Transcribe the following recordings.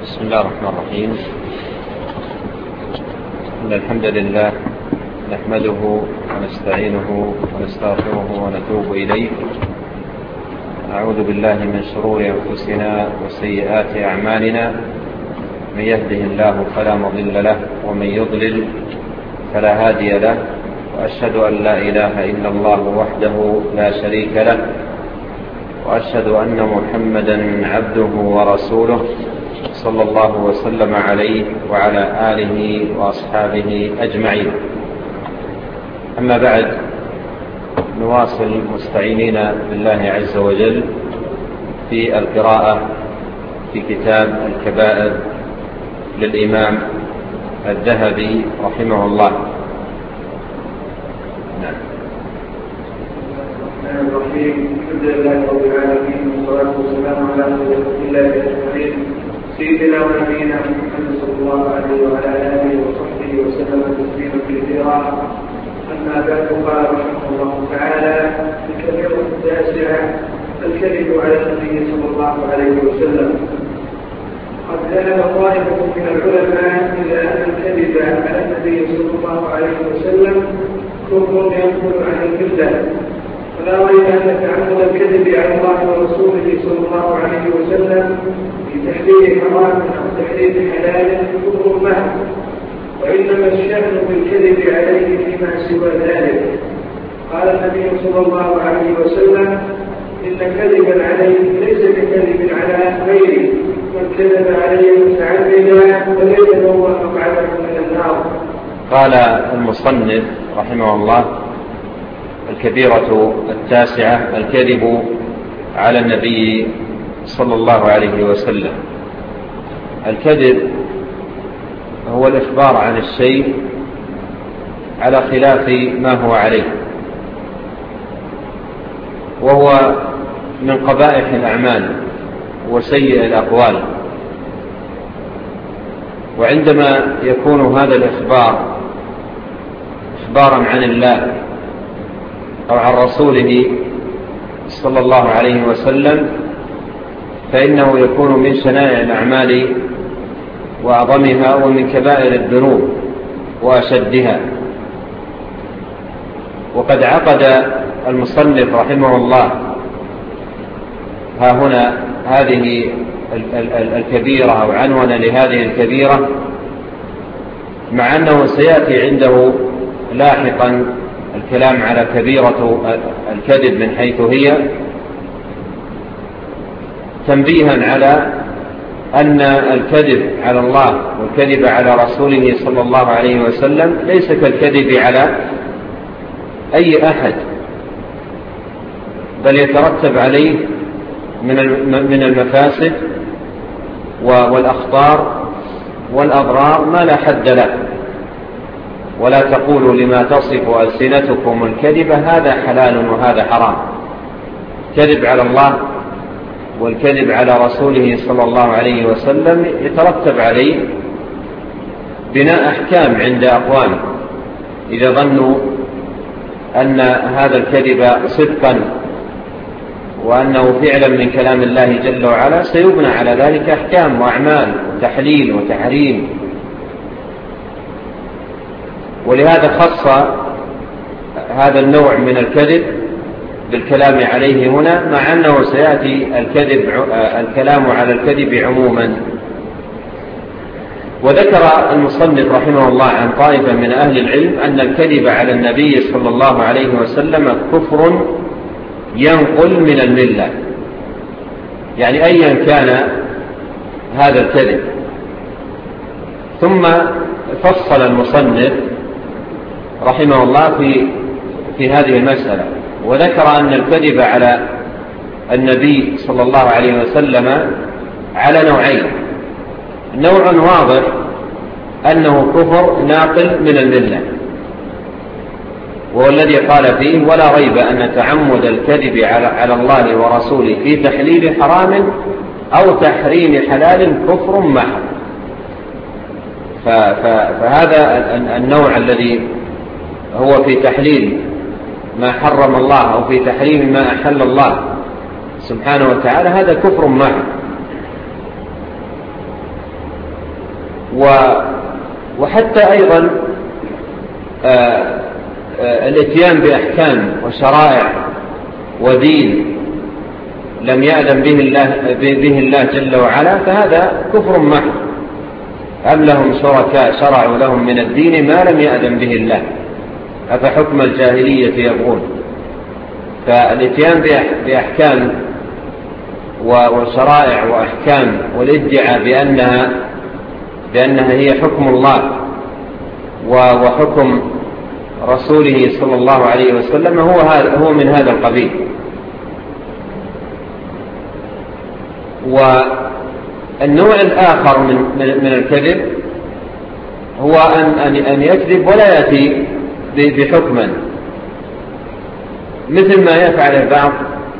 بسم الله الرحمن الرحيم. إن الحمد لله نحمده ونستعينه ونستغفره ونتوب إليه. أعوذ بالله من شرور أنفسنا وسيئات أعمالنا، من يهده الله فلا مضل له ومن يضلل فلا هادي له، وأشهد أن لا إله إلا الله وحده لا شريك له، وأشهد أن محمدا عبده ورسوله صلى الله وسلم عليه وعلى آله وأصحابه أجمعين. أما بعد، نواصل مستعينين بالله عز وجل في القراءة في كتاب الكبائر للإمام الذهبي رحمه الله. نعم. الرحمن الرحيم. الحمد لله رب العالمين، والصلاة والسلام على رسول الله أجمعين، سيدنا ونبينا محمد صلى الله عليه وعلى آله وصحبه وسلم تسليما كثيرا. أما بعد، قال رحمه الله تعالى: الكبيرة التاسعة الكذب على النبي صلى الله عليه وسلم. قد ذهب طائفة من العلماء إلى أن الكذب على النبي صلى الله عليه وسلم كفر ينقل عن الملة، ولا ريب أن تعمد الكذب على الله ورسوله صلى الله عليه وسلم في تحليل حرام أو تحريم حلال كفر محض، وإنما الشأن بالكذب عليه فيما سوى ذلك. قال النبي صلى الله عليه وسلم: إن كذبا عليه ليس ككذب على غيره، من كذب عليه متعمدا فليتبوأ مقعده من النار. قال المصنف رحمه الله: الكبيرة التاسعة الكذب على النبي صلى الله عليه وسلم. الكذب هو الإخبار عن الشيء على خلاف ما هو عليه، وهو من قبائح الأعمال وسيء الأقوال. وعندما يكون هذا الإخبار إخبارا عن الله أو عن رسوله صلى الله عليه وسلم، فإنه يكون من شنائع الأعمال وأعظمها، ومن كبائر الذنوب وأشدها. وقد عقد المصنف رحمه الله ها هنا هذه الكبيرة أو عنوان لهذه الكبيرة، مع أنه سيأتي عنده لاحقا الكلام على كبيرة الكذب من حيث هي، تنبيها على أن الكذب على الله والكذب على رسوله صلى الله عليه وسلم ليس كالكذب على أي أحد، بل يترتب عليه من المفاسد والأخطار والأضرار ما لا حد له. ولا تقولوا لما تصف ألسنتكم الكذب هذا حلال وهذا حرام. كذب على الله والكذب على رسوله صلى الله عليه وسلم يترتب عليه بناء أحكام عند أقوام إذا ظنوا أن هذا الكذب صدقا وأنه فعلا من كلام الله جل وعلا، سيبنى على ذلك أحكام وأعمال وتحليل وتحريم. ولهذا خص هذا النوع من الكذب بالكلام عليه هنا، مع أنه سيأتي الكلام على الكذب عموما. وذكر المصنف رحمه الله عن طائفة من أهل العلم أن الكذب على النبي صلى الله عليه وسلم كفر ينقل من الملة، يعني أيا كان هذا الكذب. ثم فصل المصنف رحمه الله في هذه المسألة، وذكر أن الكذب على النبي صلى الله عليه وسلم على نوعين: نوع واضح أنه كفر ناقل من الملة، وهو الذي قال فيه: ولا ريب أن تعمد الكذب على الله ورسوله في تحليل حرام أو تحريم حلال كفر محض. فهذا النوع الذي هو في تحليل ما حرم الله أو في تحريم ما أحل الله سبحانه وتعالى، هذا كفر محض. وحتى أيضا الاتيان بأحكام وشرائع ودين لم يأذن به الله جل وعلا، فهذا كفر محض. أم لهم شركاء شرعوا لهم من الدين ما لم يأذن به الله أفحكم الجاهلية يبغون. فالاتيان بأحكام وشرائع وأحكام والادعاء بأنها هي حكم الله وحكم رسوله صلى الله عليه وسلم هو من هذا القبيل. والنوع الآخر من الكذب هو أن يكذب ولا يأتي بحكما، مثل ما يفعل بعض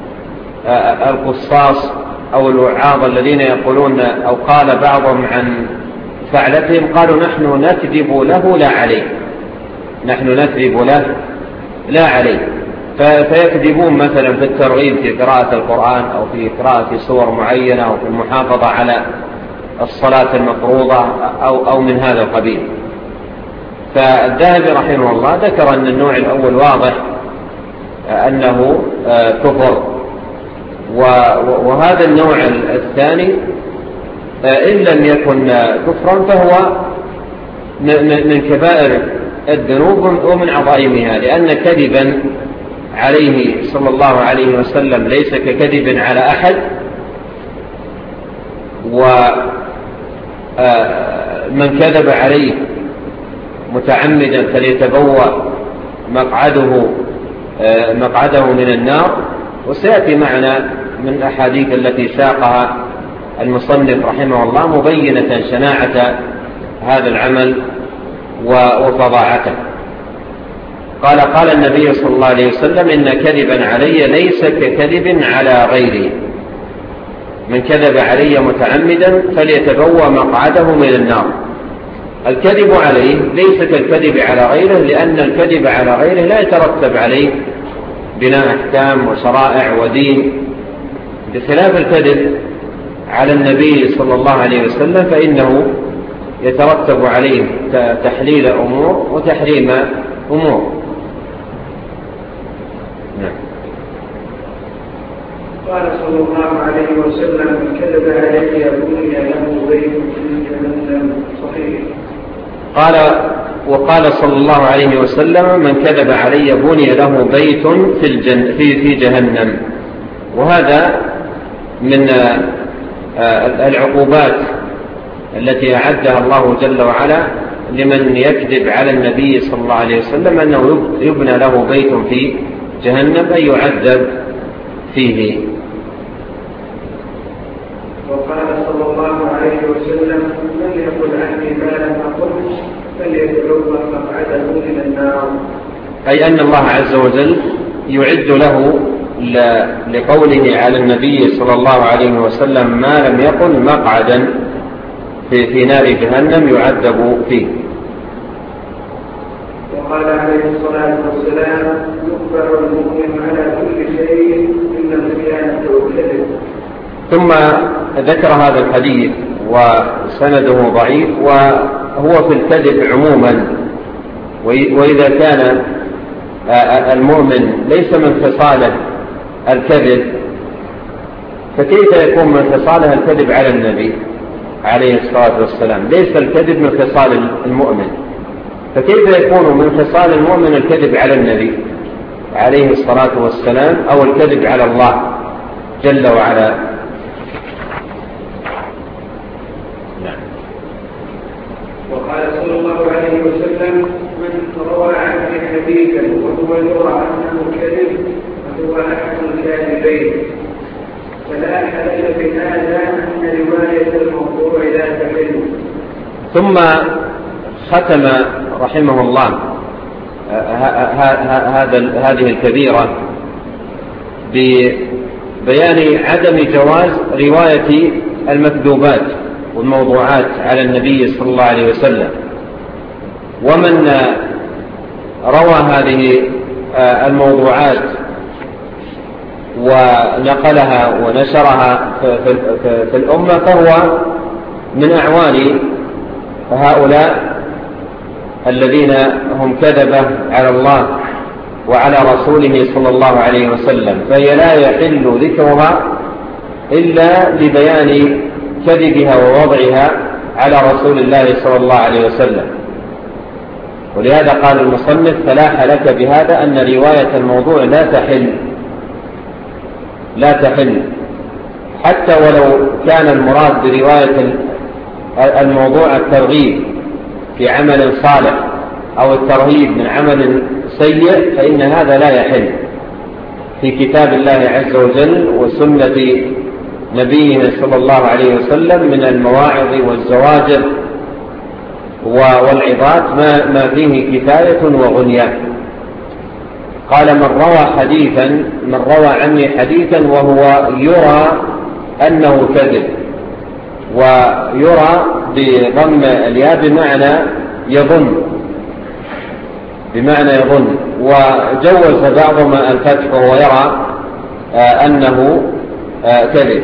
القصاص أو الوعاظ الذين يقولون، أو قال بعضهم عن فعلتهم قالوا نحن نكذب له لا عليه، نحن نكذب له لا عليه. فيكذبون مثلا في الترغيب في قراءة القرآن أو في قراءة سور معينة أو في المحافظة على الصلاة المفروضة أو من هذا القبيل. فالذهبي رحمه الله ذكر أن النوع الأول واضح أنه كفر، وهذا النوع الثاني إن لم يكن كفرا فهو من كبائر الذنوب ومن عظائمها، لأن كذبا عليه صلى الله عليه وسلم ليس ككذب على أحد. ومن كذب عليه متعمدا فليتبوأ مقعده من النار. وسيأتي معنا من الأحاديث التي ساقها المصنف رحمه الله مبينة شناعة هذا العمل وفظاعته. قال النبي صلى الله عليه وسلم إن كذبا علي ليس ككذب على غيري، من كذب علي متعمدا فليتبوأ مقعده من النار. الكذب عليه ليس كالكذب على غيره، لأن الكذب على غيره لا يترتب عليه بناء أحكام وشرائع ودين، بخلاف الكذب على النبي صلى الله عليه وسلم فإنه يترتب عليه تحليل أمور وتحريم أمور. نعم. قال صلى الله عليه وسلم من كذب علي بني له بيت في جهنم. صحيح. وقال صلى الله عليه وسلم من كذب علي بني له بيت في جهنم. وهذا من العقوبات التي أعدها الله جل وعلا لمن يكذب على النبي صلى الله عليه وسلم، أنه يبنى له بيت في جهنم أي يعذب فيه. وقال صلى الله عليه وسلم من يقول عني ما لم أقل فليتبوأ مقعده من النار. أي أن الله عز وجل يعد له لقوله على النبي صلى الله عليه وسلم ما لم يقل مقعدا في نار جهنم يعذب فيه. وقال عليه الصلاة والسلام يخبر المؤمن على كل شيء إلا الخيانة والكذب. ثم ذكر هذا الحديث وسنده ضعيف، وهو في الكذب عموما. وإذا كان المؤمن ليس من خصاله الكذب، فكيف يكون من خصاله الكذب على النبي عليه الصلاة والسلام؟ ليس الكذب من خصال المؤمن، فكيف يكون من خصال المؤمن الكذب على النبي عليه الصلاة والسلام أو الكذب على الله جل وعلا؟ وقال صلى الله عليه وسلم من روى عني حديثا وهو يرى أنه كذب فهو أحد الكاذبين، فلا حدث في هذا أن رواية الموضوع لا تحل. ثم ختم رحمه الله هذه الكبيرة ببيان عدم جواز رواية المكذوبات والموضوعات على النبي صلى الله عليه وسلم. ومن روى هذه الموضوعات ونقلها ونشرها في الأمة فهو من أعوان هؤلاء الذين هم كذبة على الله وعلى رسوله صلى الله عليه وسلم، فهي لا يحل ذكرها إلا ببيان كذبها ووضعها على رسول الله صلى الله عليه وسلم. ولهذا قال المصنف: فلاح لك بهذا أن رواية الموضوع لا تحل حتى ولو كان المراد برواية الموضوع الترغيب في عمل صالح أو الترهيب من عمل سيء، فإن هذا لا يحل في كتاب الله عز وجل وسنة نبيه صلى الله عليه وسلم من المواعظ والزواجر والعظات ما فيه كفاية وغنيان. قال: من روى عني حديثا وهو يرى أنه كذب، ويرى بضم الياء بمعنى يظن، وجوز بعضهم الفتح وهو يرى أنه كذب،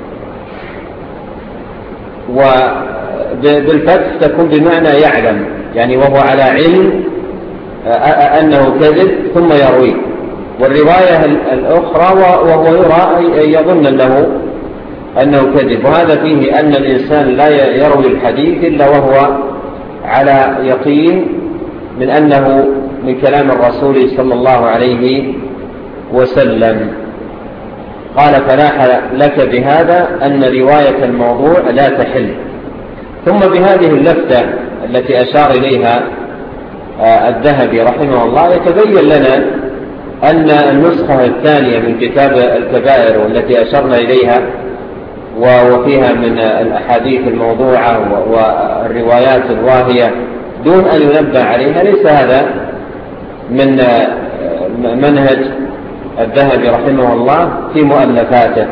وبالفتح تكون بمعنى يعلم، يعني وهو على علم أنه كذب ثم يروي. والرواية الأخرى وهو يرى يظن أنه كذب، وهذا فيه أن الإنسان لا يروي الحديث إلا وهو على يقين من أنه من كلام الرسول صلى الله عليه وسلم. قال: فلاح لك بهذا أن رواية الموضوع لا تحل. ثم بهذه اللفتة التي أشار إليها الذهبي رحمه الله يتبين لنا أن النسخة الثانية من كتاب الكبائر والتي أشرنا إليها وفيها من الأحاديث الموضوعة والروايات الواهية دون أن ينبه عليها، ليس هذا من منهج الذهبي رحمه الله في مؤلفاته،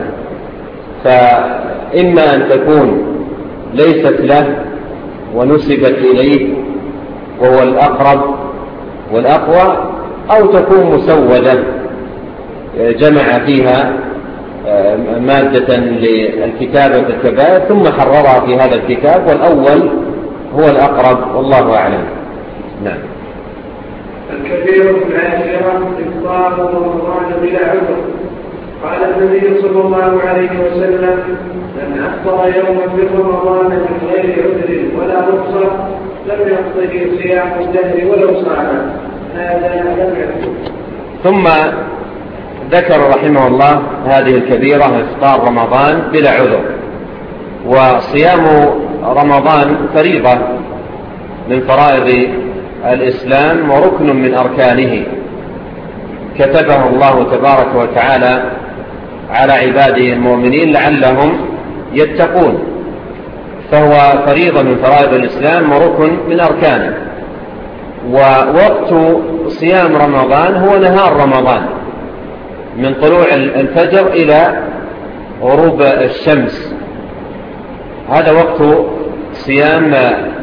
فإما أن تكون ليست له ونسبت إليه وهو الأقرب والأقوى، أو تكون مسودة جمع فيها مادة للكتابة الكبائر ثم حررها في هذا الكتاب، والأول هو الأقرب والله أعلم. نعم. الكبير العاشرة إفطار رمضان بلا عذر. قال النبي صلى الله عليه وسلم: من أفطر يوما في رمضان من غير عذر ولا رخصة لم يقضه صيام الدهر ولو صام. هذا لم يكن. ثم ذكر رحمه الله هذه الكبيرة: إفطار رمضان بلا عذر. وصيام رمضان فريضة من فرائض الإسلام وركن من أركانه كتبه الله تبارك وتعالى على عباده المؤمنين لعلهم يتقون، فهو فريضة من فرائض الإسلام وركن من أركانه. ووقت صيام رمضان هو نهار رمضان من طلوع الفجر إلى غروب الشمس، هذا وقت صيام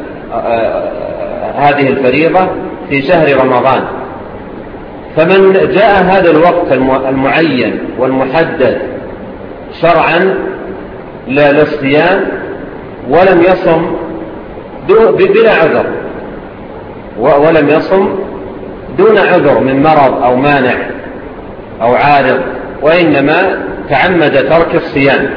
هذه الفريضة في شهر رمضان. فمن جاء هذا الوقت المعين والمحدد شرعا للصيام ولم يصم بلا عذر، ولم يصم دون عذر من مرض أو مانع أو عارض، وإنما تعمد ترك الصيام،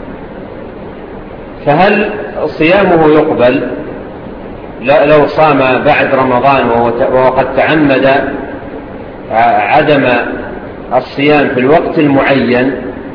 فهل صيامه يقبل لو صام بعد رمضان وقد تعمد عدم الصيام في الوقت المعين؟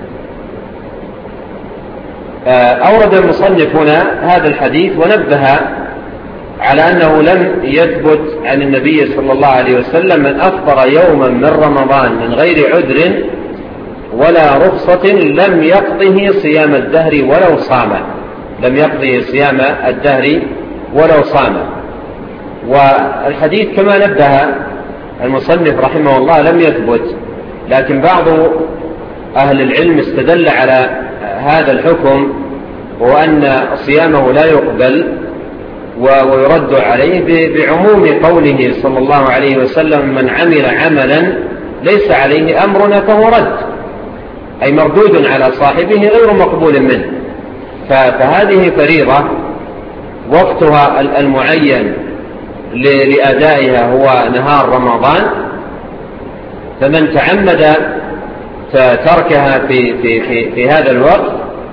أورد المصنف هنا هذا الحديث ونبه على أنه لم يثبت عن النبي صلى الله عليه وسلم من أفطر يوما من رمضان من غير عذر ولا رخصة لم يقضه صيام الدهر ولو صام، لم يقضي صيام الدهر ولو صام. والحديث كما نبه المصنف رحمه الله لم يثبت، لكن بعض أهل العلم استدل على هذا الحكم وأن صيامه لا يقبل ويرد عليه بعموم قوله صلى الله عليه وسلم: من عمل عملا ليس عليه أمرنا فهو رد، أي مردود على صاحبه غير مقبول منه. فهذه فريضة وقتها المعين لأدائها هو نهار رمضان، فمن تعمد تركها في هذا الوقت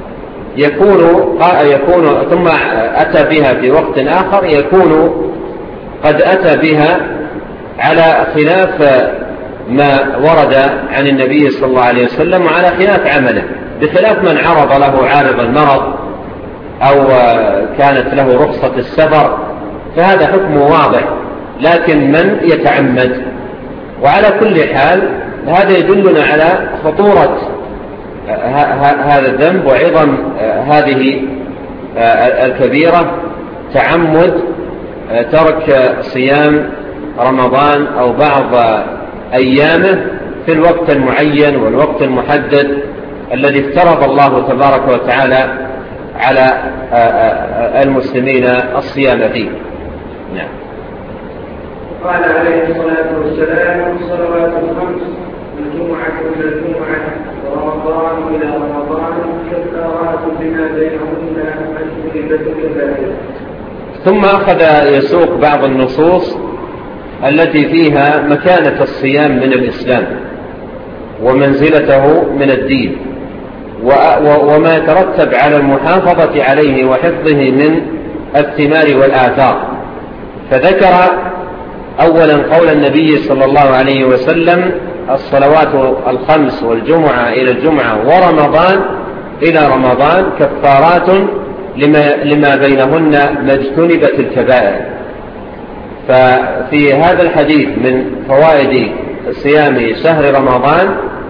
يكون ثم أتى بها في وقت آخر يكون قد أتى بها على خلاف ما ورد عن النبي صلى الله عليه وسلم وعلى خلاف عمله، بخلاف من عرض له عارض المرض أو كانت له رخصة السفر، فهذا حكمه واضح. لكن من يتعمد، وعلى كل حال هذا يدلنا على خطورة هذا الذنب وعظم هذه الكبيرة، تعمد ترك صيام رمضان أو بعض أيامه في الوقت المعين والوقت المحدد الذي افترض الله تبارك وتعالى على المسلمين الصيام فيه. نعم. قال عليه الصلاة والسلام: الصلوات الخمس من الجمعة إلى الجمعة ورمضان إلى رمضان كفارات بما بينهن مجتنبة الكبائر. ثم أخذ يسوق بعض النصوص التي فيها مكانة الصيام من الإسلام ومنزلته من الدين وما يترتب على المحافظة عليه وحفظه من الثمار والآثار. فذكر أولا قول النبي صلى الله عليه وسلم: الصلوات الخمس والجمعة إلى الجمعة ورمضان إلى رمضان كفارات لما بينهن ما اجتنبت الكبائر. ففي هذا الحديث من فوائد صيام شهر رمضان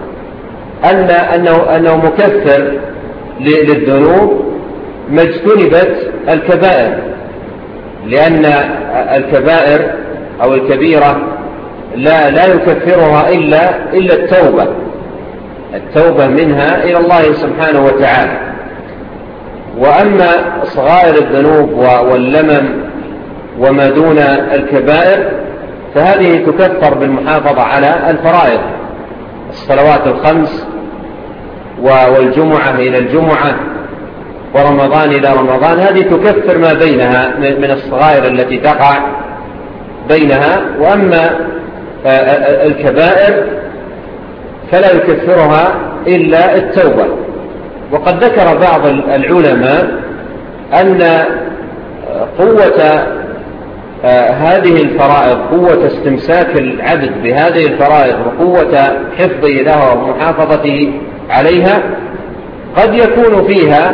أنه مكفر للذنوب ما اجتنبت الكبائر، لأن الكبائر أو الكبيرة لا يكفرها إلا التوبة منها إلى الله سبحانه وتعالى. وأما صغائر الذنوب واللمم وما دون الكبائر فهذه تكفر بالمحافظة على الفرائض، الصلوات الخمس والجمعة إلى الجمعة ورمضان إلى رمضان، هذه تكفر ما بينها من الصغائر التي تقع بينها. وأما الكبائر فلا يكفرها إلا التوبة. وقد ذكر بعض العلماء أن قوة هذه الفرائض، قوة استمساك العبد بهذه الفرائض وقوة حفظه لها ومحافظته عليها قد يكون فيها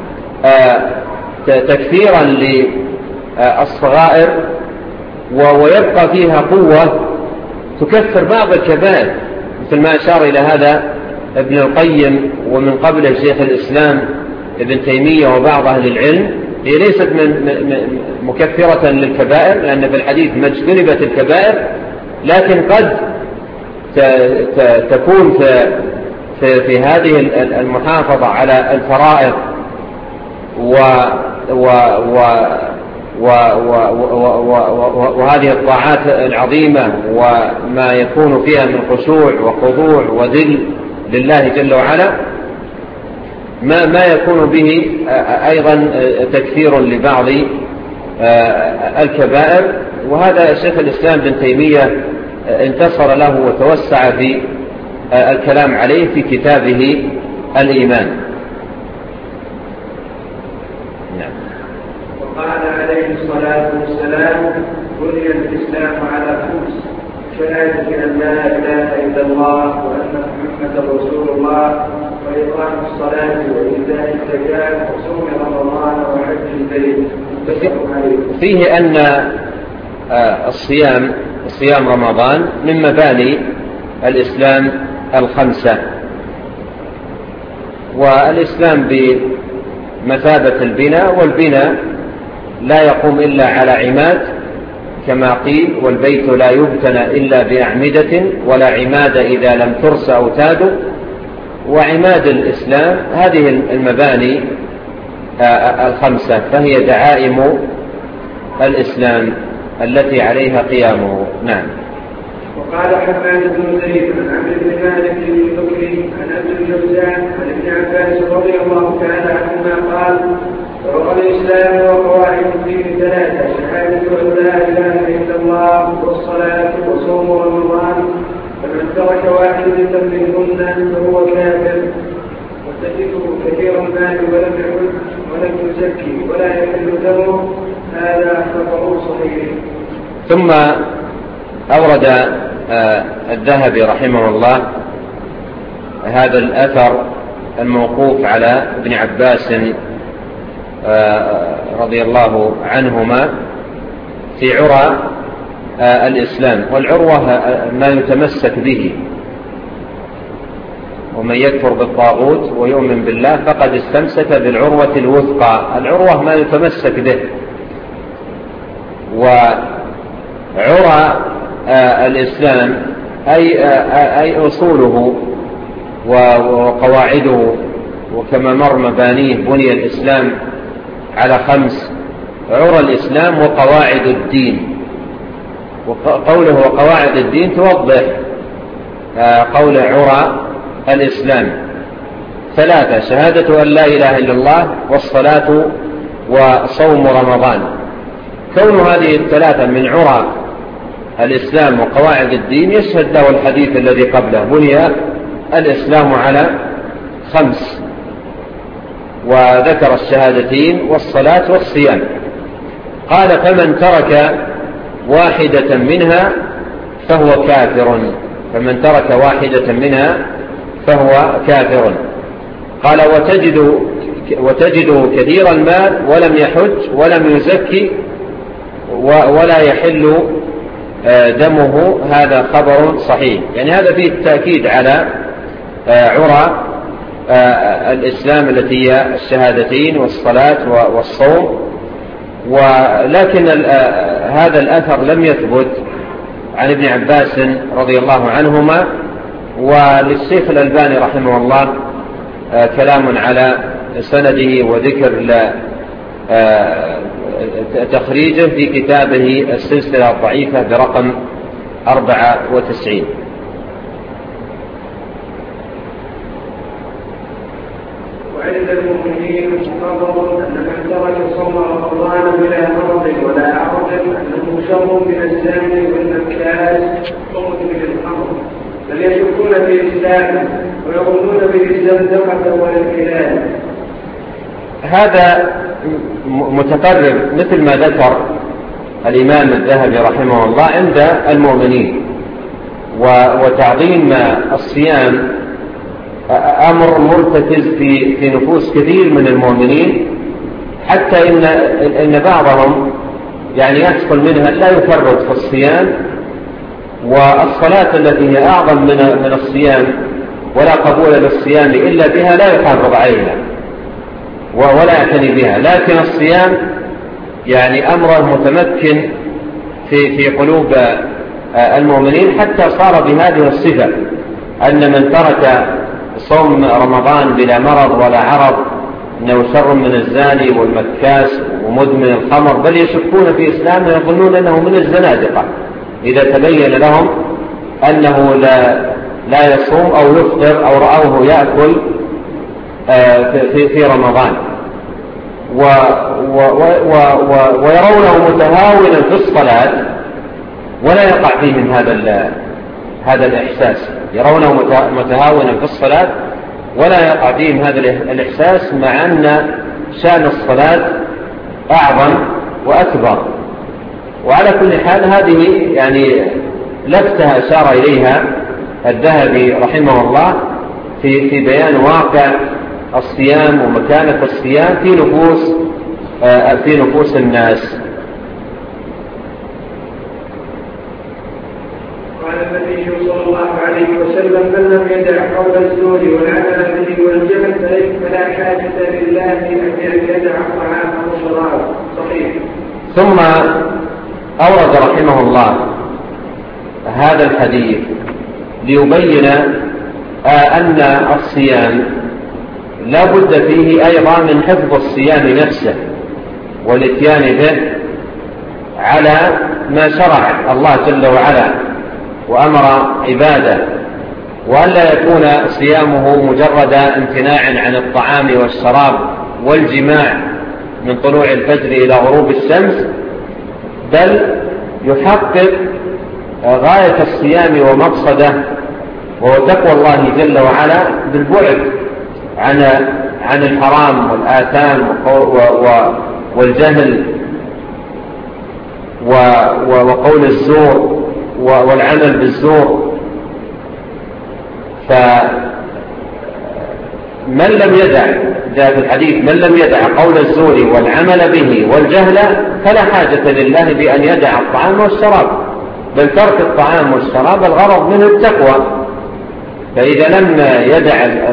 تكفيرا للصغائر ويبقى فيها قوة تكفر بعض الكبائر، مثل ما أشار إلى هذا ابن القيم ومن قبله شيخ الإسلام ابن تيمية وبعض أهل العلم. هي ليست مكفرة للكبائر لأن في الحديث ما اجتنبت الكبائر، لكن قد تكون في هذه المحافظة على الفرائض وهذه الطاعات العظيمة وما يكون فيها من خشوع وخضوع وذل لله جل وعلا ما يكون به أيضا تكفير لبعض الكبائر. وهذا شيخ الإسلام بن تيمية انتصر له وتوسع في الكلام عليه في كتابه الإيمان. نعم. وقال عليه الصلاة والسلام: بني الإسلام على خمس: شهادة أن لا إله إلا الله وأن محمدا رسول الله وإقام الصلاة وإيتاء الزكاة وصوم رمضان وحج البيت. فيه أن صيام رمضان من مباني الإسلام الخمسة، والإسلام بمثابة البناء، والبناء لا يقوم إلا على عماد كما قيل: والبيت لا يبتنى إلا بأعمدة ولا عماد إذا لم ترس أوتاده. وعماد الإسلام هذه المباني الخمسة، فهي دعائم الإسلام التي عليها قيامه. نعم. وقال حماد بن زيد عن عبد بن مالك بن بكر عن ابي الجوزاء عن ابن عباس رضي الله تعالى عنهما قال: فرق الاسلام وقواعد الدين يزكي ولا يحل دمه، هذا خبر صحيح. ثم أورد الذهبي رحمه الله هذا الأثر الموقوف على ابن عباس رضي الله عنهما في عرى الإسلام. والعروة ما يتمسك به، ومن يكفر بالطاغوت ويؤمن بالله فقد استمسك بالعروة الوثقى. العروة ما يتمسك به. وعرى الإسلام أي أصوله وقواعده، وكما مر مبانيه بني الإسلام على 5. عرى الإسلام وقواعد الدين، وقوله وقواعد الدين توضح قول عرى الإسلام 3: شهادة أن لا إله إلا الله، والصلاة، وصوم رمضان. كون هذه 3 من عرى الإسلام وقواعد الدين يشهد له الحديث الذي قبله: بني الإسلام على 5، وذكر الشهادتين والصلاة والصيام. قال: فمن ترك واحدة منها فهو كافر. فمن ترك واحدة منها فهو كافر. قال: وتجد كثير المال ولم يحج ولم يزكي ولا يحل دمه، هذا خبر صحيح. يعني هذا فيه التأكيد على عرى الإسلام التي هي الشهادتين والصلاة والصوم. ولكن هذا الأثر لم يثبت عن ابن عباس رضي الله عنهما. وللشيخ الألباني رحمه الله كلام على سنده وذكر تخريجه في كتابه السلسلة الضعيفة برقم 94. وعند المؤمنين مقرر أن من ترك صوم رمضان بلا مرض ولا عرض أنه شر من الزاني والمكاس ومدمن الخمر، بل يشكون في إسلامه ويظنون به الزندقة والانحلال. هذا متقرر مثل ما ذكر الإمام الذهبي رحمه الله عند المؤمنين. وتعظيم الصيام أمر مرتكز في نفوس كثير من المؤمنين، حتى إن بعضهم يعني يحصل منها لا يفرط في الصيام، والصلاة التي هي أعظم من الصيام ولا قبول للصيام إلا بها لا يحافظ عليها ولا يعتني بها. لكن الصيام يعني أمره متمكن في قلوب المؤمنين، حتى صار بهذه الصفة أن من ترك صوم رمضان بلا مرض ولا عرض أنه شر من الزاني والمكاس ومدمن الخمر، بل يشكون في إسلامه، يظنون أنه من الزنادقة إذا تبين لهم أنه لا يصوم أو يفطر أو رأوه يأكل في رمضان، ويرونه متهاونا في الصلاة ولا يقع فيهم هذا الإحساس. يرونه متهاونا في الصلاة ولا يقع فيهم هذا الإحساس، مع أن شأن الصلاة أعظم وأكبر. وعلى كل حال هذه يعني لفتها أشار إليها الذهبي رحمه الله في بيان واقع الصيام ومكانة الصيام في نفوس الناس. قال النبي صلى الله عليه وسلم: من لم يدع قول الزور والعمل به والجهل فلا حاجة لله أن يدع طعامه وشرابه. صحيح. ثم أورد رحمه الله هذا الحديث ليبين أن الصيام لا بد فيه أيضا من حفظ الصيام نفسه والاتيان به على ما شرع الله جل وعلا وأمر عباده، وأن لا يكون صيامه مجرد امتناع عن الطعام والشراب والجماع من طلوع الفجر إلى غروب الشمس، بل يحقق غاية الصيام ومقصده، وهو تقوى الله جل وعلا بالبعد عن الحرام والآثام والجهل وقول الزور والعمل بالزور. فمن لم يدع، جاء في الحديث: من لم يدع قول الزور والعمل به والجهل فلا حاجة لله بأن يدع الطعام والشراب، بل ترك الطعام والشراب الغرض منه التقوى. فإذا لم يدع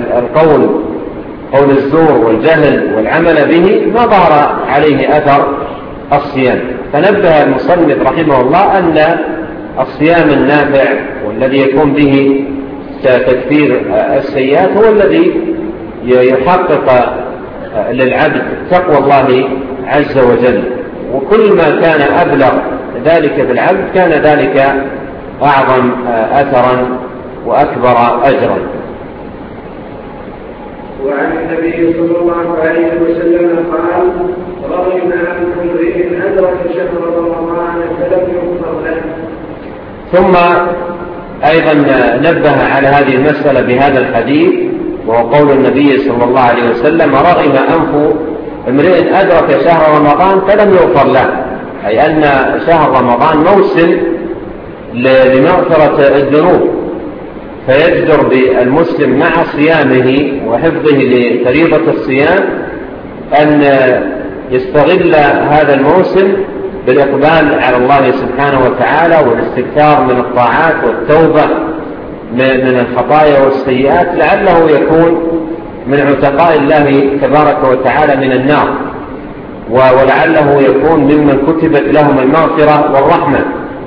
قول الزور والجهل والعمل به ما ظهر عليه أثر الصيام. فنبه المصنف رحمه الله أن الصيام النافع والذي يكون به تكفير السيئات هو الذي يحقق للعبد تقوى الله عز وجل، وكل ما كان أبلغ ذلك في العبد كان ذلك أعظم أثرا وأكبر أجرا. وعن النبي صلى الله عليه وسلم قال: رغم عن امرئ أدرك شهر رمضان فلم يغفر له. ثم أيضا نبه على هذه المسألة بهذا الحديث، وهو قول النبي صلى الله عليه وسلم: رغم أنف امرئ أدرك شهر رمضان فلم يغفر له، أي أن شهر رمضان موسم لمغفرة الذنوب، فيجدر بالمسلم مع صيامه وحفظه لفريضة الصيام أن يستغل هذا الموسم بالإقبال على الله سبحانه وتعالى والاستكثار من الطاعات والتوبة من الخطايا والسيئات، لعله يكون من عتقاء الله تبارك وتعالى من النار، ولعله يكون ممن كتبت لهم المغفرة والرحمة.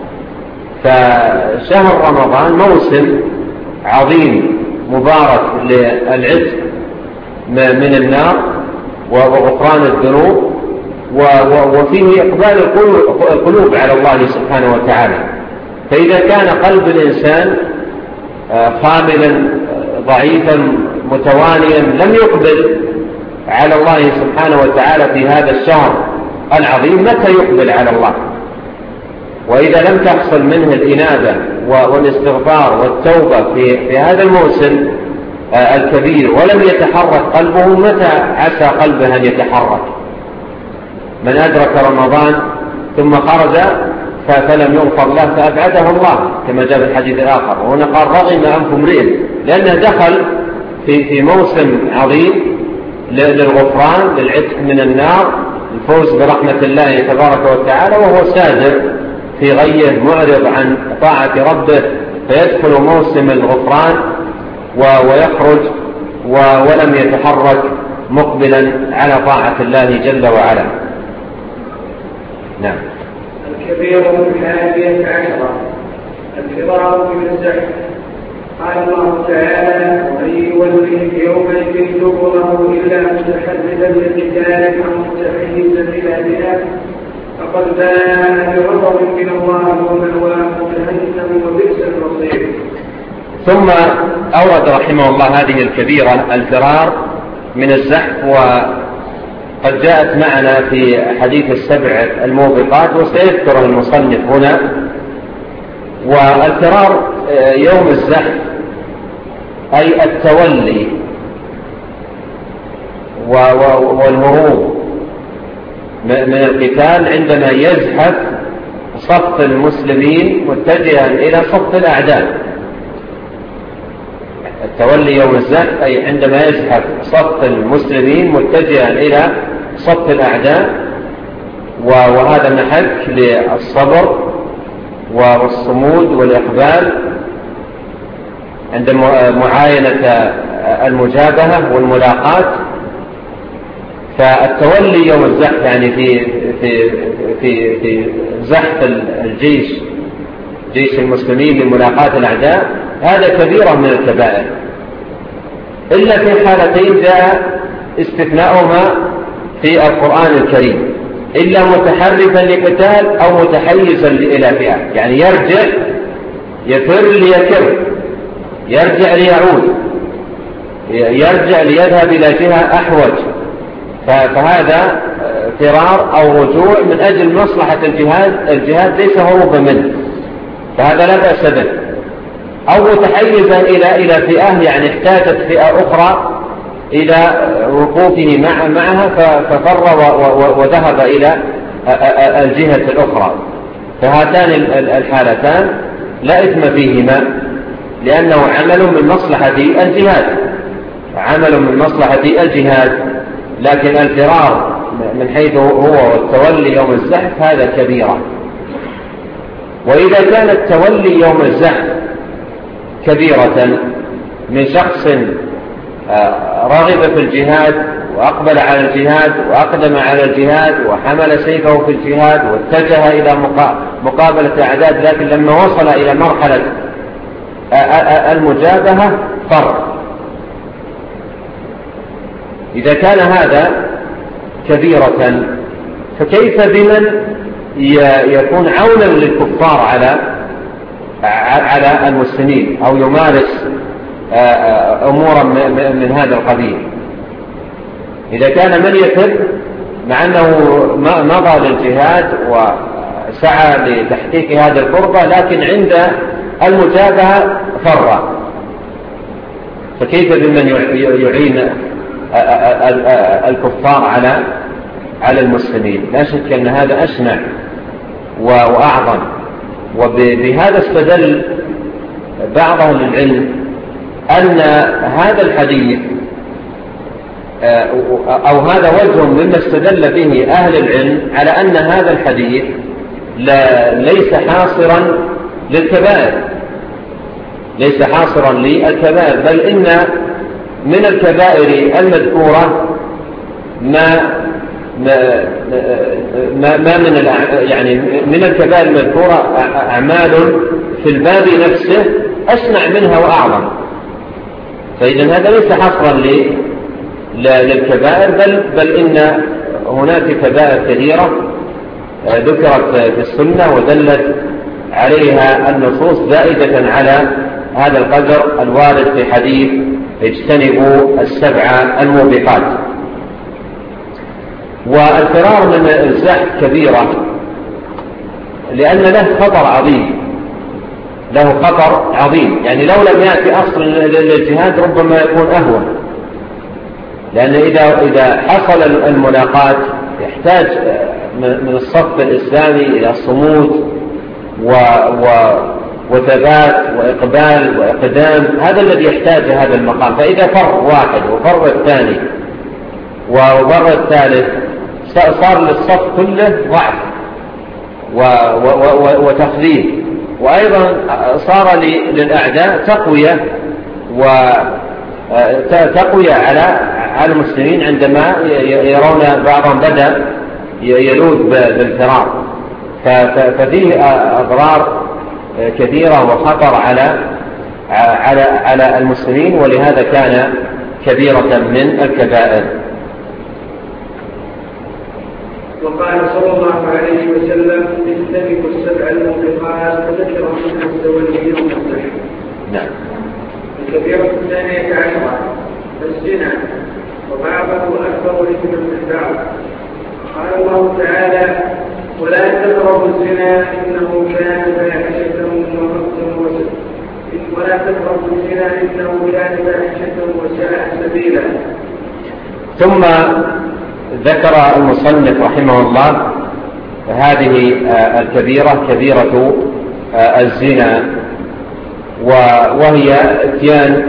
فشهر رمضان موسم عظيم مبارك للعتق من النار وغفران الذنوب، وفيه إقبال القلوب على الله سبحانه وتعالى. فإذا كان قلب الإنسان خاملا ضعيفا متوانيا لم يقبل على الله سبحانه وتعالى في هذا الشهر العظيم، متى يقبل على الله؟ وإذا لم تحصل منه الإنابة والاستغفار والتوبة في هذا الموسم الكبير ولم يتحرك قلبه، متى عسى قلبه أن يتحرك؟ من أدرك رمضان ثم خرج فلم يغفر له فأبعده الله، كما جاء في الحديث الآخر. وهنا قال: رغم أنف امرئ، لأنه دخل في موسم عظيم للغفران، للعتق من النار، الفوز برحمة الله تبارك وتعالى، وهو ساذر في غيه معرض عن طاعة ربه، فيدخل موسم الغفران ويخرج ولم يتحرك مقبلا على طاعة الله جل وعلا. نعم. الكبيرة 11 الفرار من الزحف. قال الله تعالى: ومن يوليه يومئذ دبره إلا متحرزا لقتال أو متحيزا إلى فئة فقد باء بغضب من الله ومأواه جهنم وبئس المصير. ثم أورد رحمه الله هذه الكبيرة الفرار من الزحف، وقد جاءت معنا في حديث السبع الموبقات وسيذكر المصنف هنا. والفرار يوم الزحف أي التولي والهروب من القتال عندما يزحف صف المسلمين متجها إلى صف الأعداء. التولي يوم الزحف أي عندما يزحف صف المسلمين متجها إلى صف الأعداء، وهذا محك للصبر والصمود والإقبال عند معاينة المجابهة والملاقات. فالتولي يوم الزحف يعني في زحف الجيش، جيش المسلمين لملاقاة الأعداء، هذا كبيرة من الكبائر، إلا في حالتين جاء استثناؤهما في القرآن الكريم: إلا متحرفا لقتال أو متحيزا إلى فئة، يعني يرجع يفر ليكر، يرجع ليعود، يرجع ليذهب إلى جهة أحوج، فهذا فرار أو رجوع من أجل مصلحة الجهاد ليس هروبا منه، فهذا لا بأس به. أو متحيزا إلى فئة، يعني احتاجت فئة أخرى إلى وقوفه معها ففر وذهب إلى الجهة الأخرى. فهاتان الحالتان لا إثم فيهما، لأنه عمل من مصلحة الجهاد، عمل من مصلحة الجهاد. لكن الفرار من حيث هو والتولي يوم الزحف هذا كبيرة. وإذا كان التولي يوم الزحف كبيرة من شخص رغب في الجهاد وأقبل على الجهاد وأقدم على الجهاد وحمل سيفه في الجهاد واتجه إلى مقابلة أعداد، لكن لما وصل إلى مرحلة المجابهة فر. إذا كان هذا كبيرة فكيف بمن يكون عونا للكفار على المسلمين أو يمارس أمورا من هذا القبيل؟ إذا كان من يفر مع أنه مضى للجهاد وسعى لتحقيق هذه القربة، لكن عند المجابهة فر، فكيف بمن يعين الكفار على المسلمين؟ لا شك أن هذا أشنع وأعظم. وبهذا استدل بعض أهل العلم أن هذا الحديث أو هذا وجه مما استدل به أهل العلم على أن هذا الحديث ليس حاصرا للكبائر، ليس حاصرا للكبائر، بل إن من الكبائر المذكورة من الكبائر المذكورة أعمال في الباب نفسه أشنع منها وأعظم. فإذا هذا ليس حصرا للكبائر، بل إن هناك كبائر كثيرة ذكرت في السنة ودلت عليها النصوص زائدة على هذا القدر الوارد في حديث اجتنبوا السبع الموبقات. والفرار من الزحف كبيرة لأن له خطر عظيم، له خطر عظيم. يعني لو لم يأتي أصل للجهاد ربما يكون أهون، لأن إذا حصل الملاقات يحتاج من الصف الإسلامي إلى صمود وثبات وإقبال وإقدام، هذا الذي يحتاج هذا المقام. فإذا فر واحد وفر الثاني وفر الثالث صار للصف كله ضعف وتخذيل، وأيضا صار للأعداء تقوية على المسلمين عندما يرون بعضهم بدأ يلوذ بالفرار. ففيه أضرار كثيرة وخطر على المسلمين، ولهذا كان كبيرة من الكبائر. وقال صلى الله عليه وسلم اجتنبوا السبع الموبقات وذكر منها التولي يوم الزحف. نعم. الكبيرة الثانية عشرة الزنا، وبعضه أكبر إثما من بعض. قال الله تعالى ولا تقربوا الزنا إنه كان فاحشة وساء سبيلا. ثم ذكر المصنف رحمه الله هذه الكبيرة، كبيرة الزنا، وهي اتيان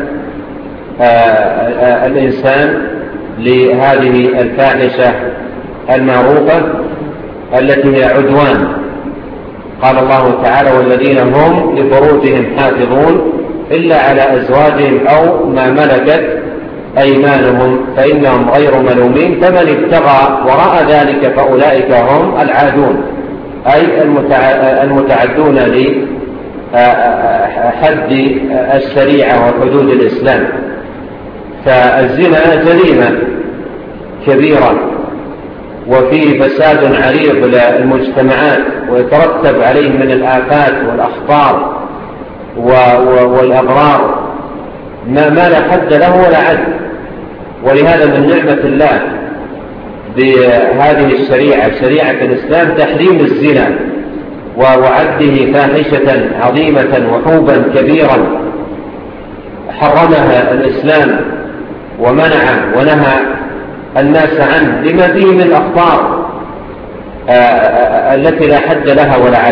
الإنسان لهذه الفاحشة المعروفة التي هي عدوان. قال الله تعالى والذين هم لفروجهم حافظون إلا على أزواجهم أو ما ملكت أيمانهم فإنهم غير ملومين فمن ابتغى وراء ذلك فأولئك هم العادون، أي المتعدون لحد الشريعة وحدود الإسلام. فالزنا جريمة كبيرة وفيه فساد عريض للمجتمعات ويترتب عليه من الآفات والأخطار والأضرار ما لا حد له ولا عد. ولهذا من نعمة الله بهذه الشريعة، شريعة الإسلام، تحريم الزنا وعده فاحشة عظيمة وحوبا كبيرا حرمها الإسلام ومنع ونهى الناس عنه لما فيه من الأخطار التي لا حد لها ولا عد.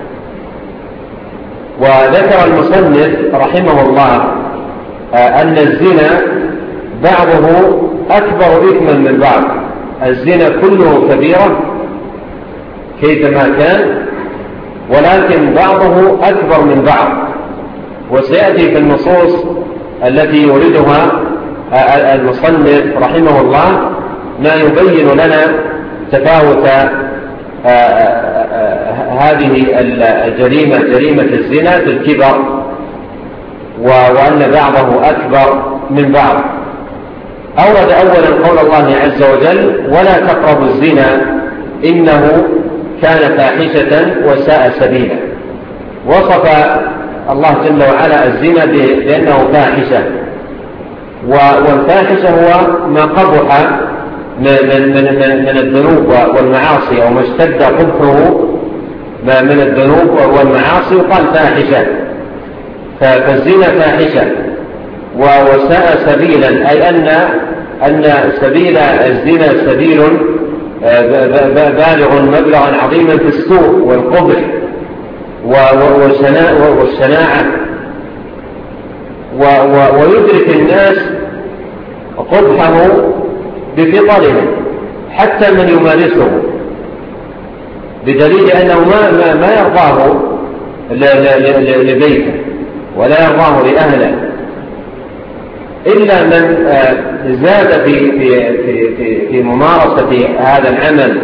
وذكر المصنف رحمه الله أن الزنا بعضه أكبر إثما من بعض. الزنا كله كبيرة كيفما كان، ولكن بعضه أكبر من بعض. وسيأتي في النصوص التي يوردها المصنف رحمه الله ما يبين لنا تفاوت هذه الجريمة، جريمة الزنا في الكبر، وأن بعضه أكبر من بعض. أورد أولا قول الله عز وجل: ولا تقربوا الزنا إنه كان فاحشة وساء سبيلا. وصف الله جل وعلا الزنا بأنه فاحشة، والفاحشة هو ما قبح من الذنوب والمعاصي، أو ما اشتد قبحه من الذنوب والمعاصي وقال فاحشة. فالزنا فاحشة وساء سبيلا، أي أن سبيل الزنا سبيل بالغ مبلغا عظيما في السوء والقبح والشناعة، ويدرك الناس قبحه بفطرهم حتى من يمارسه، بدليل أنه ما يرضاه لبيته ولا يرضاه لأهله، إلا من زاد في ممارسة هذا العمل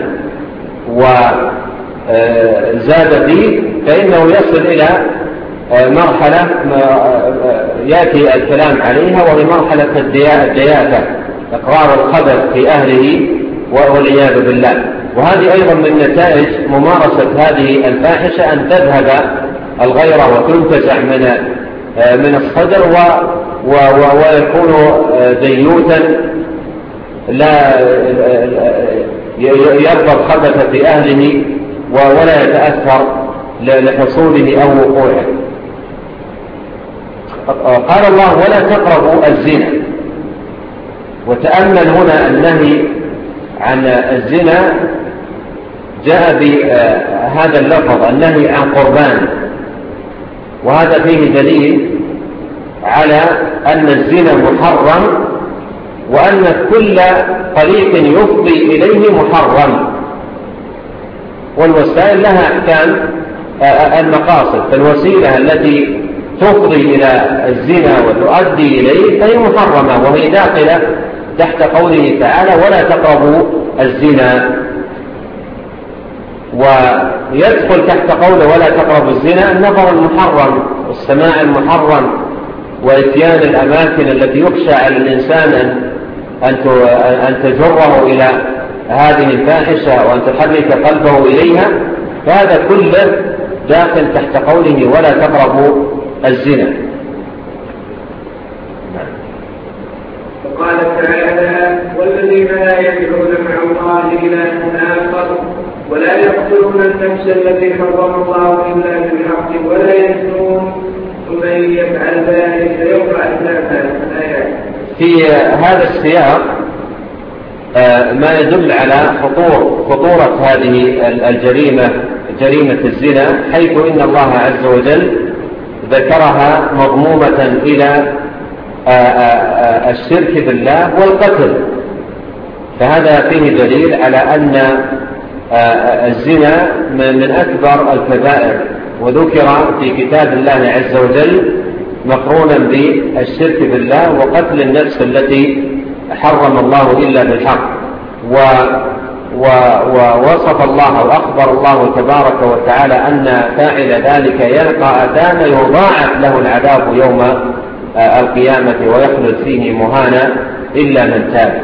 وزاد فيه، فإنه يصل إلى مرحلة يأتي الكلام عليها، وهي مرحلة الدياثة، إقرار الخبث في أهله والعياذ بالله. وهذه أيضا من نتائج ممارسة هذه الفاحشة أن تذهب الغيرة وتنتزع من الصدر ويكون ديوثا لا يرضى الخبث في أهله ولا يتأثر لحصوله أو وقوعه. قال الله: ولا تقربوا الزنا. وتأمل هنا النهي عن الزنا جاء بهذا اللفظ، النهي عن قربان، وهذا فيه دليل على أن الزنا محرم، وأن كل طريق يفضي إليه محرم، والوسائل لها أحكام المقاصد. فالوسيلة التي تفضي إلى الزنا وتؤدي إليه فهي محرمة، وهي داخلة تحت قوله تعالى: ولا تقربوا الزنا. ويدخل تحت قوله ولا تقربوا الزنا النظر المحرم والسماع المحرم وإتيان الأماكن التي يخشى على الإنسان أن تجره إلى هذه الفاحشة وأن تحرك قلبه إليها، فهذا كله داخل تحت قوله ولا تقربوا الزنا. وقال تعالى: والذين لا يدعون مع الله إلها آخر ولا يقتلون النفس التي حرم الله إلا بالحق ولا يزنون ومن يفعل ذلك يقع أثاما. الآيات. في هذا السياق ما يدل على خطورة هذه الجريمة، جريمة الزنا، حيث إن الله عز وجل ذكرها مضمومة إلى الشرك بالله والقتل. فهذا فيه دليل على أن الزنا من أكبر الكبائر، وذكر في كتاب الله عز وجل مقرونا بالشرك بالله وقتل النفس التي حرم الله إلا بالحق. ووصف الله وأخبر الله تبارك وتعالى أن فاعل ذلك يلقى أثاما يضاعف له العذاب يوم القيامة ويخلد فيه مهانا إلا من تاب.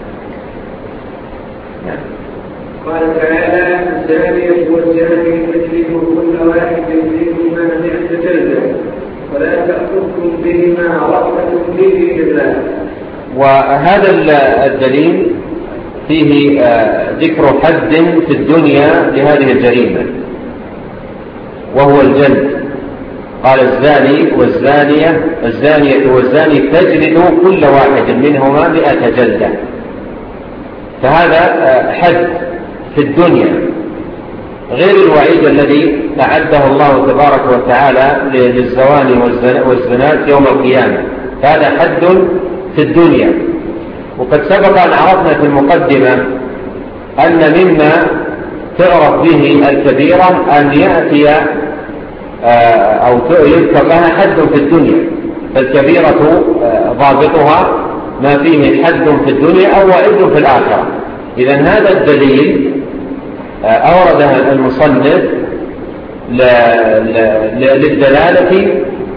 قال تعالى: الزانية والزاني فاجلدوا كل واحد منهما 100 جلدة ولا تأخذكم بهما رأفة في دين الله. وهذا الدليل فيه ذكر حد في الدنيا لهذه الجريمة، وهو الجلد. قال الزاني الزانية والزاني فاجلدوا كل واحد منهما 100 جلدة. فهذا حد في الدنيا غير الوعيد الذي أعده الله تبارك وتعالى للزواني والزنات يوم القيامة، فهذا حد في الدنيا. وقد سبق أن عرفنا في المقدمة أن مما تعرف به الكبيرة أن يأتي أو يذكر لها حد في الدنيا، فالكبيرة ضابطها ما فيه حد في الدنيا أو وعيد في الآخرة. إذن هذا الدليل أورده المصنف للدلالة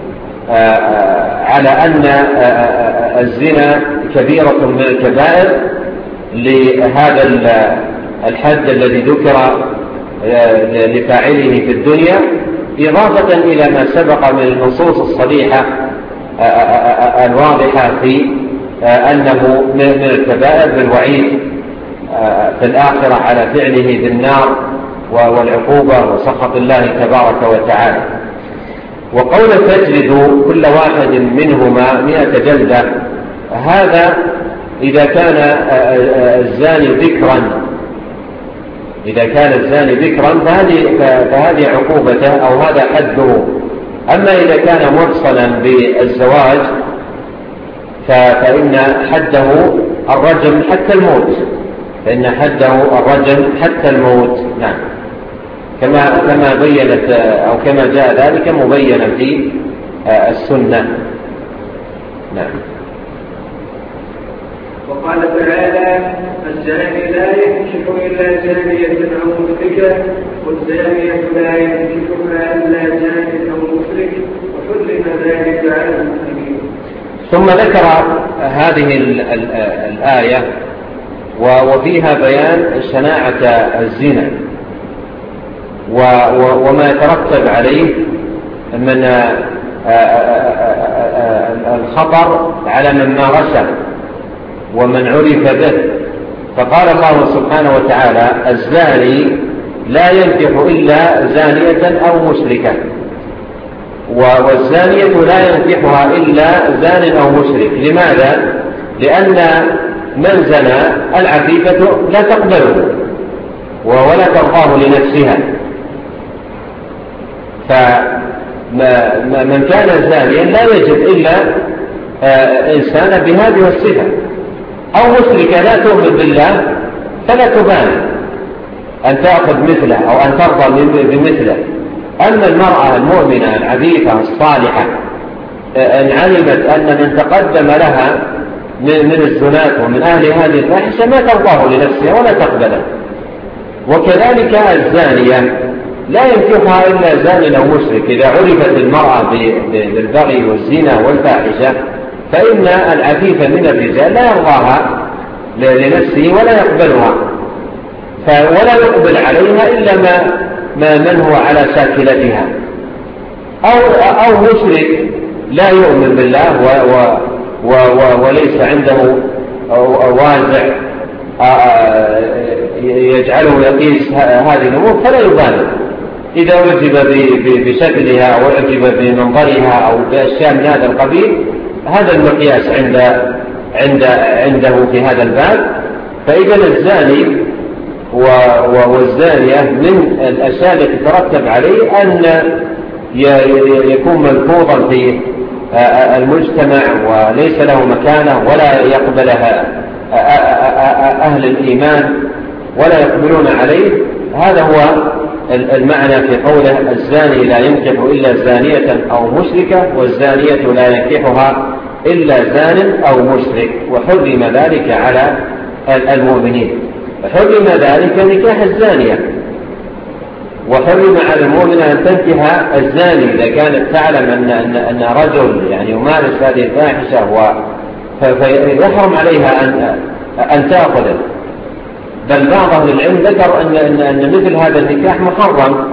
على أن الزنا كبيرة من الكبائر لهذا الحد الذي ذكر لفاعله في الدنيا، إضافة إلى ما سبق من النصوص الصريحة الواضحة في أنه من الكبائر بالوعيد في الآخرة على فعله بالنار والعقوبة وسخط الله تبارك وتعالى. وقول تجلد كل واحد منهما 100 جلدة، هذا إذا كان الزاني ذكرا فهذه عقوبته أو هذا حده. أما إذا كان مرسلا بالزواج فإن حده الرجم حتى الموت. نعم، كما بينت أو كما جاء ذلك مبينا في السنة. نعم. وقال تعالى: الزاني لا ينكح إلا زانية أو مشركة، والزانية لا ينكحها إلا زان أو مشرك، وحرم ذلك على المسلمين. ثم ذكر هذه الآية وفيها بيان شناعة الزنا وما يترتب عليه من الخطر على من مارسه ومن عرف به. فقال الله سبحانه وتعالى: الزاني لا ينكح إلا زانية أو مشركة، والزانية لا ينكحها إلا زان أو مشرك. لماذا؟ لأن من زنى العفيفة لا تقبله ولا ترضاه لنفسها، فمن كان زانيا لا يجد إلا إنسانا بهذه الصفة، أو مشركة لا تؤمن بالله فلا تبان أن تأخذ مثله أو أن ترضى بمثله. أما المرأة المؤمنة العفيفة الصالحة إن علمت أن من تقدم لها من الزنات ومن أهل هذه الفاحشة ما ترضاه لنفسها ولا تقبله. وكذلك الزانية لا ينكحها إلا زان أو مشرك. إذا عرفت المرأة بالبغي والزنا والفاحشة فإن العفيف من الرجال لا يرضاها لنفسه ولا يقبلها، ولا يقبل عليها إلا من هو على شاكلتها، أو مشرك لا يؤمن بالله وليس عنده وازع يجعله يقيس هذه الأمور فلا يبالغ. إذا أعجب بشكلها أو أعجب بمنظرها أو بأشياء من هذا القبيل، هذا المقياس عنده في هذا الباب. فإذا الزاني والزانية من الأشياء التي تترتب عليه أن يكون ملفوظا في المجتمع وليس له مكانة ولا يقبلها أهل الإيمان ولا يقبلون عليه. هذا هو المعنى في قوله: الزاني لا ينكح إلا زانية أو مشركة، والزانية لا ينكحها إلا زان أو مشرك، وحرم ذلك على المؤمنين. حرم ذلك نكاح الزانية، وحرم على المؤمن أن تنكح الزاني إذا كانت تعلم أن رجل يعني يمارس هذه الفاحشة فيحرم عليها أن تأخذه. بل بعض أهل العلم ذكر أن مثل هذا النكاح محرم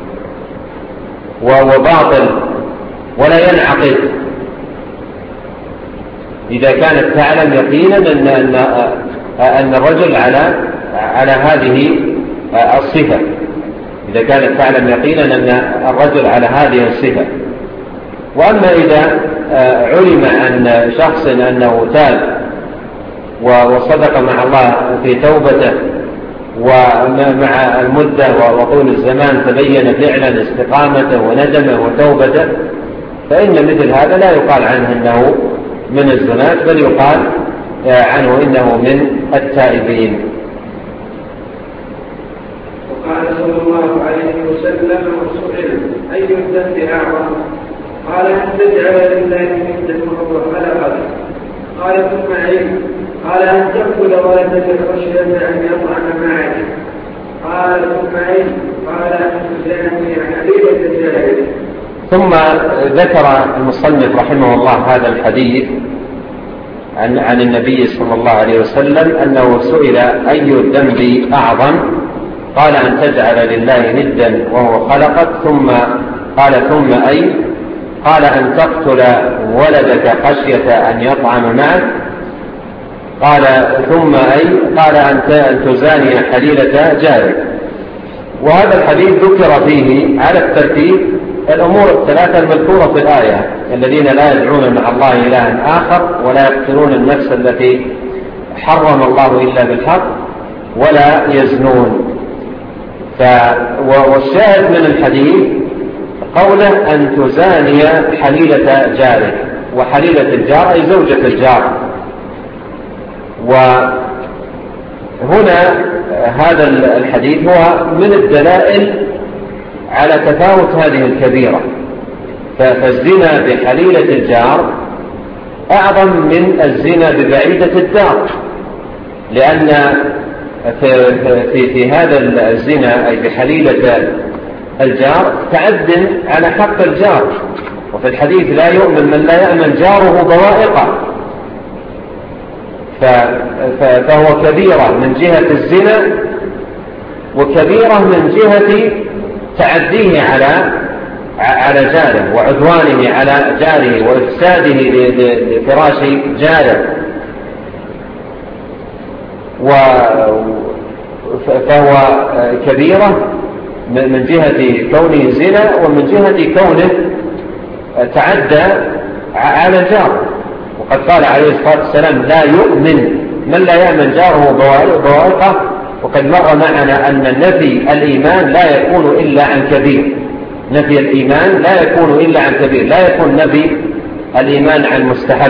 وباطل ولا ينعقد إذا كانت تعلم يقينا أن الرجل على هذه الصفة، إذا كانت تعلم يقينا أن الرجل على هذه الصفة. وأما إذا علم عن شخص أنه تاب وصدق مع الله في توبته، ومع المدة وطول الزمان تبين فعلا استقامته وندمه وتوبته، فإن مثل هذا لا يقال عنه أنه من الزنات، بل يقال عنه إنه من التائبين. وقال صلى الله عليه وسلم وسئل أي الذنب أعظم؟ قال أن تجعل لله ندا وهو خلقك. قال ثم أي؟ قال أن تأكل ولدك خشية أن يطعم معك. قال ثم أي؟ قال أن تزاني حبيبة الجاهل. ثم ذكر المصنف رحمه الله هذا الحديث عن النبي صلى الله عليه وسلم أنه سئل أي الذنب أعظم؟ قال أن تجعل لله ندا وهو خلقك. ثم قال ثم أي؟ قال أن تقتل ولدك خشية أن يطعم معك. قال ثم أي؟ قال أن تزاني حليلة جارك. وهذا الحديث ذكر فيه على الترتيب الأمور الثلاثة المذكورة في الآية: الذين لا يدعون مع الله إلها آخر، ولا يقتلون النفس التي حرم الله إلا بالحق، ولا يزنون. والشاهد من الحديث قوله أن تزاني حليلة جارك، وحليلة الجار أي زوجة الجار. وهنا هذا الحديث هو من الدلائل على تفاوت هذه الكبيرة، فالزنا بحليلة الجار أعظم من الزنا ببعيدة الدار، لأن في هذا الزنا أي بحليلة الجار تعد على حق الجار. وفي الحديث لا يؤمن من لا يأمن جاره بوائقه، فهو كبيرة من جهة الزنا، وكبيرة من جهة تعديه على جاره وعدوانه على جاره وإفساده لفراش جاره. فهو كبيرة من جهة كونه زنا، ومن جهة كونه تعدى على جاره. وقد قال عليه الصلاة والسلام: لا يؤمن من لا يأمن جاره بوائقه. وقد مر معنا أن نفي الإيمان لا يكون إلا عن كبير. نفي الإيمان لا يكون إلا عن كبير، لا يكون نفي الإيمان عن مستحب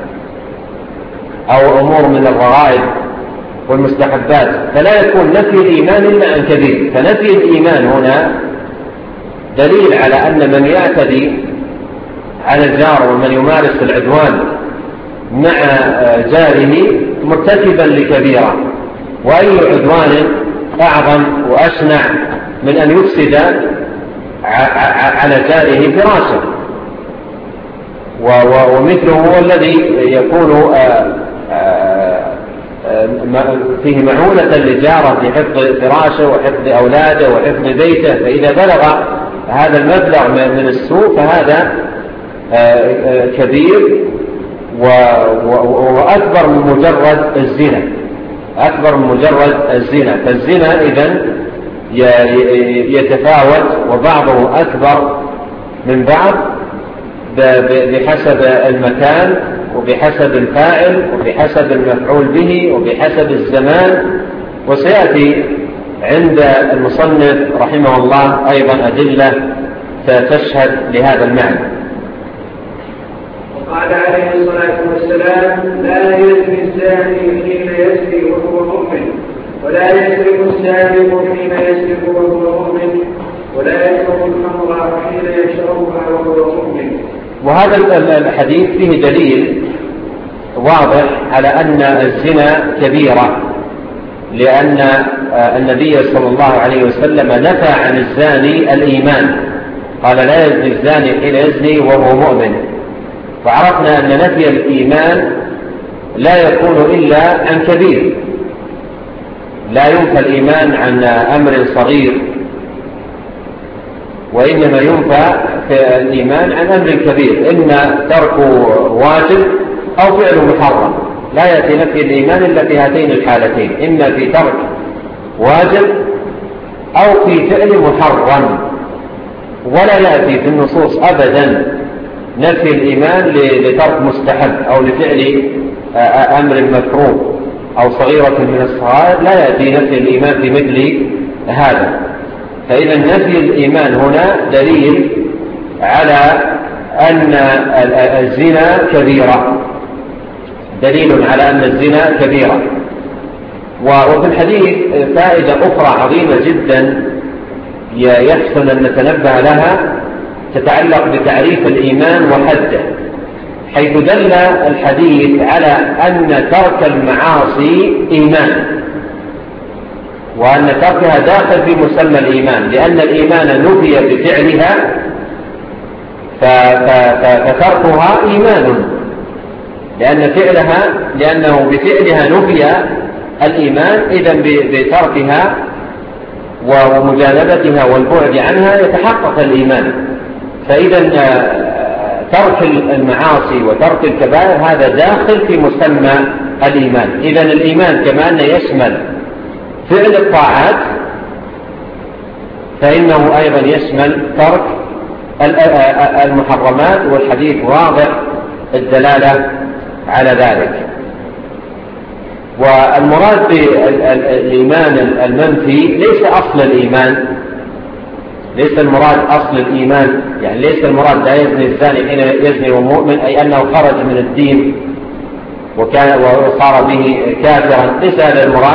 أو أمور من الرغائب والمستحبات، فلا يكون نفي الإيمان إلا عن كبير. فنفي الإيمان هنا دليل على أن من يعتدي على الجار ومن يمارس العدوان مع جاره مرتكبا لكبيرة. وأي عدوان أعظم وأشنع من أن يفسد على جاره فراشا؟ ومثله هو الذي يكون فيه معونة للجارة في حفظ فراشه وحفظ أولاده وحفظ بيته، فإذا بلغ هذا المبلغ من السوء فهذا كبير وأكبر من مجرد الزنا، أكبر من مجرد الزنا. فالزنا إذن يتفاوت، وبعضه أكبر من بعض بحسب المكان وبحسب الفاعل وبحسب المفعول به وبحسب الزمان. وسيأتي عند المصنف رحمه الله أيضا أدلة تشهد لهذا المعنى. وقال عليه الصلاة والسلام: لا يزني الزاني حين يزني وهو مؤمن، ولا يسرق السارق حين يسرق وهو مؤمن، ولا يشرب الخمر حين يشربها وهو مؤمن. وهذا الحديث فيه دليل واضح على أن الزنا كبيرة، لأن النبي صلى الله عليه وسلم نفى عن الزاني الإيمان، قال: لا يزني الزاني حين يزني وهو مؤمن. وعرفنا أن نفي الإيمان لا يكون إلا عن كبير، لا ينفى الإيمان عن أمر صغير، وإنما ينفى الإيمان عن أمر كبير، إما ترك واجب أو فعل محرم. لا يأتي نفي الإيمان إلا في هاتين الحالتين: إما في ترك واجب أو في فعل محرم. ولا يأتي في النصوص أبدا نفي الإيمان لترك مستحب أو لفعل أمر مكروه أو صغيرة من الصغائر، لا يأتي نفي الإيمان في مثل هذا. فإذا نفي الإيمان هنا دليل على أن الزنا كبيرة، دليل على أن الزنا كبيرة. وفي الحديث فائدة أخرى عظيمة جدا يحسن أن نتنبه لها، تتعلق بتعريف الإيمان وحده، حيث دل الحديث على أن ترك المعاصي إيمان، وأن تركها داخل في مسمى الإيمان، لأن الإيمان نفي بفعلها فتركها إيمان، لأنه بفعلها نفي الإيمان، إذن بتركها ومجانبتها والبعد عنها يتحقق الإيمان. فإذا ترك المعاصي وترك الكبائر هذا داخل في مسمى الإيمان. إذن الإيمان كما أنه يشمل فعل الطاعات فإنه أيضا يشمل ترك المحرمات، والحديث واضح الدلالة على ذلك. والمراد بالإيمان المنفي ليس أصل الإيمان، ليس المراد أصل الإيمان، يعني ليس المراد لا يزني الزاني حين يزني ومؤمن، أي أنه خرج من الدين وصار به كافرا، ليس هذا المراد.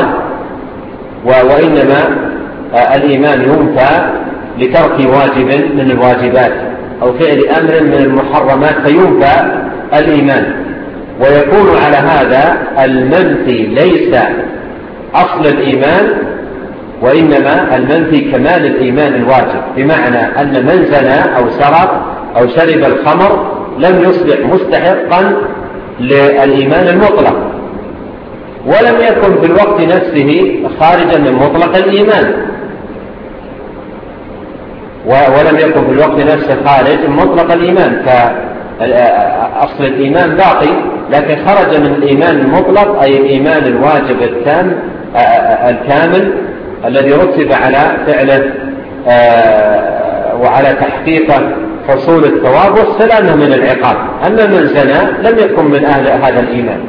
وإنما الإيمان ينفى لترك واجب من الواجبات أو فعل أمر من المحرمات فينفى الإيمان. ويكون على هذا المنفي ليس أصل الإيمان، وإنما المنفي كمال الإيمان الواجب، بمعنى أن من زنى أو سرق أو شرب الخمر لم يصبح مستحقا للإيمان المطلق، ولم يكن في الوقت نفسه خارجا من مطلق الإيمان، ولم يكن في الوقت نفسه خارج من مطلق الإيمان، فأصل الإيمان باقي، لكن خرج من الإيمان المطلق أي الإيمان الواجب الكامل الذي رتب على فعله وعلى تحقيق حصول الثواب والسلامة من العقاب. أما من زنى لم يكن من أهل هذا الإيمان،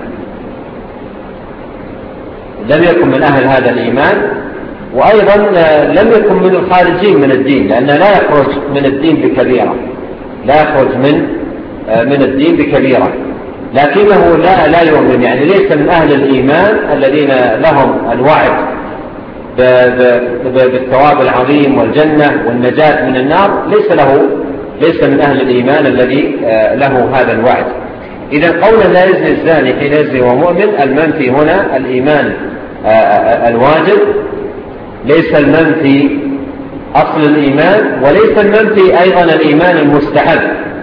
لم يكن من أهل هذا الإيمان، وأيضا لم يكن من الخارجين من الدين، لأنه لا يخرج من الدين بكبيرة، لا يخرج من الدين بكبيرة، لكنه لا يؤمن، يعني ليس من أهل الإيمان الذين لهم الوعد بالثواب العظيم والجنة والنجاة من النار، ليس من أهل الإيمان الذي له هذا الوعد. إذا قولا لا يزني الزاني حين يزني ومؤمن، المنفي هنا الإيمان الواجب، ليس المنفي أصل الإيمان، وليس المنفي أيضا الإيمان المستحب،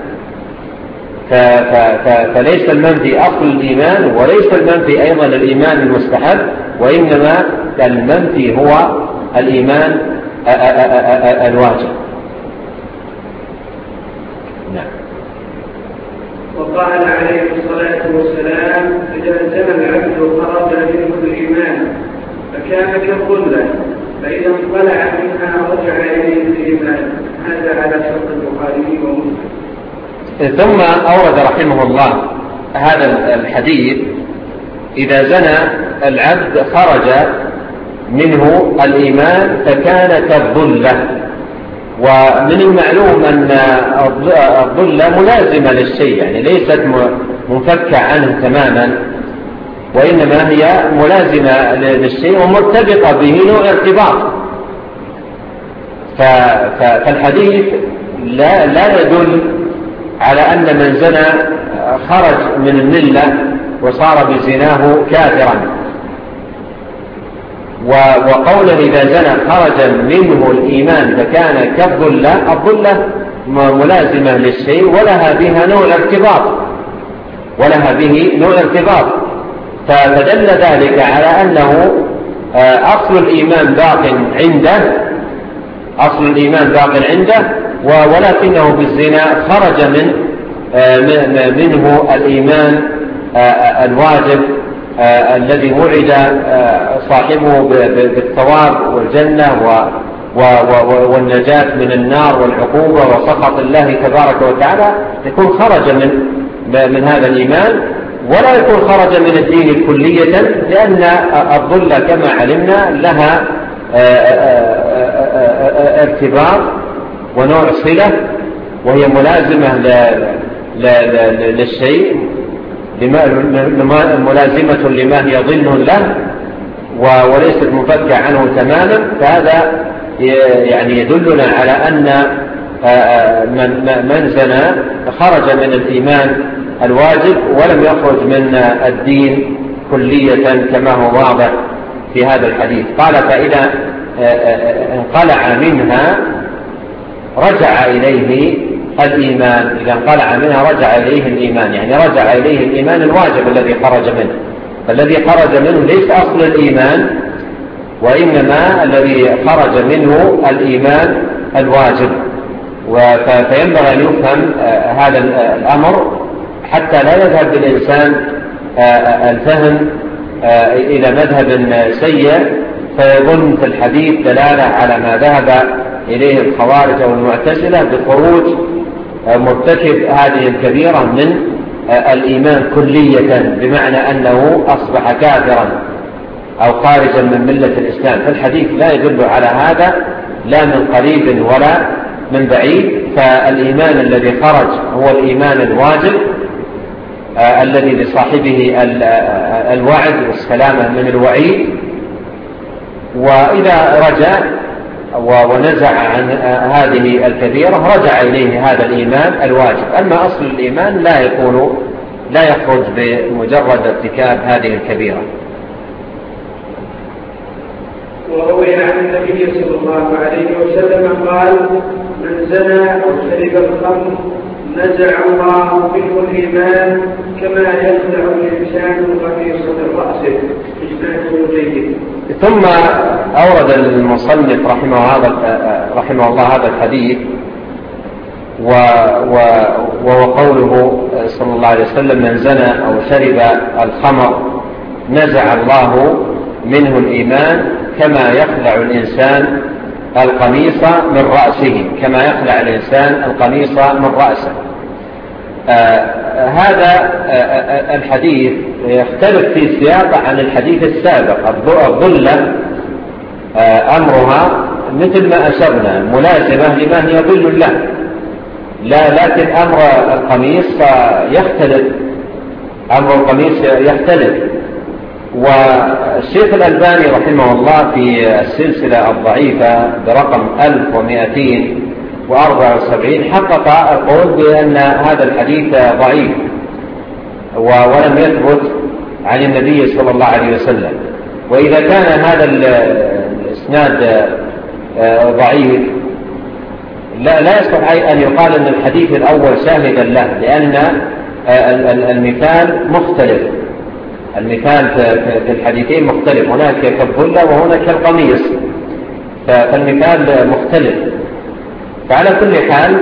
فليس المنفي أصل الإيمان، وليس المنفي أيضا الإيمان المستحب، وإنما المنفي هو الإيمان الواجب. نعم. وقال عليه الصلاة والسلام: إذا زنى العبد خرج منه الإيمان فكان كالظلة، فإذا انطلع منها رجع إليه الإيمان. هذا على شرط البخاري ومسلم. ثم أورد رحمه الله هذا الحديث: إذا زنى العبد خرج منه الإيمان فكان كالظلة. ومن المعلوم أن الظلة ملازمة للشيء، يعني ليست منفكة عنه تماما، وإنما هي ملازمة للشيء ومرتبطة به نوع ارتباط. فالحديث لا يدل على أن من زنى خرج من الملة وصار بزناه كافرا. وقوله إذا زنى خرج منه الإيمان فكان كالظلة، الظلة ملازمة للشيء ولها به نوع ارتباط، فدل ذلك على أنه أصل الإيمان باق عنده، ولكنه بالزنا خرج منه الإيمان الواجب الذي وعد صاحبه بالثواب والجنة والنجاة من النار والعقوبة وسخط الله تبارك وتعالى يكون خرج من هذا الإيمان، ولا يكون خرج من الدين كلية، لأن الضلة كما علمنا لها ارتباط ونوع صلة، وهي ملازمة للشيء، ملازمة لما هي ضمن له وليست مفكة عنه تماما. فهذا يعني يدلنا على أن من زنى خرج من الإيمان الواجب ولم يخرج من الدين كلية كما هو واضح في هذا الحديث. قال فإذا انقلع منها رجع إليه الإيمان، إذا انقلع منها رجع إليه الإيمان، يعني رجع إليه الإيمان الواجب الذي خرج منه. فالذي خرج منه ليس أصل الإيمان، وإنما الذي خرج منه الإيمان الواجب. فينبغي أن يفهم هذا الأمر حتى لا يذهب بالإنسان الفهم إلى مذهب سيء فيظن في الحديث دلالة على ما ذهب إليه الخوارج أو المعتزلة بخروج مرتكب هذه الكبيرة من الإيمان كلية، بمعنى أنه أصبح كافرا أو خارجا من ملة الإسلام. فالحديث لا يدل على هذا لا من قريب ولا من بعيد. فالإيمان الذي خرج هو الإيمان الواجب الذي لصاحبه الوعد والسلامة من الوعيد، وإذا رجع ونزع عن هذه الكبيرة رجع إليه هذا الإيمان الواجب. أما أصل الإيمان لا يخرج بمجرد ارتكاب هذه الكبيرة. وروي عن النبي صلى الله عليه وسلم قال: من زنى أو شرب الخمر نزع الله منه الإيمان كما يخلع الإنسان القميص من رأسه. إسناده جيد. ثم أورد المصنف رحمه الله هذا الحديث وهو قوله صلى الله عليه وسلم: من زنى أو شرب الخمر نزع الله منه الإيمان كما يخلع الإنسان القميص من رأسه، كما يخلع الإنسان القميص من رأسه. هذا الحديث يختلف في سياقه عن الحديث السابق. الضلة أمرها مثل ما أشرنا ملازمة لما هي ضل له، لكن أمر القميص يختلف. أمر القميص يختلف. والشيخ الألباني رحمه الله في السلسلة الضعيفة برقم 1274 حقق القول بأن هذا الحديث ضعيف ولم يثبت عن النبي صلى الله عليه وسلم. وإذا كان هذا الإسناد ضعيف لا يصح أن يقال أن الحديث الأول شاهدا له، لأن المثال مختلف. المثال في الحديثين مختلف، هناك كالظلة وهناك كالقميص، فالمثال مختلف. فعلى كل حال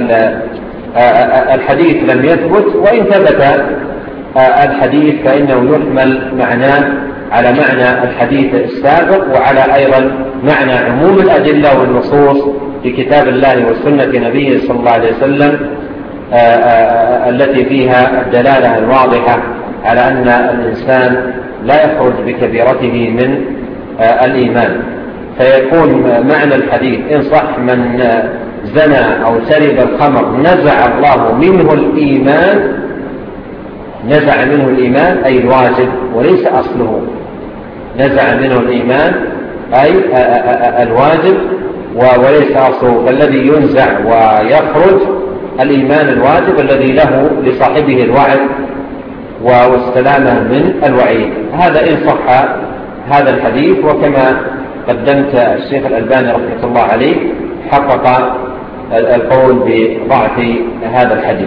الحديث لم يثبت، وإن ثبت الحديث فإنه يحمل معناه على معنى الحديث السابق، وعلى أيضا معنى عموم الأدلة والنصوص في كتاب الله وسنة نبيه صلى الله عليه وسلم التي فيها الدلالة الواضحة على أن الإنسان لا يخرج بكبيرته من الإيمان. فيكون معنى الحديث إن صح: من زنى أو شرب الخمر نزع الله منه الإيمان. نزع منه الإيمان أي الواجب وليس أصله. نزع منه الإيمان أي الواجب وليس أصله. فالذي ينزع ويخرج الإيمان الواجب الذي له لصاحبه الوعد والسلامة من الوعيد. هذا إن صح هذا الحديث. وكما قدمت الشيخ الألباني رحمه الله عليه حقق القول بضعف هذا الحديث.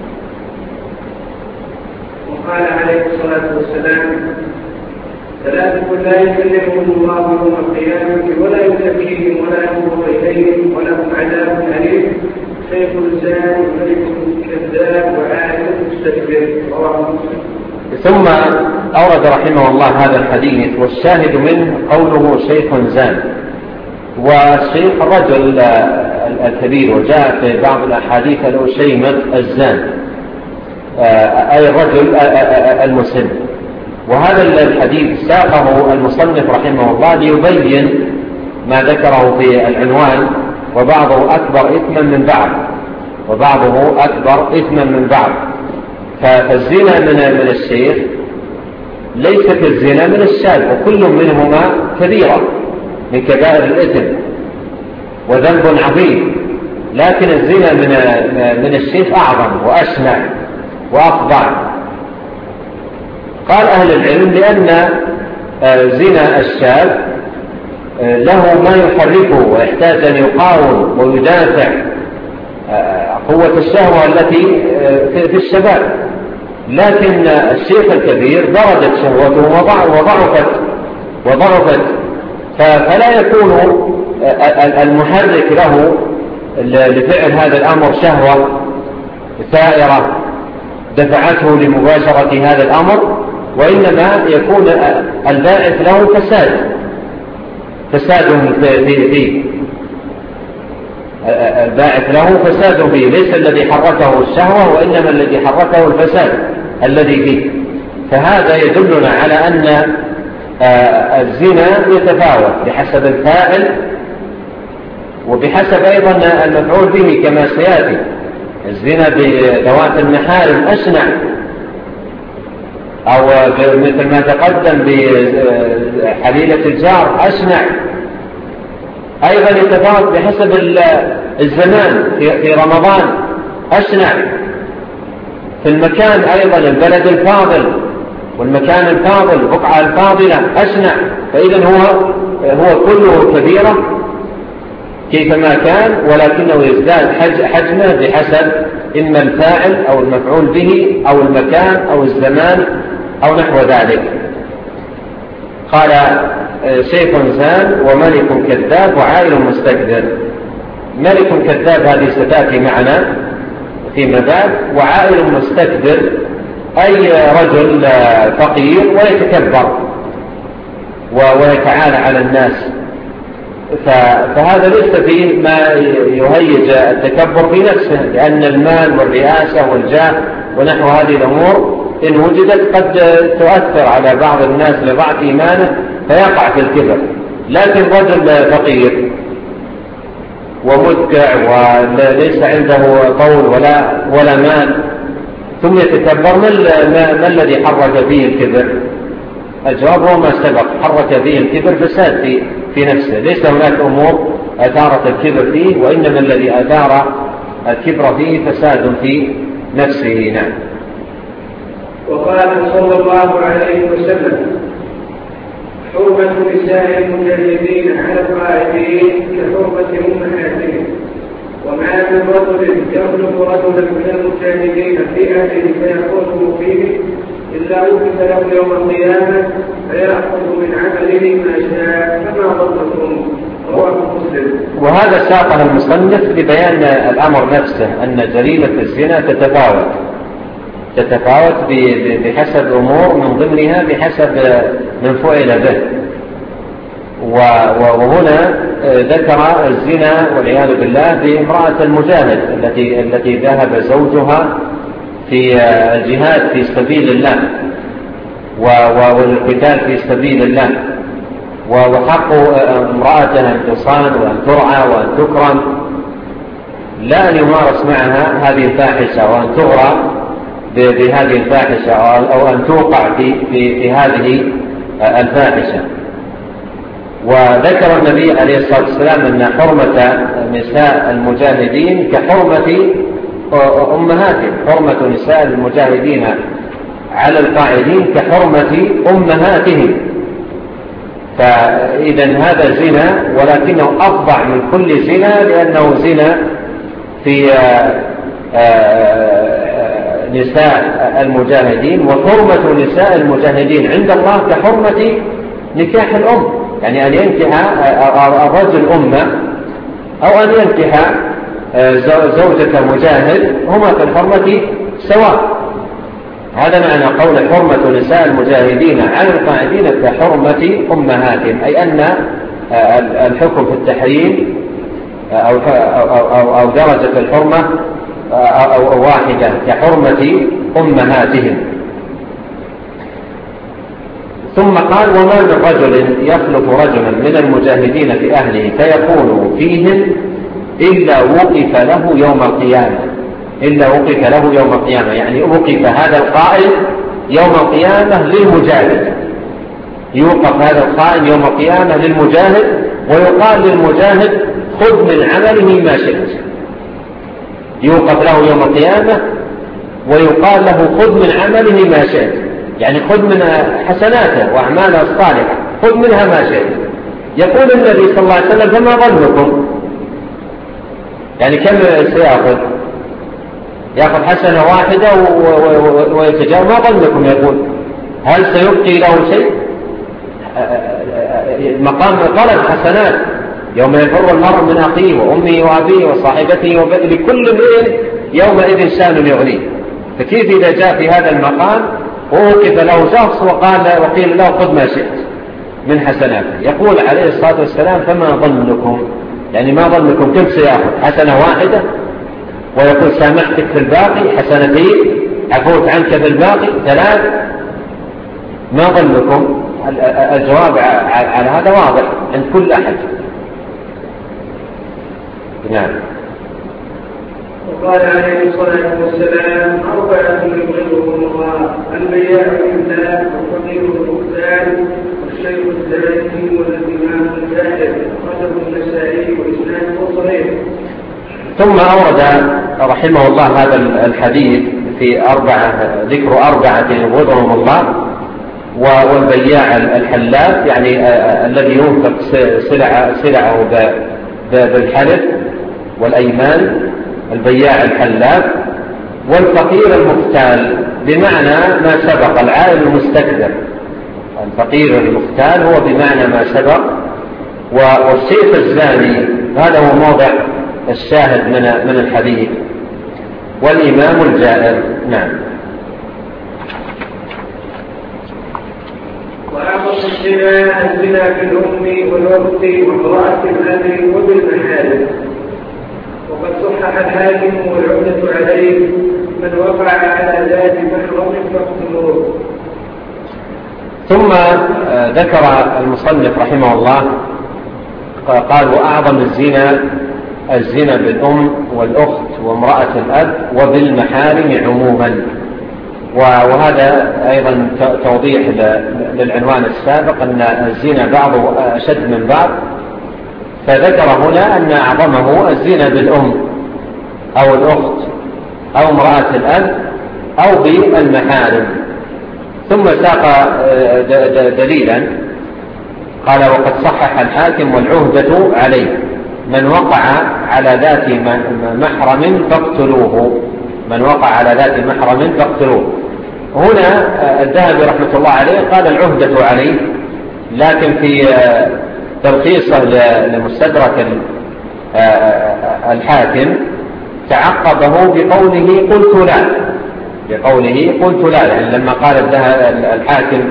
وقال عليه الصلاة والسلام: ثلاثة لا يكلمهم الله يوم القيامة ولا يزكيهم ولا ينظر إليهم ولهم عذاب أليم: شيخ زان وملك كذاب وعالم مستكبر. رواه مسلم. ثم أورد رحمه الله هذا الحديث، والشاهد منه قوله: شيخ زان. والشيخ الرجل الكبير، وجاء في بعض الأحاديث الأشيمة الزان، أي الرجل المسن. وهذا الحديث ساقه المصنف رحمه الله ليبين ما ذكره في العنوان: وبعضه أكبر إثما من بعض، وبعضه أكبر إثما من بعض. فالزنا من الشيخ ليس كالزنا من الشاب، وكل منهما كبيرة من كبائر الإثم وذنب عظيم، لكن الزنا من الشيخ أعظم وأشنع وأفضع. قال أهل العلم لأن زنا الشاب له ما يحركه ويحتاج أن يقاوم ويدافع قوة الشهوة التي في الشباب، لكن الشيخ الكبير بردت شهوته وضعفت، فلا يكون المحرك له لفعل هذا الأمر شهوة ثائرة دفعته لمباشرة هذا الأمر، وإنما يكون الباعث له فساد فيه، الباعث له فساد فيه، ليس الذي حركه الشهوة، وإنما الذي حركه الفساد الذي فيه. فهذا يدلنا على أن الزنا يتفاوت بحسب الفاعل وبحسب أيضا المفعول به، كما سيأتي. الزنا بذوات المحارم أشنع، أو مثل ما تقدم بحليلة الجار أشنع. أيضا يتفاوت بحسب الزمان، في رمضان أشنع، في المكان أيضا البلد الفاضل والمكان الفاضل البقعة الفاضلة أشنع. فإذا هو كله كبيرة كيفما كان، ولكنه يزداد حجمه بحسب إما الفاعل أو المفعول به أو المكان أو الزمان أو نحو ذلك. قال: شيخ زان وملك كذاب وعائل مستكبر. ملك كذاب هذه ستأتي معنا فيما بعد، وعائل مستكبر أي رجل فقير ويتكبر ويتعالى على الناس. فهذا ليس فيه ما يهيج التكبر في نفسه، لأن المال والرئاسة والجاه ونحو هذه الأمور إن وجدت قد تؤثر على بعض الناس لضعف إيمانه فيقع في الكبر. لكن رجل فقير ومدكع وليس عنده قول ولا مال ثم يتكبر، ما الذي حرك فيه الكبر؟ الجواب هو ما سبق، حرك فيه الكبر فساد في نفسه. ليس هناك أمور أثارت الكبر فيه، وإنما الذي أثار الكبر فيه فساد في نفسه. نعم. وقال صلى الله عليه وسلم: حرمة نساء المجاهدين على القاعدين كحرمة أمهاتهم، وما من رجل يخلق رجلا من المجاهدين في أهله فيأخذه فيه إلا وكف له يوم القيامة فيأخذ من عمله ما شاء كما ظنكم. رواه مسلم. وهذا ساقه المصنف لبيان الأمر نفسه، أن جريمة الزنا تتفاوت بحسب أمور، من ضمنها بحسب من فعل به. وهنا ذكر الزنا والعياذ بالله بامرأة المجاهد التي ذهب زوجها في الجهاد في سبيل الله والقتال في سبيل الله، وحق امرأة أن تصان وأن ترعى وأن تكرم، لا أن يمارس معها هذه الفاحشة وأن تغرى بهذه الفاحشة أو أن توقع في هذه الفاحشة. وذكر النبي عليه الصلاة والسلام أن حرمة نساء المجاهدين كحرمة أمهاتهم، حرمة نساء المجاهدين على القاعدين كحرمة أمهاتهم. فإذا هذا زنا، ولكنه أفظع من كل زنا، لأنه زنا في نساء المجاهدين. وحرمة نساء المجاهدين عند الله كحرمة نكاح الأم، يعني أن ينكح الرجل أمه أو أن ينكح زوجة مجاهد، هما في الحرمة سواء. هذا معنى قول حرمة نساء المجاهدين على القاعدين كحرمة أمهاتهم، أي أن الحكم في التحريم أو درجة الحرمة أو واحدة كحرمة أمهاتهم. ثم قال: وما من رجل يخلف رجلا من المجاهدين في أهله فيكون فيهم إلا وقف له يوم القيامة، يعني وقف هذا القائل يوم القيامة للمجاهد، يوقف هذا القائل يوم القيامة للمجاهد، ويقال للمجاهد: خذ من عمله ما شئت. يوقف له يوم القيامة ويقال له: خذ من عمله ما شئت، يعني خذ من حسناته وأعماله الصالحة، خذ منها ما شئت. يقول النبي صلى الله عليه وسلم: فما ظنكم؟ يعني كم سيأخذ؟ يأخذ حسنة واحدة ويتجاوز. ما ظنكم؟ يقول: هل سيبقي له شيء؟ مقام طلب حسنات، يوم يفر المرء من أخيه وأمه وأبيه وصاحبته وبدل كل امرئ يومئذ شان يغنيه. فكيف إذا جاء في هذا المقام ووقف له شخص وقيل له: خذ ما شئت من حسناته؟ يقول عليه الصلاة والسلام: فما ظنكم؟ يعني ما ظنكم كم سيأخذ؟ حسنة واحدة، ويقول: سامحتك في الباقي، حسنتين، عفوت عنك في الباقي، 3. ما ظنكم؟ الجواب على هذا واضح عند كل أحد. نعم. وقال عليه الصلاة والسلام: 4 يبغضهم الله: البياع بالله، والفقير بالبهتان، والشيخ الزاني، والإمام الجاهل. أخرجه النسائي وإسناده صحيح. ثم أورد رحمه الله هذا الحديث في ذكر 4 يبغضهم الله، والبياع الحلاف، يعني الذي ينفق سلعه بالحلف والأيمان، البياع الحلاف، والفقير المختال، بمعنى ما سبق، العائل المستكبر. الفقير المختال هو بمعنى ما سبق. والشيخ الزاني هذا هو موضع الشاهد من الحديث، والإمام الجائر. نعم. وأعظم الزنا في الأم والوقت وامرأة الأب وبالمحارم. وقد صحح الحاكم والعمدة عليه: من وقع على ذات محرم فاقتلوه. ثم ذكر المصنف رحمه الله قال: وأعظم الزنا بالأم والأخت وامرأة الأب وبالمحارم عموما. وهذا أيضا توضيح للعنوان السابق أن الزنا بعضه أشد من بعض، فذكر هنا أن أعظمه الزنا بالأم أو الأخت أو امرأة الأب أو بالمحارم. ثم ساق دليلا قال: وقد صحح الحاكم والعهدة عليه: من وقع على ذات محرم فاقتلوه. من وقع على ذات محرم فاقتلوه. هنا الذهبي رحمة الله عليه قال: العهدة عليه، لكن في تلخيصه لمستدرك الحاكم تعقبه بقوله: قلت لا، يعني لما قال الحاكم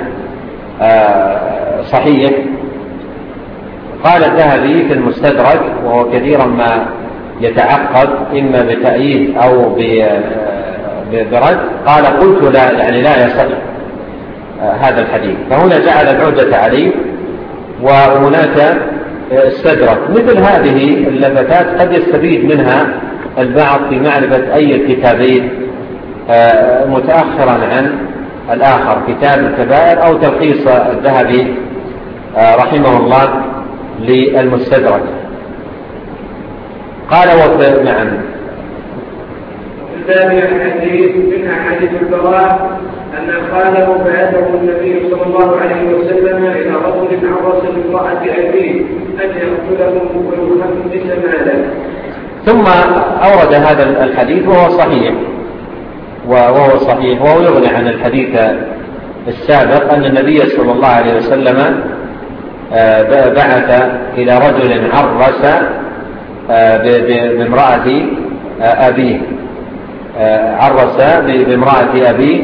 صحيح، قال الذهبي في المستدرك، وهو كثيرا ما يتعقب إما بتأييد أو برد، قال: قلت لا، يعني لا يصح هذا الحديث. فهنا جعل العهدة عليه، وهناك استدرك. مثل هذه اللفتات قد يستفيد منها البعض في معرفة أي الكتابين متأخرا عن الآخر، كتاب الكبائر أو تلخيص الذهبي رحمه الله للمستدرك. قال: نعم. الثاني الحديث من أحاديث البراء أن قاله بعثه النبي صلى الله عليه وسلم إلى رجل عرس بامرأة أبيه أن يقتله ويخمس ماله. ثم أورد هذا الحديث وهو صحيح وهو يغني عن الحديث السابق، أن النبي صلى الله عليه وسلم بعث إلى رجل عرس بامرأة أبيه، عرس بامرأة أبيه،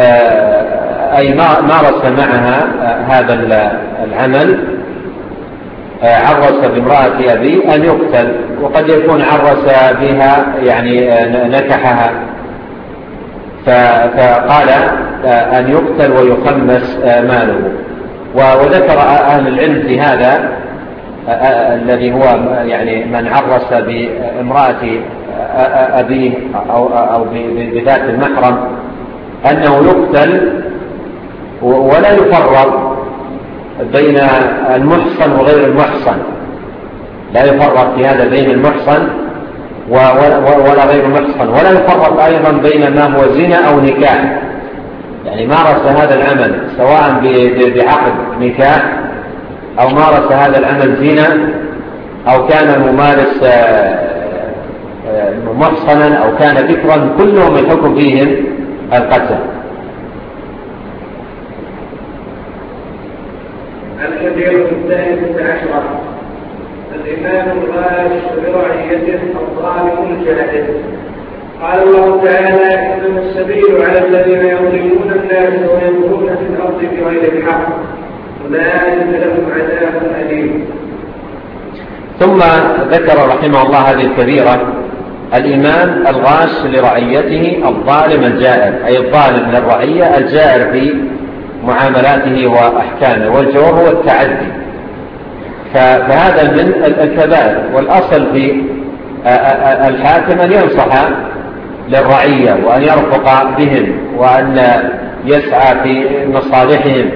أي مارس معها هذا العمل، عرس بامرأة أبيه أن يقتل، وقد يكون عرس بها يعني نكحها، فقال أن يقتل ويخمس ماله. وذكر أهل العلم في هذا الذي هو يعني من عرس بامرأة أبيه أو بذات المحرم أنه يقتل ولا يفرق بين المحصن وغير المحصن، لا يفرق في هذا بين المحصن ولا غير المحصن، ولا يفرق أيضا بين ما هو زنا أو نكاح، يعني مارس هذا العمل سواء بعقد نكاح أو مارس هذا العمل زنا أو كان ممارس محصنا أو كان ذكرا، كلهم الحكم فيهم القتل. الكبير الثالث عشر الإمام الغاش برعيته الظالم الجاهل. قال الله تعالى: إنما السبيل على الذين يظلمون الناس ويبغون في الأرض بغير الحق أولئك لهم عذاب أليم. ثم ذكر رحمه الله هذه الكبيرة: الإمام الغاش لرعيته الظالم الجائر، أي الظالم للرعية الجائر في معاملاته وأحكامه، والجور هو التعدي، فهذا من الكبائر. والأصل في الحاكم أن ينصح للرعية وأن يرفق بهم وأن يسعى في مصالحهم،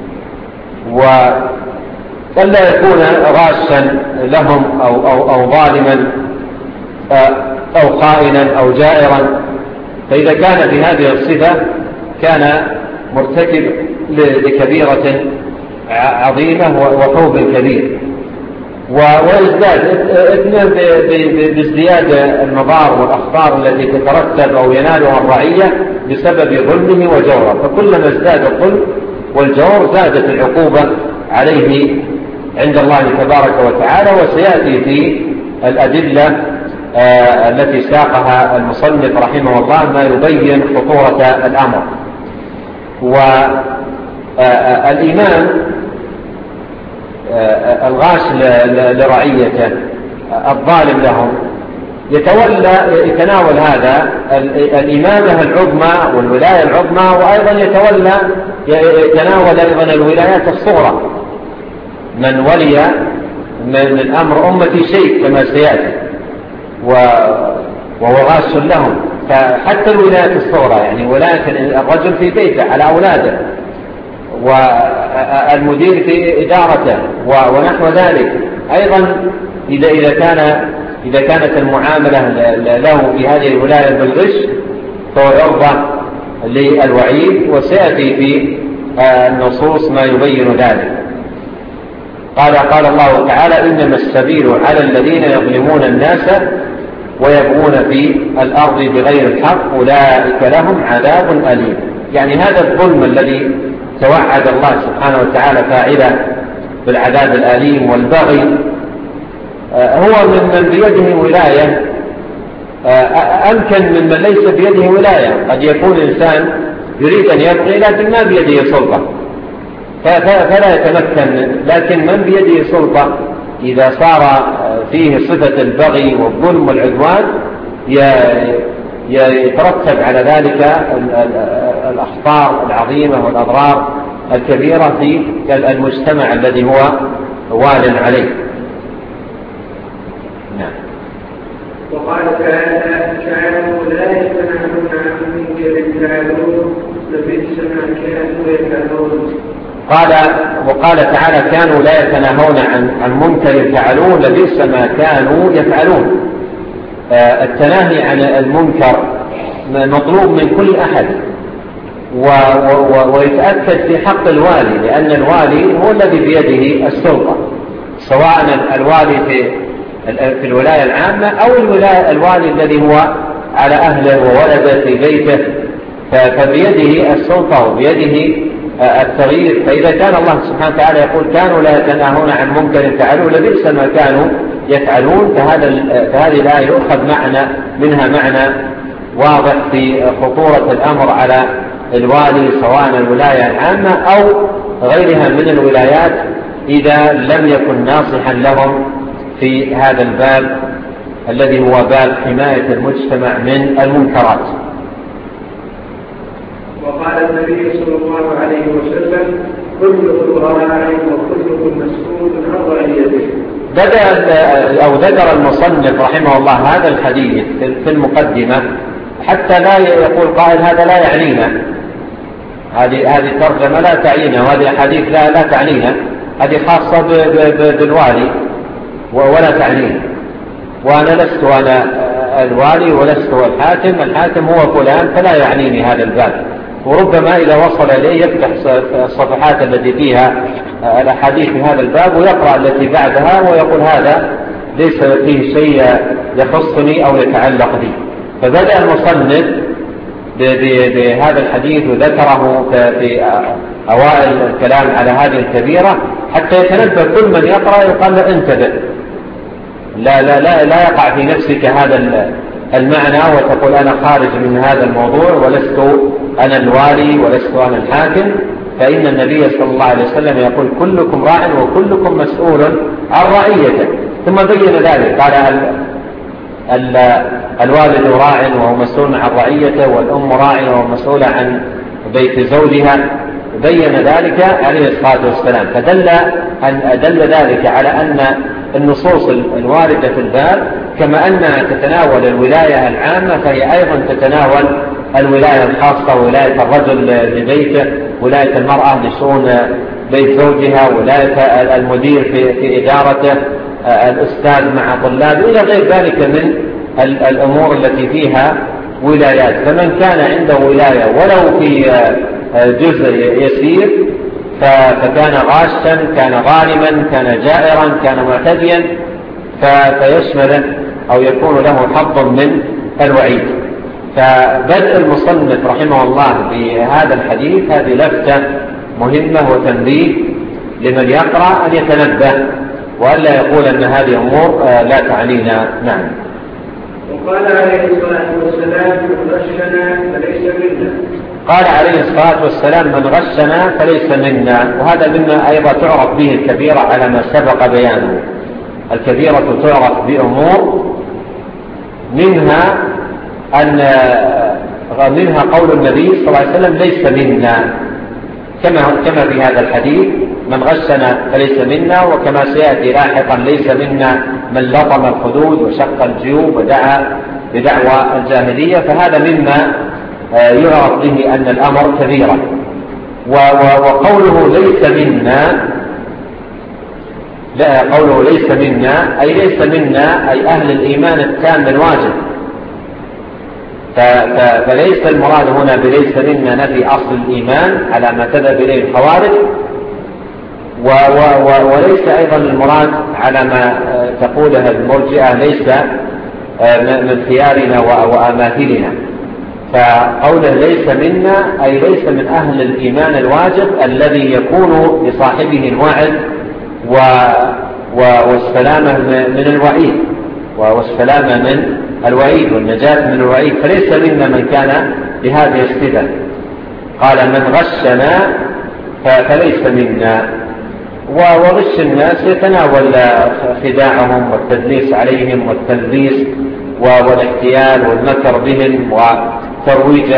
ولا يكون غاشا لهم أو ظالما أو خائنا أو جائرا. فإذا كان في هذه الصفة كان مرتكب لكبيرة عظيمة وحوب كبير، ويزداد إثما بازدياد المضار والأخطار التي تترتب أو ينالها الرعية بسبب ظلمه وجوره. فكلما ازداد الظلم والجور زادت العقوبة عليه عند الله تبارك وتعالى. وسيأتي في الأدلة التي ساقها المصنف رحمه الله ما يبين خطورة الأمر. والإمام الغاش لرعيته الظالم لهم يتناول هذا الإمامة العظمى والولاية العظمى، وأيضا يتناول أيضا الولايات الصغرى، من ولي من أمر أمتي شيء كما سيأتي وهو غاش لهم. فحتى الولايات الصغرى يعني ولاية الرجل في بيته على أولاده، والمدير في إدارته ونحو ذلك أيضا، إذا كانت المعاملة له في هذه الولاية بالغش فهو يرضى للوعيد، وسيأتي في النصوص ما يبين ذلك. قال الله تعالى: إنما السبيل على الذين يظلمون الناس ويبغون في الأرض بغير الحق أولئك لهم عذاب أليم. يعني هذا الظلم الذي توعد الله سبحانه وتعالى فاعله بالعذاب الأليم والبغي هو ممن بيده ولاية أمكن ممن ليس بيده ولاية. قد يكون إنسان يريد أن يبغي لكن ما بيده سلطة فلا يتمكن، لكن من بيده سلطة إذا صار فيه صفة البغي والظلم والعدوان يترتب على ذلك الأخطار العظيمة والأضرار الكبيرة في المجتمع الذي هو وال عليه. نعم. وقال تعالى: كانوا لا يتناهون عن منكر فعلوه لبئس ما كانوا يفعلون. وقال تعالى: كانوا لا يتناهون عن منكر فعلوه لبئس ما كانوا يفعلون. التناهي عن المنكر مطلوب من كل أحد، ويتأكد في حق الوالي، لأن الوالي هو الذي بيده السلطة، سواء الوالي في الولاية العامة أو الوالي الذي هو على أهله وولده في بيته، فبيده السلطة وبيده التغيير. فإذا كان الله سبحانه وتعالى يقول: كانوا لا يتناهون عن منكر فعلوه لبئس ما كانوا يفعلون، فهذه الآية يؤخذ منها معنى واضح في خطورة الأمر على الوالي، سواء الولاية العامة أو غيرها من الولايات إذا لم يكن ناصحا لهم في هذا الباب الذي هو باب حماية المجتمع من المنكرات. وقال النبي صلى الله عليه وسلم: كلكم راع وكلكم مسؤول عن رعيته. ذكر المصنف رحمه الله هذا الحديث في المقدمة حتى لا يقول قائل هذا لا يعنينا، هذه الترجمة لا تعينا، وهذه الحديث لا تعنينا، هذه خاصة بالوالي ولا تعنينا، وأنا لست أنا الوالي ولست الحاكم هو فلان فلا يعنيني هذا الباب. وربما إذا وصل إليه يفتح الصفحات التي فيها الأحاديث في هذا الباب ويقرأ التي بعدها ويقول هذا ليس فيه شيء يخصني أو يتعلق بي. فبدأ المصنف بهذا الحديث وذكره في أوائل الكلام على هذه الكبيرة حتى يتنبه كل من يقرأ يقال له انتبه، لا يقع في نفسك هذا المعنى وتقول أنا خارج من هذا الموضوع ولست أنا الوالي ولست أنا الحاكم. فإن النبي صلى الله عليه وسلم يقول كلكم راع وكلكم مسؤول عن رعيته، ثم بين ذلك قال الوالد راع وهو مسؤول عن رعيته، والأم راع وهو مسؤول عن بيت زوجها، بين ذلك عليه الصلاة والسلام. فدل ذلك على أن النصوص الواردة في الباب كما أنها تتناول الولاية العامة فهي أيضا تتناول الولاية الخاصة، ولاية الرجل لبيته، ولاية المرأة لشؤون بيت زوجها، ولاية المدير في إدارته، الأستاذ مع طلاب، إلى غير ذلك من الأمور التي فيها ولايات. فمن كان عنده ولاية ولو في جزء يسير فكان غاشا، كان ظالما، كان جائرا، كان معتديا، فيشمل أو يكون له حظ من الوعيد. فبدء المصنف رحمه الله بهذا الحديث هذه لفتة مهمة وتنبيه لمن يقرأ أن يتنبه وألا يقول أن هذه أمور لا تعنينا. نعم. وقال عليه الصلاة والسلام: من غشنا فليس منا. قال عليه الصلاة والسلام: من غشنا فليس منا. وهذا مما أيضا تعرف به الكبيرة على ما سبق بيانه. الكبيرة تعرف بأمور منها قول النبي صلى الله عليه وسلم: ليس منا، كما في هذا الحديث: من غشنا فليس منا، وكما سيأتي لاحقا: ليس منا من لطم الخدود وشق الجيوب ودعا بدعوى الجاهلية. فهذا مما يعرف به أن الأمر كبيرا. وقوله ليس منا، لا، قوله ليس منا أي ليس منا أي أهل الإيمان التام الواجب. فليس المراد هنا بليس منا نفي أصل الإيمان على ما تذهب إليه الخوارج، وليس أيضا المراد على ما تقوله المرجئة ليس من خيارنا وأماثلنا. فقوله ليس منا أي ليس من أهل الإيمان الواجب الذي يكون لصاحبه الوعد والسلامة من الوعيد، والسلامة من الوعيد والنجاة من الوعيد. فليس منا من كان بهذه الصفة. قال: من غشنا فليس منا. وغش الناس يتناول خداعهم والتدليس عليهم والتلبيس والاحتيال والمكر بهم وترويج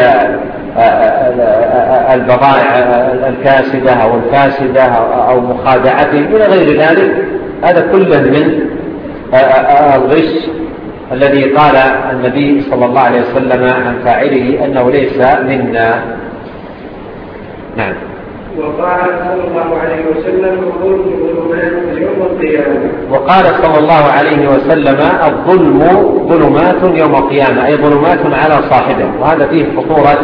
البضائع الكاسدة أو الفاسدة أو مخادعتهم إلى غير ذلك. هذا كله من الغش الذي قال النبي صلى الله عليه وسلم عن فاعله أنه ليس منا. نعم. وقال صلى الله عليه وسلم: الظلم ظلمات يوم القيامة. وقال صلى الله عليه وسلم: الظلم ظلمات يوم القيامة، أي ظلمات على صاحبه. وهذا فيه خطورة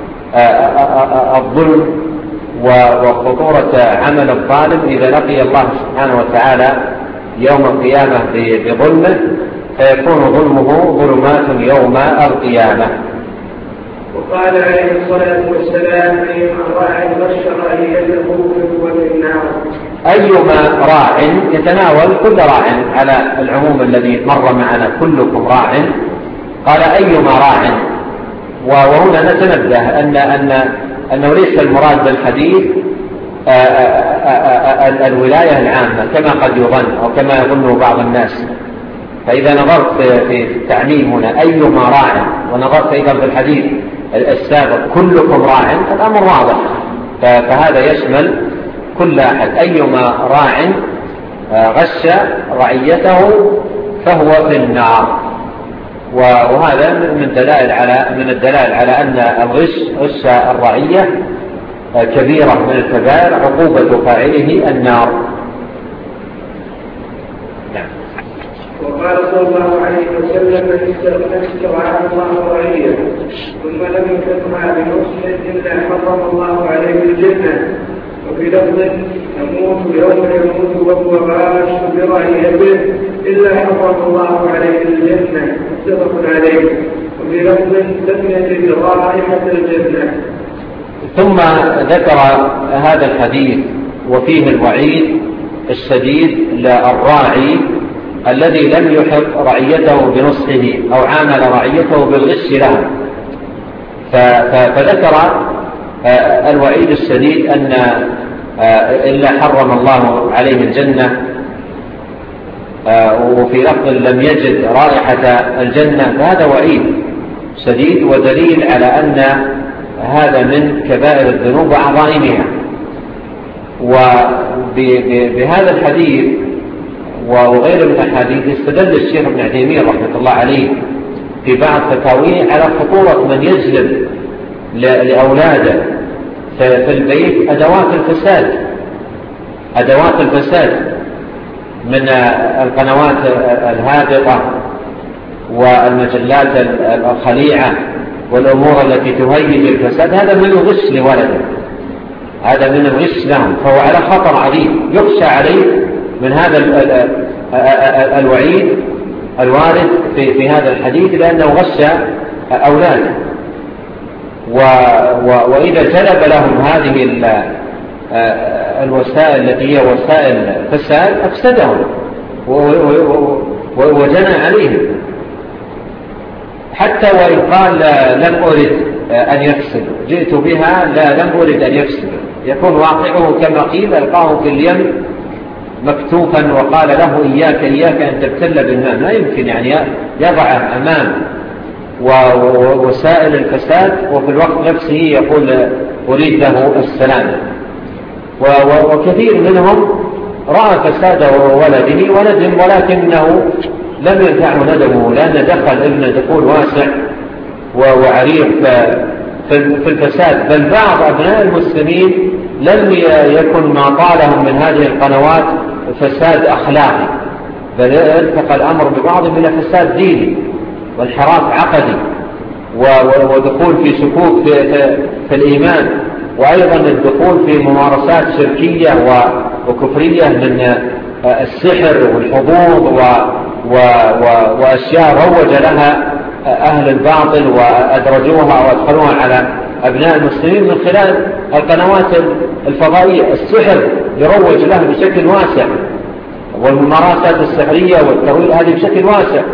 الظلم وخطورة عمل الظالم إذا لقي الله سبحانه وتعالى يوم القيامة بظلمه، فيكون ظلمه ظلمات يوم القيامة. وقال عليه الصلاة والسلام: أيما راع غش رعيته فهو في النار. أيما راع يتناول كل راع على العموم الذي مر معنا: كلكم راع. قال: أيما راع. وهنا نتنبه أنه ليس المراد بالحديث الولاية العامة كما قد يظن أو كما يظن بعض الناس. فإذا نظرت في التعميم هنا أيما راع، ونظرت أيضا في الحديث السابق كلكم راع، الأمر واضح، فهذا يشمل كل أحد. أيما راع غش رعيته فهو في النار. وهذا من الدلائل على أن غش الرعية كبيرة من الكبائر، عقوبة فاعله النار. نعم. وقال صلى الله عليه وسلم: من استرعاه الله رعية ثم لم يحطها بنصح إلا حرم الله عليه الجنة. وفي لفظ: يموت يوم يموت وهو غاش برعيته إلا حرم الله عليه الجنة. متفق عليه. وفي لفظ: لم يجد رائحة الجنة. ثم ذكر هذا الحديث وفيه الوعيد الشديد للراعي الذي لم يحق رعيته بنصحه أو عامل رعيته بالغش له. فذكر الوعيد الشديد أن إلا حرم الله عليه الجنة، وفي لفظ لم يجد رائحة الجنة، فهذا وعيد شديد ودليل على أن هذا من كبائر الذنوب وعظائمها. وبهذا الحديث وغيره من الحديث استدل الشيخ ابن عثيمين رحمة الله عليه في بعض فتاويه على خطورة من يجلب لأولاده في البيت أدوات الفساد من القنوات الهابطة والمجلات الخليعة والأمور التي تهيج الفساد. هذا من الغش لولده، هذا من الغش لهم، فهو على خطر عظيم يخشى عليه من هذا الوعيد الوارد في هذا الحديث، لأنه غش أولاده. وإذا جلب لهم هذه الوسائل التي هي وسائل فساد أفسدهم وجنى عليهم، حتى وإن قال لم أرد أن يفسد، جئت بها لا لم أرد أن يفسد، يكون واقعه كما قيل: ألقاه في اليم مكتوفا وقال له إياك أن تبتل بالماء. لا يمكن يعني يضعه أمام ووسائل الفساد وفي الوقت نفسه يقول أريد له السلام. وكثير منهم رأى فساد ولده وندم، ولكنه لم ينفعه ندمه، لأن دخل ابن دخول واسع وعريض في الفساد. بل بعض أبناء المسلمين لم يكن ما طالهم من هذه القنوات فساد أخلاقي، بل ارتقى الأمر ببعض من فساد ديني وانحراف عقدي ودخول في شكوك في الإيمان، وأيضا الدخول في ممارسات شركية وكفرية من السحر والحظوظ وأشياء روج لها أهل الباطل وأدرجوها وأدخلوها على أبناء المسلمين من خلال القنوات الفضائية. السحر يروج له بشكل واسع، والممارسات السحرية والترويج هذه بشكل واسع،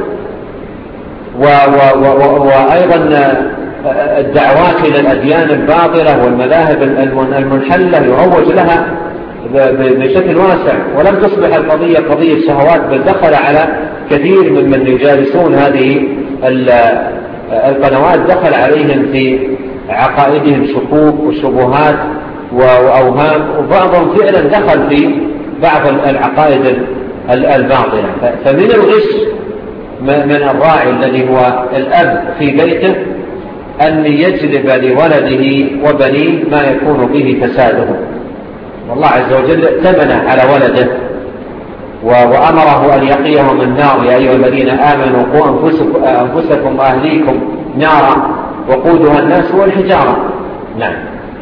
وأيضا الدعوات إلى الأديان الباطلة والمذاهب المنحلة يروج لها بشكل واسع. ولم تصبح القضية قضية شهوات، بل دخل على كثير ممن يجالسون هذه القنوات دخل عليهم في عقائدهم شكوك وشبهات وأوهام، وبعضهم فعلا دخل في بعض العقائد الباطلة. فمن الغش من الراعي الذي هو الأب في بيته أن يجلب لولده وبنيه ما يكون به فساده. والله عز وجل ائتمن على ولده وأمره أن يقيهم النار: يا أيها الذين آمنوا قوا أنفسكم وأهليكم نارا وقودها الناس والحجارة. نعم.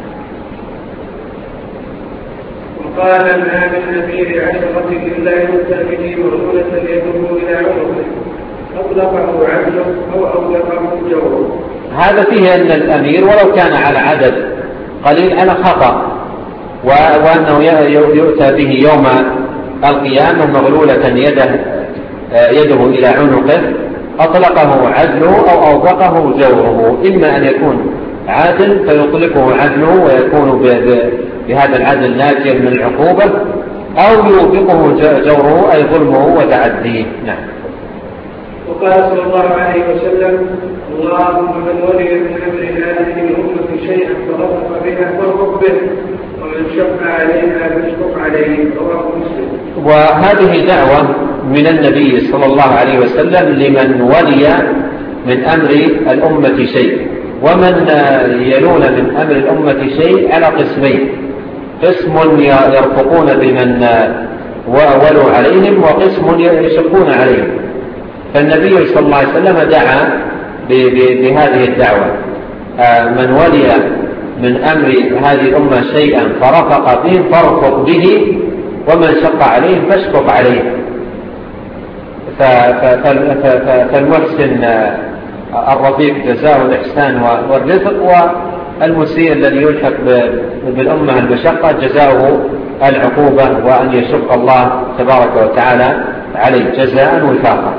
وقال: ما من أمير عشرة إلا يؤتى به مرسولة يدعو إلى عنقه أطلقه عدله أو أطلقه جوره. هذا فيه أن الأمير ولو كان على عدد قليل على خطأ، وأنه يؤتى به يوم القيامة مغلولة يده إلى عنقه أطلقه عدله أو أوبقه جوره. إما أن يكون عادل فيطلقه عدله ويكون بهذا العدل ناجيا من العقوبة أو يوبقه جوره أي ظلمه وتعديه. نعم. وقال صلى الله عليه وسلم: اللهم من ولي من أمر هذه الأمة شيئا فرفق بها فارفق به، ومن شق عليها فاشفق عليه. رواه مسلم. وهذه دعوة من النبي صلى الله عليه وسلم لمن ولي من أمر الأمة شيء، ومن يلون من أمر الأمة شيء على قسمين: قسم يرفقون بمن ولوا عليهم، وقسم يشقون عليهم. فالنبي صلى الله عليه وسلم دعا بهذه الدعوة: من ولي من أمر هذه الأمة شيئا فرفق به فارفق به، ومن شق عليه فاشفق عليه. فالمحسن الرفيق جزاء الإحسان والرفق، والمسيء الذي يلحق بالأمة المشقة جزاؤه العقوبة، وأن يشق الله تبارك وتعالى عليه جزاء وفاقا.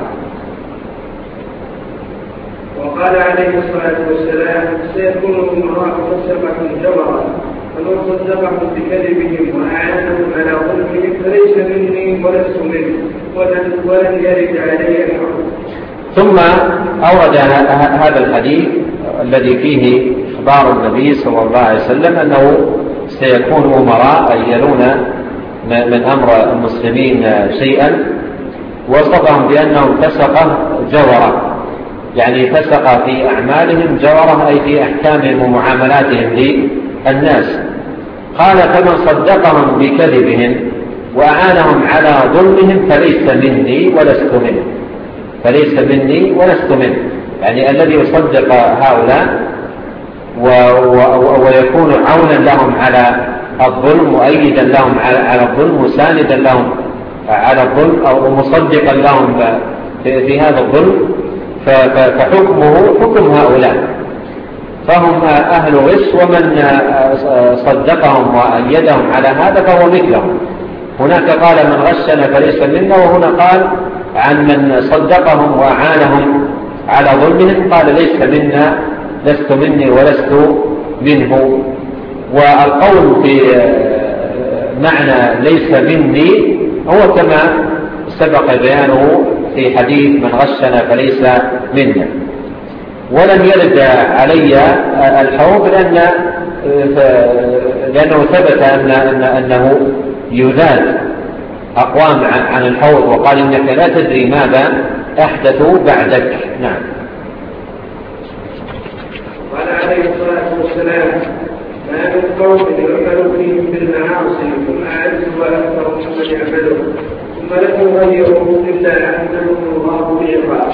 وقال عليه الصلاة والسلام: سيكون الأمراء فسقة جبرا، فمن صدقهم بكذبهم وأعانهم على ظلمهم فليس مني ولست منه، ولن يرد علي الحكم. ثم أورد هذا الحديث الذي فيه إخبار النبي صلى الله عليه وسلم أنه سيكون أمراء يلون من أمر المسلمين شيئا، وصفهم بأنهم فسقة جورة، يعني فسق في أعمالهم جورة أي في أحكامهم ومعاملاتهم للناس. قال: فمن صدقهم بكذبهم وأعانهم على ظلمهم فليس مني ولست منه. فليس مني ولست منه، يعني الذي يصدق هؤلاء ويكون عونا لهم على الظلم، مؤيدا لهم على الظلم، مساندا لهم على الظلم، أو مصدقا لهم في هذا الظلم، فحكمه حكم هؤلاء، فهم أهل غش، ومن صدقهم وأيدهم على هذا فهو مثلهم. هناك قال: من غشنا فليس منا، وهنا قال عن من صدقهم وأعانهم على ظلمهم قال: ليس منا، لست مني ولست منه. والقول في معنى ليس مني هو كما سبق بيانه في حديث: من غشنا فليس منا. ولم يرد علي الحوض لأنه ثبت أنه يذاد أقوام عن الحوض، وقال: إنك لا تدري ماذا أحدثوا بعدك. نعم. قال عليه الصلاة والسلام: ما من قوم يعمل فيهم بالمعاصي ثم أعزوا وأكثر ممن يعملون ثم لم يغيروا إلا أنهم الله بعقاب.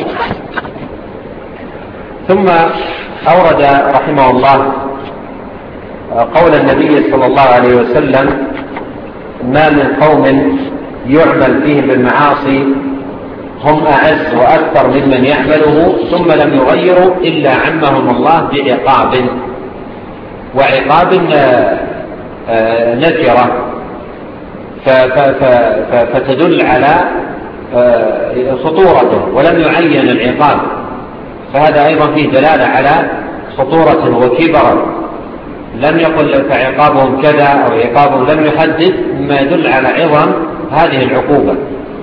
ثم أورد رحمه الله قول النبي صلى الله عليه وسلم: ما من قوم يعمل فيهم بالمعاصي هم أعز وأكثر ممن يعمله ثم لم يغيروا إلا عمهم الله بعقاب. وعقاب نكرة فتدل على خطورته، ولم يعين العقاب، فهذا أيضا فيه دلالة على خطورة وكبر. لم يقل فعقابهم كذا أو عقابهم، لم يحدد، ما يدل على عظم هذه العقوبة.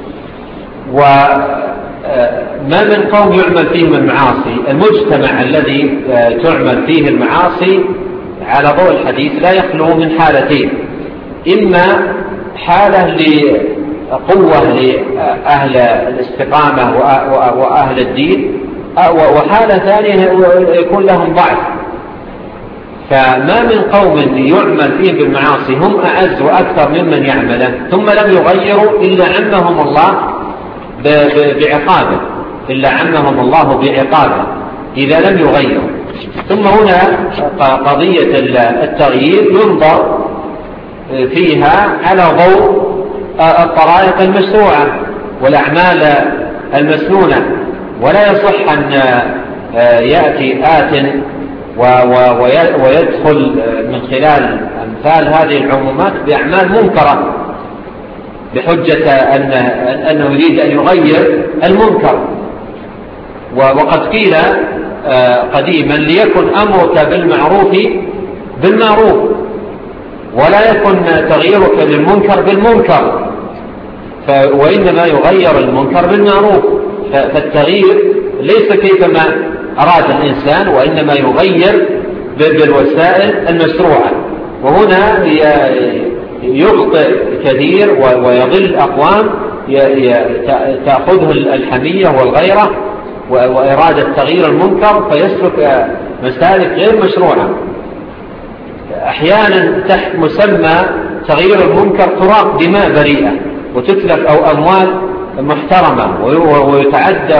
وما من قوم يعمل فيهم المعاصي، المجتمع الذي تعمل فيه المعاصي على ضوء الحديث لا يخلو من حالتين: إما حالة لقوة لأهل الاستقامة وأهل الدين، وحالة ثانية يكون لهم ضعف. فما من قوم يعمل فيهم بالمعاصي هم أعز وأكثر ممن يعمله ثم لم يغيروا إلا عمهم الله بعقابه، إلا عمهم الله بعقابه إذا لم يغيروا. ثم هنا قضية التغيير ينظر فيها على ضوء الطرائق المشروعة والأعمال المسنونة، ولا يصح أن يأتي آت ويدخل من خلال أمثال هذه العمومات بأعمال منكرة بحجة أنه يريد أن يغير المنكر. وقد قيل قديما: ليكن أمرك بالمعروف بالمعروف، ولا يكون تغييرك للمنكر بالمنكر، وإنما يغير المنكر بالمعروف. فالتغيير ليس كيفما أراد الإنسان، وإنما يغير بالوسائل المشروعة. وهنا يخطئ كثير ويضل أقوام تأخذه الحمية والغيرة وإرادة تغيير المنكر، فيسلك مسالك غير مشروعة. أحيانا تحت مسمى تغيير المنكر تراق دماء بريئة وتتلف أو أموال محترمة، ويتعدى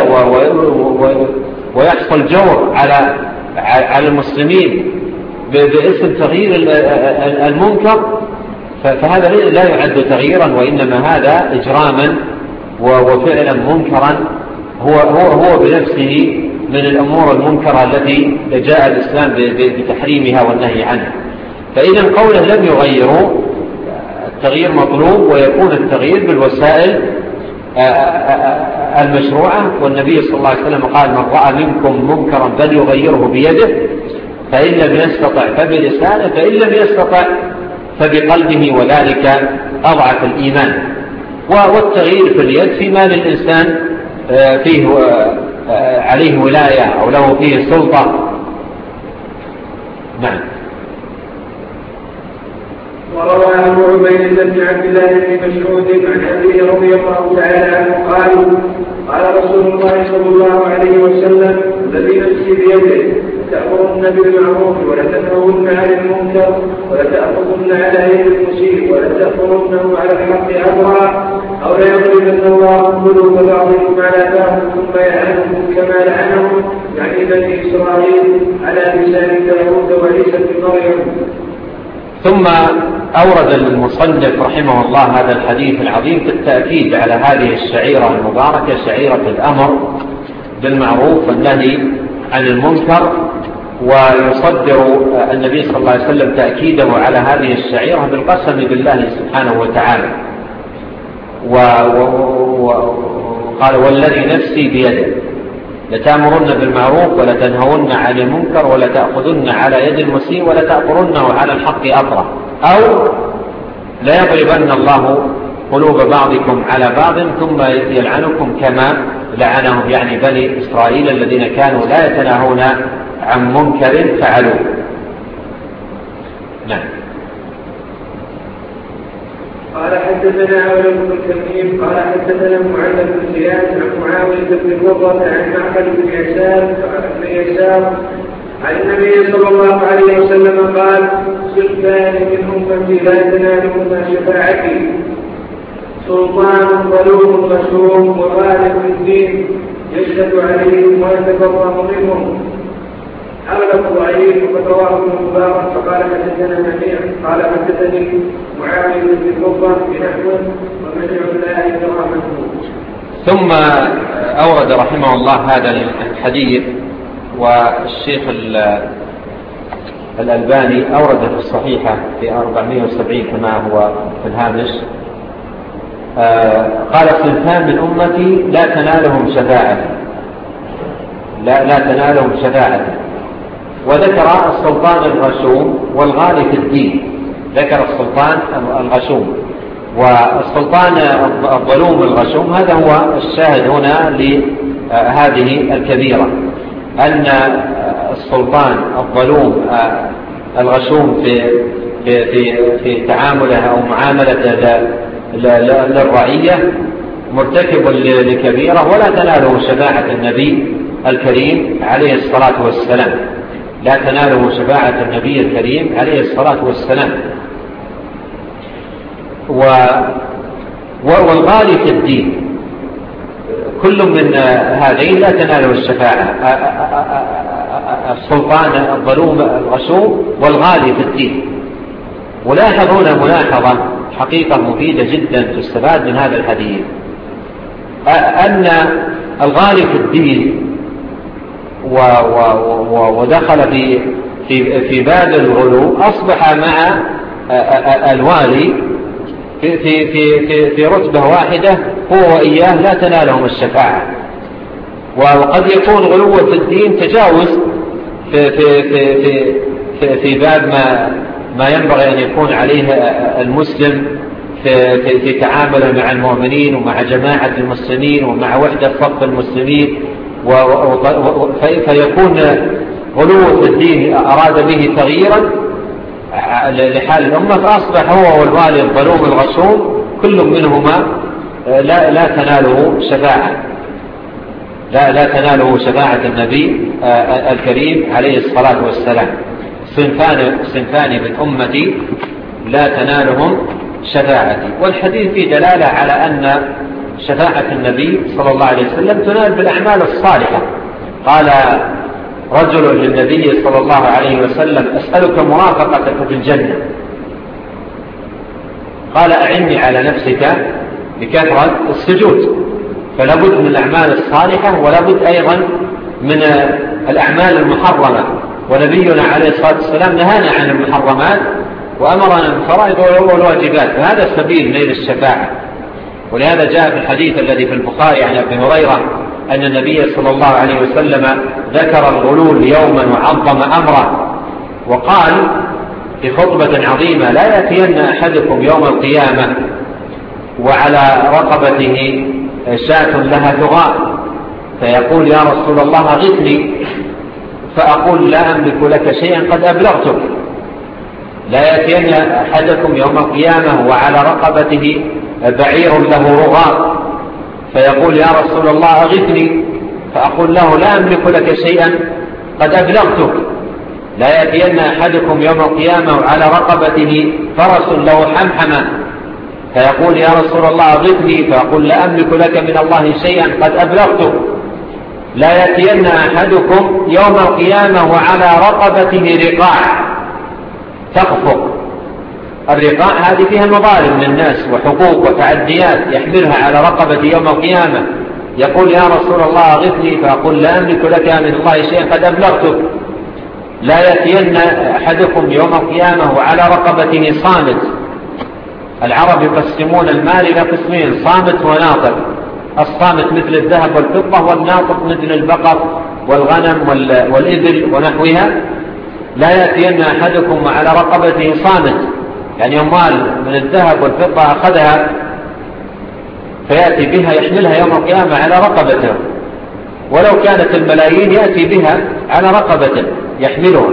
ويحصل جور على المسلمين باسم تغيير المنكر. فهذا لا يعد تغييرا، وإنما هذا إجراما وفعلا منكرا هو بنفسه من الأمور المنكرة التي جاء الإسلام بتحريمها والنهي عنها. فإذا قوله لم يغيروا، التغيير مطلوب، ويكون التغيير بالوسائل المشروعة. والنبي صلى الله عليه وسلم قال: من رأى منكم منكرا فليغيره بيده، فإن لم يستطع فبلسانه، فإن لم يستطع فبقلبه، وذلك أضعف الإيمان. والتغيير في اليد فيما للإنسان فيه عليه ولاية أو له فيه سلطة. نعم. وروى أبو عبيدة بن عبد الله بن مسعود عن أبيه رضي الله تعالى عنه قال رسول الله صلى الله عليه وسلم: الذي نفسي بيده تأمرن بالمعروف ولتنهون عن المنكر ولتأخذن على يد المسيء ولتأخذنه على الحق أمرا، أو ليضربن الله قلوب بعضكم على بعض ثم يلعنكم كما لعنهم، يعني بني إسرائيل على لسان داود وعيسى بن مريم. ثم أورد المصنف رحمه الله هذا الحديث العظيم في التأكيد على هذه الشعيرة المباركة، شعيرة الأمر بالمعروف والنهي عن المنكر. ويصدر النبي صلى الله عليه وسلم تأكيده على هذه الشعيرة بالقسم بالله سبحانه وتعالى، وقال: والذي نفسي بيده لتأمرن بالمعروف ولتنهون عن المنكر ولتأخذن على يد المسيء ولتأمرنه على الحق أطرا، أو ليضربن الله قلوب بعضكم على بعض ثم يلعنكم كما لعنهم، يعني بني إسرائيل الذين كانوا لا يتناهون عن منكر فعلوه. نعم. قال حدثنا عون بن التميم قال حدثنا معاذ بن زياد عن معاوية بن مرة عن معقل بن يسار عن النبي صلى الله عليه وسلم قال: صنفان من أمتي لا تنالهما شفاعتي: سلطان ظلوم مشروم وغالب الدين يشهد عليهم ويتبرأ منهم. أغلب ضعيف وقد رواه ابن مبارك فقال حدثنا منيع قال حدثني معاوية بن مرة بنحوه ومنع لا يدرى منه. ثم أورد رحمه الله هذا الحديث، والشيخ الألباني أورد في الصحيحة في 470 كما هو في الهامش. قال: صنفان من أمتي لا تنالهم شفاعة، لا تنالهم شفاعة. وذكر السلطان الغشوم والغالي في الدين، ذكر السلطان الغشوم والسلطان الظلوم الغشوم. هذا هو الشاهد هنا لهذه الكبيرة، أن السلطان الظلوم الغشوم في تعامله أو معاملته للرعية مرتكب لكبيرة، ولا تناله شفاعة النبي الكريم عليه الصلاة والسلام، لا تناله شفاعة النبي الكريم عليه الصلاة والسلام. والغالي في الدين، كل من هذين لا تناله الشفاعة، السلطان الظلوم الغشوم والغالي في الدين. ولاحظون ملاحظة حقيقة مفيدة جدا تستفاد من هذا الحديث، أن الغالي في الدين ودخل في باب الغلو أصبح مع الوالي في رتبة واحدة، هو وإياه لا تنالهم الشفاعة. وقد يكون غلو في الدين تجاوز في باب ما ما ينبغي أن يكون عليه المسلم في تعامله مع المؤمنين ومع جماعة المسلمين ومع وحدة صف المسلمين، فيكون غلو في الدين أراد به تغييرا لحال الأمة، فأصبح هو والوالي الظلوم الغشوم كل منهما لا تناله شفاعة، لا تناله شفاعة النبي الكريم عليه الصلاة والسلام. صنفان من أمتي لا تنالهم شفاعتي. والحديث فيه دلالة على أن شفاعة النبي صلى الله عليه وسلم تنال بالأعمال الصالحة. قال رجل للنبي صلى الله عليه وسلم: أسألك مرافقتك في الجنة. قال: أعني على نفسك بكثرة السجود. فلا بد من الأعمال الصالحة ولا بد أيضا من الأعمال المحرمة، ونبينا عليه الصلاة والسلام نهانا عن المحرمات وأمرنا بالفرائض والواجبات، فهذا سبيل نيل الشفاعة. ولهذا جاء في الحديث الذي في البخاري عن أبي هريرة أن النبي صلى الله عليه وسلم ذكر الغلول يوما وعظم أمره، وقال في خطبة عظيمة: لا يأتين أحدكم يوم القيامة وعلى رقبته شاة لها ثغاء فيقول: يا رسول الله أغثني، فأقول: لا أملك لك شيئا قد أبلغتك. لا يأتين أحدكم يوم القيامة وعلى رقبته بعير له رغاء فيقول: يا رسول الله أغثني، فأقول له: لا أملك لك شيئا قد أبلغتك. لا يأتين أحدكم يوم القيامة وعلى رقبته فرس له حمحمة فيقول: يا رسول الله أغثني، فأقول: لا أملك لك من الله شيئا قد أبلغتك. لا يأتين أحدكم يوم القيامة وعلى رقبته رقاع تخفق. الرقاع هذه فيها مظالم للناس وحقوق وتعديات يحملها على رقبة يوم القيامة، يقول: يا رسول الله أغثني، فأقول: لا أملك لك من الله شيئا قد أبلغتك. لا يأتين أحدكم يوم القيامة وعلى رقبته صامت. العرب يقسمون المال إلى قسمين: صامت وناطق. الصامت مثل الذهب والفضة، والناطق مثل البقر والغنم والإبل ونحوها. لا يأتين أحدكم على رقبته صامت، يعني أموال من الذهب والفضة أخذها فيأتي بها يحملها يوم القيامة على رقبته، ولو كانت الملايين يأتي بها على رقبته يحملها.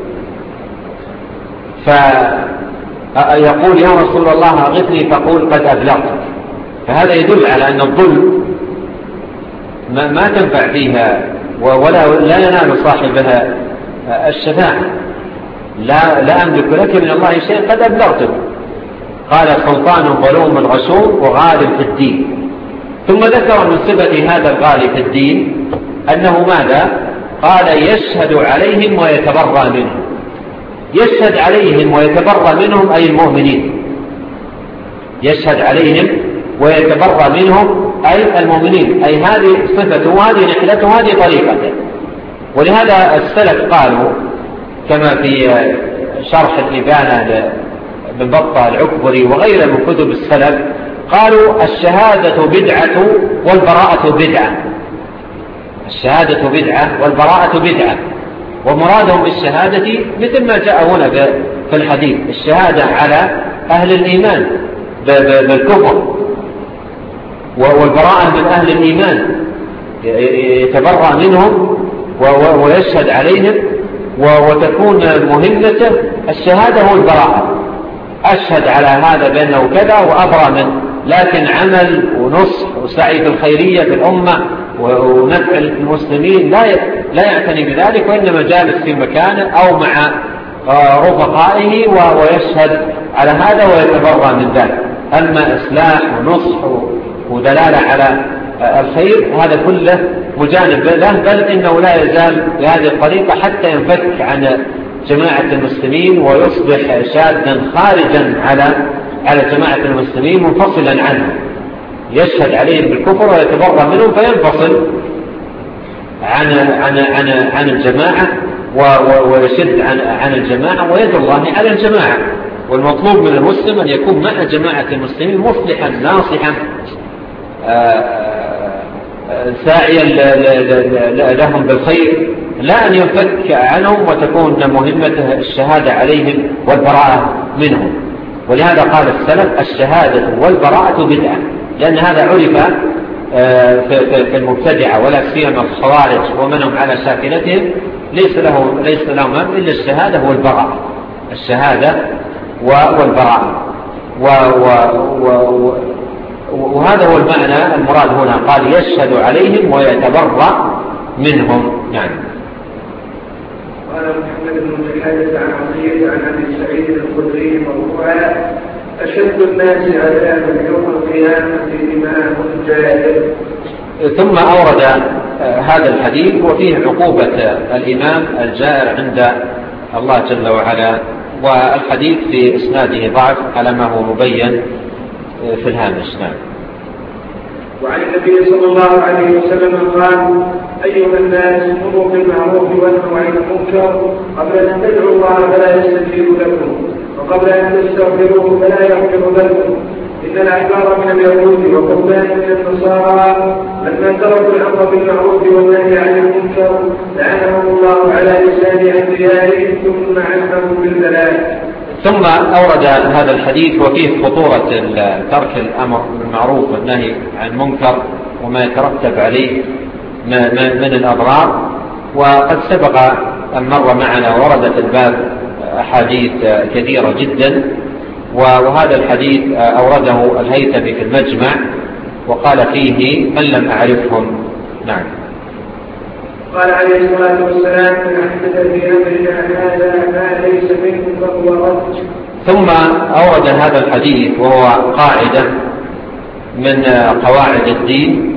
فيقول: يا رسول الله أغثني، فقول: قد أبلغتك. فهذا يدل على أن الظلم ما تنفع فيها ولا ينال صاحبها الشفاعة. لا أملك لك من الله شيء قد أبلغتك. قال: سلطان ظلوم غشوم وغالب في الدين. ثم ذكر من صفة هذا الغالب في الدين أنه ماذا؟ قال: يشهد عليهم ويتبرى منهم. يشهد عليهم ويتبرى منهم أي المؤمنين. يشهد عليهم ويتبرى منهم أي المؤمنين، أي هذه صفته وهذه نحلته وهذه طريقته. ولهذا السلف قالوا كما في شرح الإبانة لبطة العكبري وغيره من كتب السلف، قالوا: الشهادة بدعة والبراءة بدعة. الشهادة بدعة والبراءة بدعة. ومرادهم بالشهادة مثل ما جاء هنا في الحديث: الشهادة على أهل الإيمان بالكفر، والبراءة من أهل الإيمان يتبرأ منهم ويشهد عليهم، وتكون مهمته الشهادة والبراءة. أشهد على هذا بأنه كذا وأبرأ منه، لكن عمل ونصح وسعي في الخيرية في الأمة ونفع المسلمين لا يعتني بذلك، وإنما جالس في مكانه أو مع رفقائه ويشهد على هذا ويتبرأ من ذلك. أما إصلاح ونصح ودلالة على الخير هذا كله مجانب له، بل إنه لا يزال بهذه الطريقة حتى ينفك عن جماعة المسلمين ويصبح شاذا خارجا على جماعة المسلمين منفصلا عنه. يشهد عليهم بالكفر ويتبرأ منهم فينفصل عن الجماعة ويشد عن الجماعة ويد الله على الجماعة. والمطلوب من المسلم أن يكون مع جماعة المسلمين مصلحا ناصحا ساعيا لهم بالخير، لا أن ينفك عنهم وتكون مهمته الشهادة عليهم والبراءة منهم. ولهذا قال السلف: الشهادة والبراءة بدعة، لأن هذا عرف في المبتدعة ولا سيما الخوارج ومنهم على شاكلتهم، ليس لهم إلا الشهادة والبراءة، الشهادة والبراءة. وهذا هو المعنى المراد هنا، قال: يشهد عليهم ويتبرأ منهم. نعم. قال محمد بن الحارث عن عطية عن أبي سعيد الخدري مرفوعا: أشد الناس عذابا يوم القيامة الإمام الجائر. ثم أورد هذا الحديث وفيه عقوبة الإمام الجائر عند الله جل وعلا، والحديث في إسناده ضعف على ما هو مبين في الهامش. نعم. وعن النبي صلى الله عليه وسلم قال: أيها الناس، مروا بالمعروف وانهوا عن المنكر قبل أن تدعوا الله فلا يستجيب لكم، وقبل أن تستغفروه فلا يغفر لكم. إن الأحبار من اليهود والرهبان من النصارى لما تركوا الأمر بالمعروف والنهي عن المنكر لعنهم الله على لسان أنبيائهم ثم عمهم بالبلاء. ثم أورد هذا الحديث وفيه خطورة ترك الأمر بالمعروف والنهي عن المنكر وما يترتب عليه من الأضرار. وقد سبق أن مر معنا وردت الباب أحاديث كثيرة جدا، وهذا الحديث أورده الهيثمي في المجمع وقال فيه: من لم أعرفهم. نعم. قال عليه الصلاة والسلام: من أحدث في أمرنا هذا ما ليس منه فهو رد. ثم أورد هذا الحديث وهو قاعدة من قواعد الدين.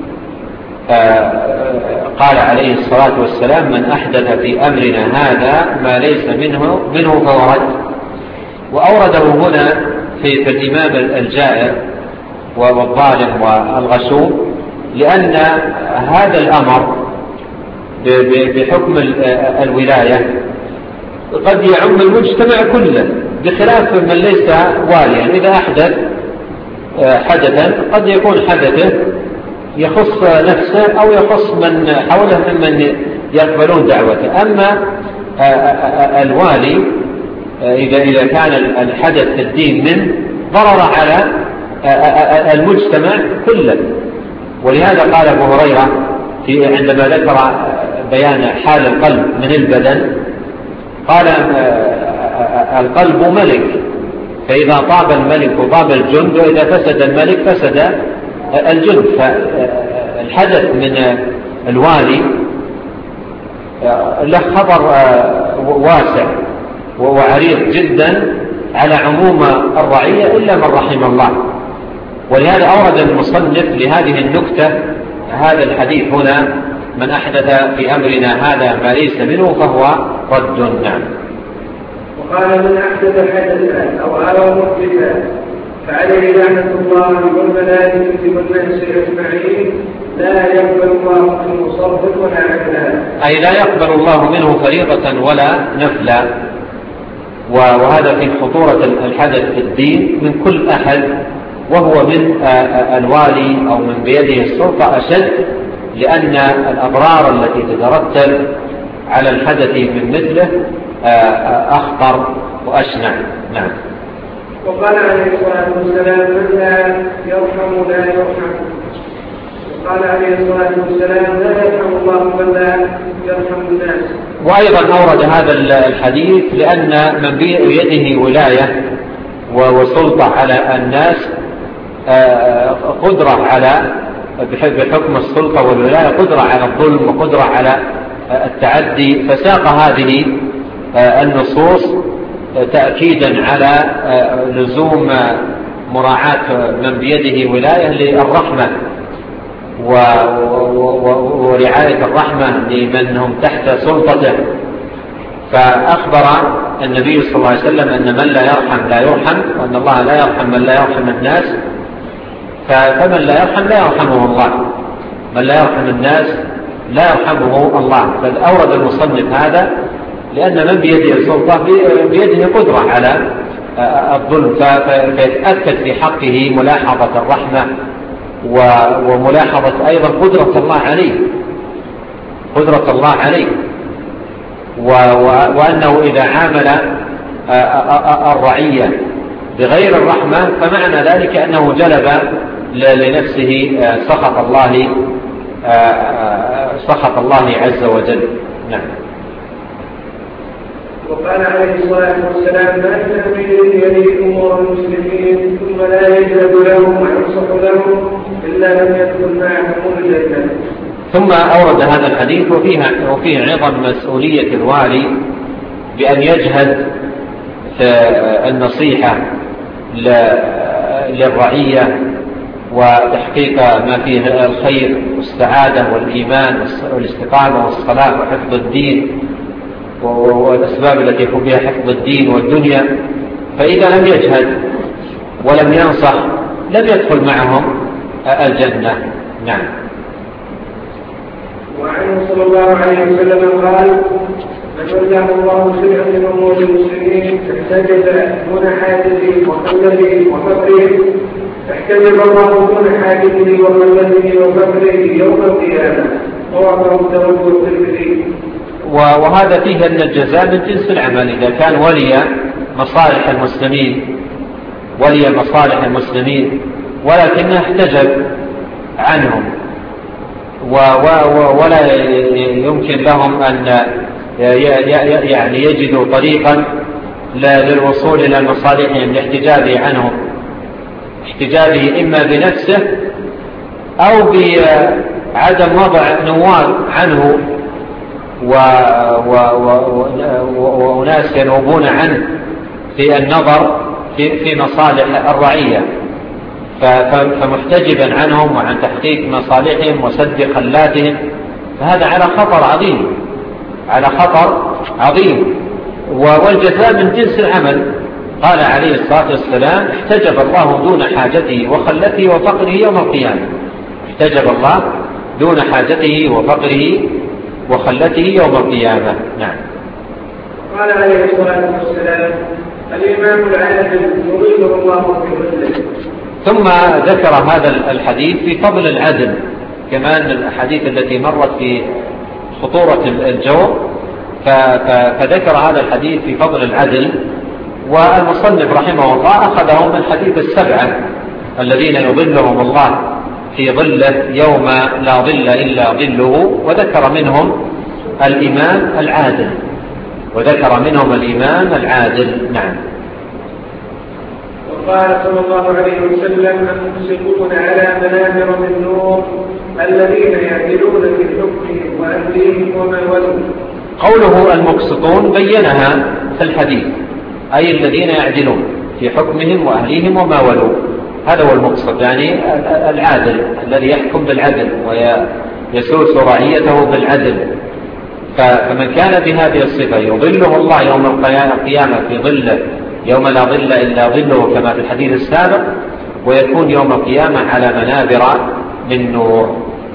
قال عليه الصلاة والسلام: من أحدث في أمرنا هذا ما ليس منه فهو رد. وأورده هنا في الإمام الجائر والظالم والغشوم، لأن هذا الأمر بحكم الولاية قد يعم المجتمع كله، بخلاف من ليس واليا. إذا أحدث حدثا قد يكون حدثه يخص نفسه أو يخص من حوله ممن يقبلون دعوته. أما الوالي إذا كان الحدث الدين منه ضرر على المجتمع كله. ولهذا قال أبو هريرة عندما ذكر بيان حال القلب من البدن قال: القلب ملك، فإذا طاب الملك وطاب الجند، وإذا فسد الملك فسد الجند. فالحدث من الوالي له خطر واسع وعريض جدا على عموم الرعية إلا من رحم الله. ولهذا أورد المصنف لهذه النكتة هذا الحديث هنا: من أحدث في أمرنا هذا ما ليس منه فهو رد. نعم. وقال: من أحدث حدثا أو أرى محدثا فعليه لعنة الله والملائكة والناس أجمعين، لا يقبل الله منه صرفا ولا نفلا. أي لا يقبل الله منه فريضة ولا نفلا. وهذا في خطورة الحدث في الدين من كل أحد، وهو من الوالي أو من بيده السلطة أشد، لأن الأضرار التي تترتب على الحدث من مثله أخطر وأشنع. نعم. وقال عليه الصلاة والسلام: من لا يرحم لا يرحم. وقال عليه الصلاة والسلام: لا يرحم الله من لا يرحم الناس. وأيضا أورد هذا الحديث لأن من بيده ولاية وسلطة على الناس قدرة على بحكم السلطة والولاية قدرة على الظلم وقدرة على التعدي، فساق هذه النصوص تأكيدا على لزوم مراعاة من بيده ولاية للرحمة ورعاية الرحمة لمن هم تحت سلطته. فأخبر النبي صلى الله عليه وسلم أن من لا يرحم لا يرحم، وأن الله لا يرحم من لا يرحم الناس. فمن لا يرحم لا يرحمه الله، من لا يرحم الناس لا يرحمه الله. فأورد المصنف هذا لأن من بيده السلطة بيده قدرة على الظلم، فيتأكد في حقه ملاحظة الرحمة وملاحظة أيضا قدرة الله عليه وأنه إذا عامل الرعية بغير الرحمة فمعنى ذلك أنه جلب لنفسه سخط الله عز وجل. نعم. وقال عليه الصلاة والسلام: ما من أمير يلي أمور المسلمين ثم لا يجهد لهم وينصح لهم إلا لم يدخل معهم الجنة. ثم أورد هذا الحديث وفيه عظم مسؤولية الوالي بأن يجهد في النصيحة للرعية وتحقيق ما فيه الخير والسعادة والإيمان والاستقامة والصلاة وحفظ الدين والأسباب التي يكون بها حفظ الدين والدنيا. فإذا لم يجهد ولم ينصح لم يدخل معهم الجنة. نعم. وعنه صلى الله عليه وسلم قال: من ولاه الله شيئا من امور المسلمين احتجب دون حاجته وخلته وفقره احتجب الله دون حاجته وخلته وفقره يوم القيامه. رواه داود والترمذي. وهذا فيه أن الجزاء من جنس العمل. إذا كان ولي مصالح المسلمين ولكنه احتجب عنهم ولا يمكن لهم أن يعني يجدوا طريقا للوصول إلى مصالحهم لاحتجابه عنهم، احتجابه إما بنفسه أو بعدم وضع نواب عنه وناس ينوبون عنه في النظر في مصالح الرعية، فمحتجبا عنهم وعن تحقيق مصالحهم وسد خلاتهم، فهذا على خطر عظيم. والجزاء من جنس العمل. قال عليه الصلاة والسلام: احتجب الله دون حاجته وخلته وفقره يوم القيامة. احتجب الله دون حاجته وفقره وخلته يوم القيامة. نعم. قال عليه الصلاة والسلام: الإمام العادل يظله الله في ظله. ثم ذكر هذا الحديث في فضل العدل، كمان الأحاديث التي مرت في خطورة الجور، فذكر هذا الحديث في فضل العدل. والمصنف رحمه الله أخذه من حديث السبعة الذين يظلهم الله في ظله يوم لا ظل إلا ظله، وذكر منهم الإمام العادل. نعم. وقال صلى الله عليه وسلم: الممسكون على منابر من نور الذين يعدلون في حكمهم وأهلهم وما ولوا. قوله المقسطون بينها في الحديث، أي الذين يعدلون في حكمهم وأهلهم وما ولوا. هذا هو المقسط، يعني العادل الذي يحكم بالعدل ويسوس رعيته بالعدل. فمن كان بهذه الصفة يظله الله يوم القيامة في ظله يوم لا ظل إلا ظله كما في الحديث السابق، ويكون يوم القيامة على منابر من نور.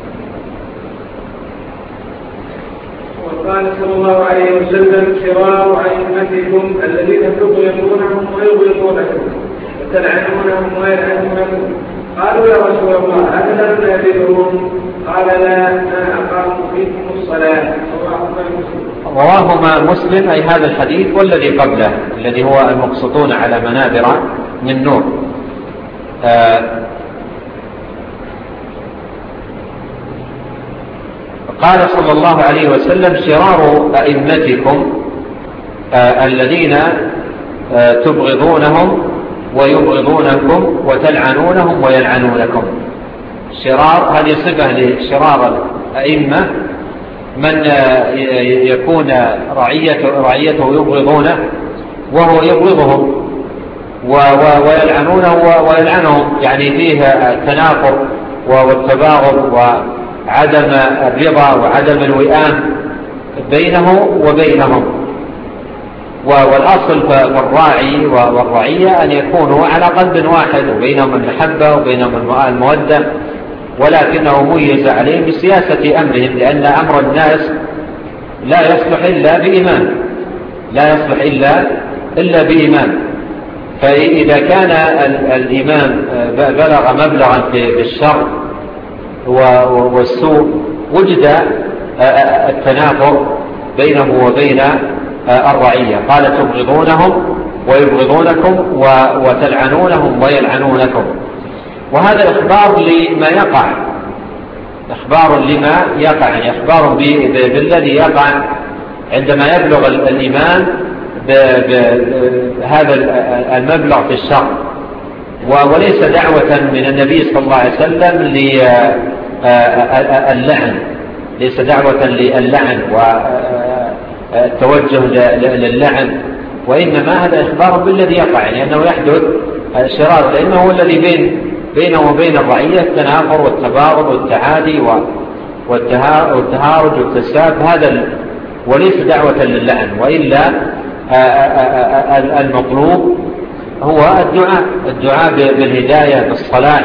وقال صلى الله عليه وسلم: شرار أئمتكم الذين تبغضونهم ويبغضونكم وتلعنونهم ويلعنونكم. قالوا: يا رسول الله أهل نابلهم؟ قال: لا، ما أقاموا فيكم الصلاة. رواهما مسلم، أي هذا الحديث والذي قبله الذي هو المقسطون على منابر من نور. قال صلى الله عليه وسلم: شرار أئمتكم الذين تبغضونهم ويبغضونكم وتلعنونهم ويلعنونكم. شرار هذه صفة لشرار الأئمة، من يكون رعيته يبغضونه وهو يبغضهم ويلعنونه ويلعنهم، يعني فيه التنافر والتباغض وعدم الرضا وعدم الوئام بينه وبينهم. والأصل في الراعي والرعية أن يكونوا على قلب واحد وبينهم المحبة وبينهم المودة، ولكنه ميز عليهم بسياسة أمرهم، لأن أمر الناس لا يصلح إلا بإيمان، فإذا كان الإمام بلغ مبلغا في الشر والسوء وجد التنافر بينه وبين الرعية. قال تبغضونهم ويبغضونكم وتلعنونهم ويلعنونكم. وهذا إخبار لما يقع، إخبار لما يقع، يعني إخبار بالذي يقع عندما يبلغ الإمام بهذا المبلغ في الشر، وليس دعوة من النبي صلى الله عليه وسلم للعن، ليس دعوة للعن والتوجه للعن، وإنما هذا إخبار بالذي يقع، لأنه يحدث شرار، لأنه هو الذي بينه وبين الرعية التنافر والتباغض والتعادي والتهارج والتساب، هذا وليس دعوة للعن. وإلا المطلوب هو الدعاء بالهداية بالصلاح.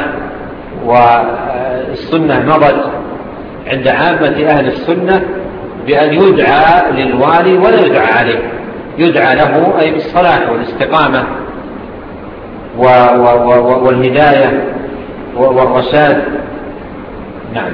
والسنة مضت عند عامة أهل السنة بأن يدعى للوالي ولا يدعى عليه، يدعى له أي بالصلاح والاستقامة والهداية والرشاد. نعم.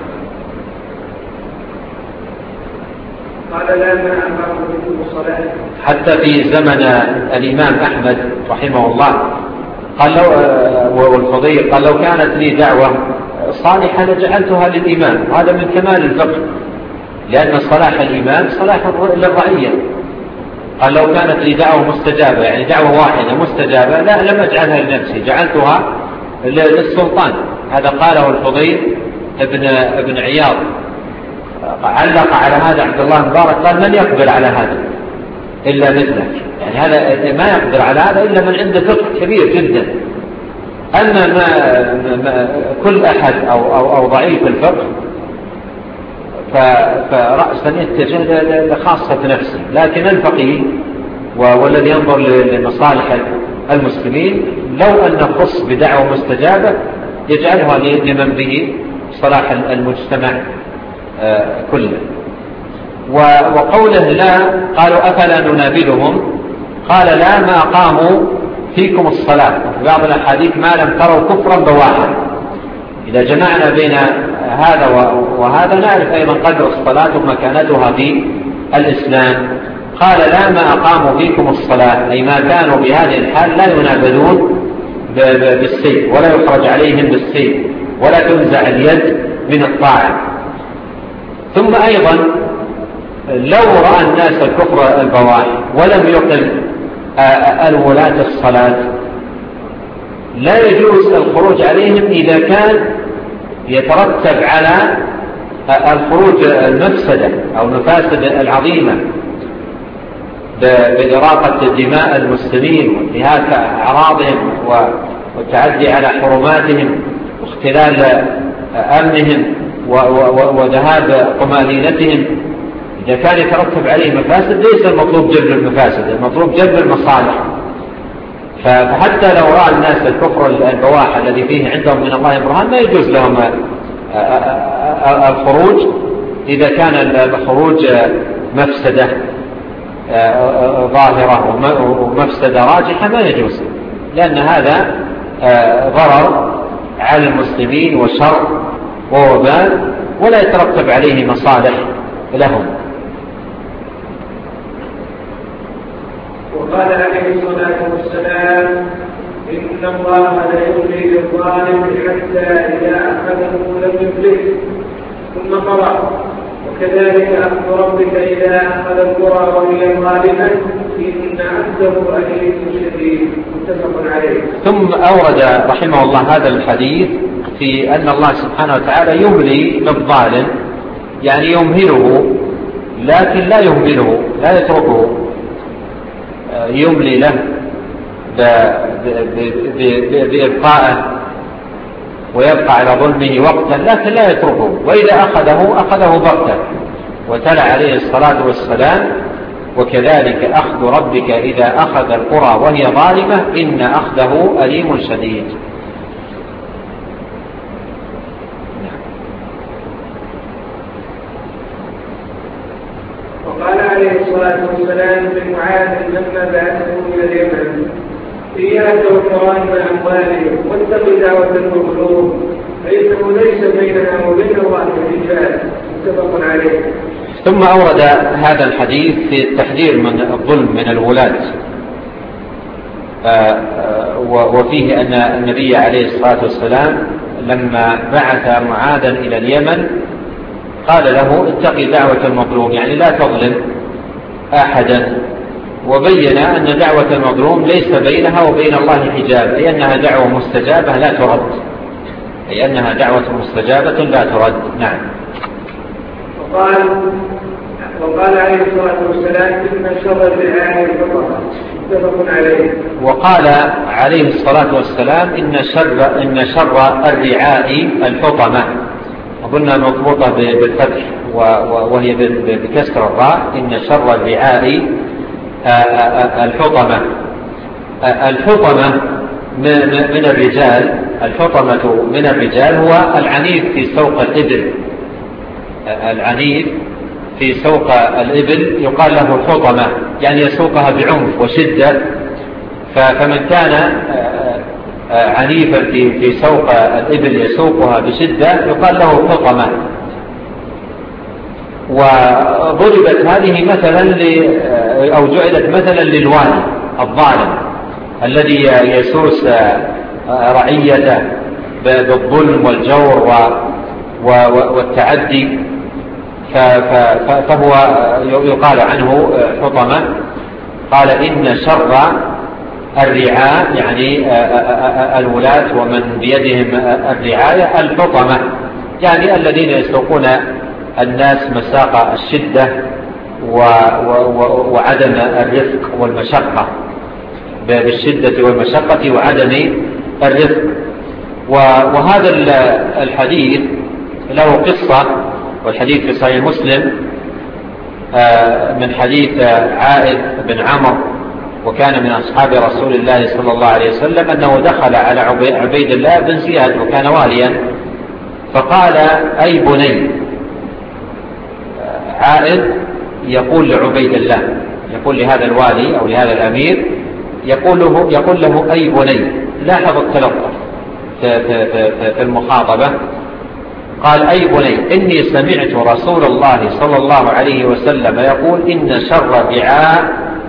قال لا ما أمر بكم الصلاة. حتى في زمن الإمام أحمد رحمه الله قال والفضيل قال لو كانت لي دعوة صالحة لجعلتها للإمام. هذا من كمال الفقه، لأن صلاح الإمام صلاح للرعية. قال لو كانت لي دعوة مستجابة، يعني دعوة واحدة مستجابة، لا لم أجعلها لنفسي، جعلتها للسلطان. هذا قاله الفضيل ابن عياض. علق على هذا عبد الله مبارك قال من يقبل على هذا إلا مثلك، يعني هذا ما يقدر على هذا إلا من عنده فقه كبير جدا. أما ما كل أحد أو ضعيف الفقه فرأسا يتجه لخاصة نفسه، لكن الفقيه والذي ينظر لمصالح المسلمين لو أن خص بدعوة مستجابة يجعلها لمن به صلاح المجتمع كله. وقوله لا قالوا أفلا ننابلهم، قال لا ما قاموا فيكم الصلاة. في بعض الأحاديث ما لم تروا كفرا بواحا. إذا جمعنا بين هذا وهذا نعرف أيضا قدر الصلاة ومكانتها في الإسلام. قال لا ما أقاموا فيكم الصلاة، أي ما كانوا بهذه الحال لا ينابذون بالسيف ولا يخرج عليهم بالسيف ولا تنزع اليد من الطاعة. ثم أيضا لو رأى الناس الكفر البواح ولم يقل الولاة الصلاة لا يجوز الخروج عليهم إذا كان يترتب على الخروج المفسدة أو المفاسد العظيمة بإراقة دماء المسلمين وانتهاك أعراضهم والتعدي على حرماتهم واختلال أمنهم وذهاب طمأنينتهم. إذا كان يترتب عليه مفاسد ليس المطلوب جلب المفاسد، المطلوب جلب المصالح. فحتى لو رأى الناس الكفر البواح الذي فيه عندهم من الله برهان ما يجوز لهم الخروج إذا كان الخروج مفسدة ظاهرة ومفسدة راجحة ما يجوز، لأن هذا ضرر على المسلمين وشر ووبال ولا يترتب عليه مصالح لهم. وقال عليه الصلاة والسلام إن الله لا يملي للظالم حتى إذا أخذه لم يفلته. ثم قرأ وكذلك أخذ ربك إذا أخذ القرى وهي ظالمة إن أخذه أليم شديد. متفق عليه. ثم أورد رحمه الله هذا الحديث في أن الله سبحانه وتعالى يملي للظالم، يعني يمهله لكن لا يهمله، لا يتركه، يملي له بإبقائه ويبقى على ظلمه وقتا لكن لا يتركه، وإذا أخذه بغتة. وتلا عليه الصلاة والسلام وكذلك أخذ ربك إذا أخذ القرى وهي ظالمة إن أخذه أليم شديد. وقال عليه الصلاة والسلام لمعاذ لما بعثه إلى اليمن إياك وكرائم أموالهم واتق دعوة المظلوم فإنه ليس بيننا وبين الله حجاب متفق عليه. ثم أورد هذا الحديث في التحذير من الظلم من الولاة، وفيه أن النبي عليه الصلاة والسلام لما بعث معاذا إلى اليمن قال له اتق دعوة المظلوم، يعني لا تظلم أحدا، وبين أن دعوة المظلوم ليس بينها وبين الله حجاب، أي أنها دعوة مستجابة لا ترد، أي أنها دعوة مستجابة لا ترد. نعم. وقال عليه الصلاة والسلام إن شر الرعاية الفطمة متفق عليه. وقال عليه الصلاة والسلام إن شر الرعاء الفطمة، وقلنا مضبوطة بالفتح وهي بكسر الراء، إن شر الرعاء الحطمة. الحطمة من الرجال، الحطمة من الرجال هو العنيف في سوق الإبل، العنيف في سوق الإبل يقال له الحطمة، يعني يسوقها بعنف وشدة، فمن كان عنيفا في سوق الإبل يسوقها بشدة يقال له الحطمة. وضربت هذه مثلا أو جعلت مثلا للوالي الظالم الذي يسوس رعيته بالظلم والجور والتعدي، فهو يقال عنه حطمة. قال إن شر الرعاء يعني الولاة ومن بيدهم الرعاية الحطمة، يعني الذين يسوقون الناس مساق الشدة وعدم الرفق والمشقة، بالشدة والمشقة وعدم الرفق. وهذا الحديث له قصة، والحديث في صحيح مسلم من حديث عائد بن عمرو، وكان من أصحاب رسول الله صلى الله عليه وسلم، أنه دخل على عبيد الله بن زياد وكان واليا، فقال أي بني، عائد يقول لعبيد الله، يقول لهذا الوالي أو لهذا الأمير، يقول له أي بني. لاحظ التلطف في المخاطبة، قال أي بني إني سمعت رسول الله صلى الله عليه وسلم يقول إن شر الرعاء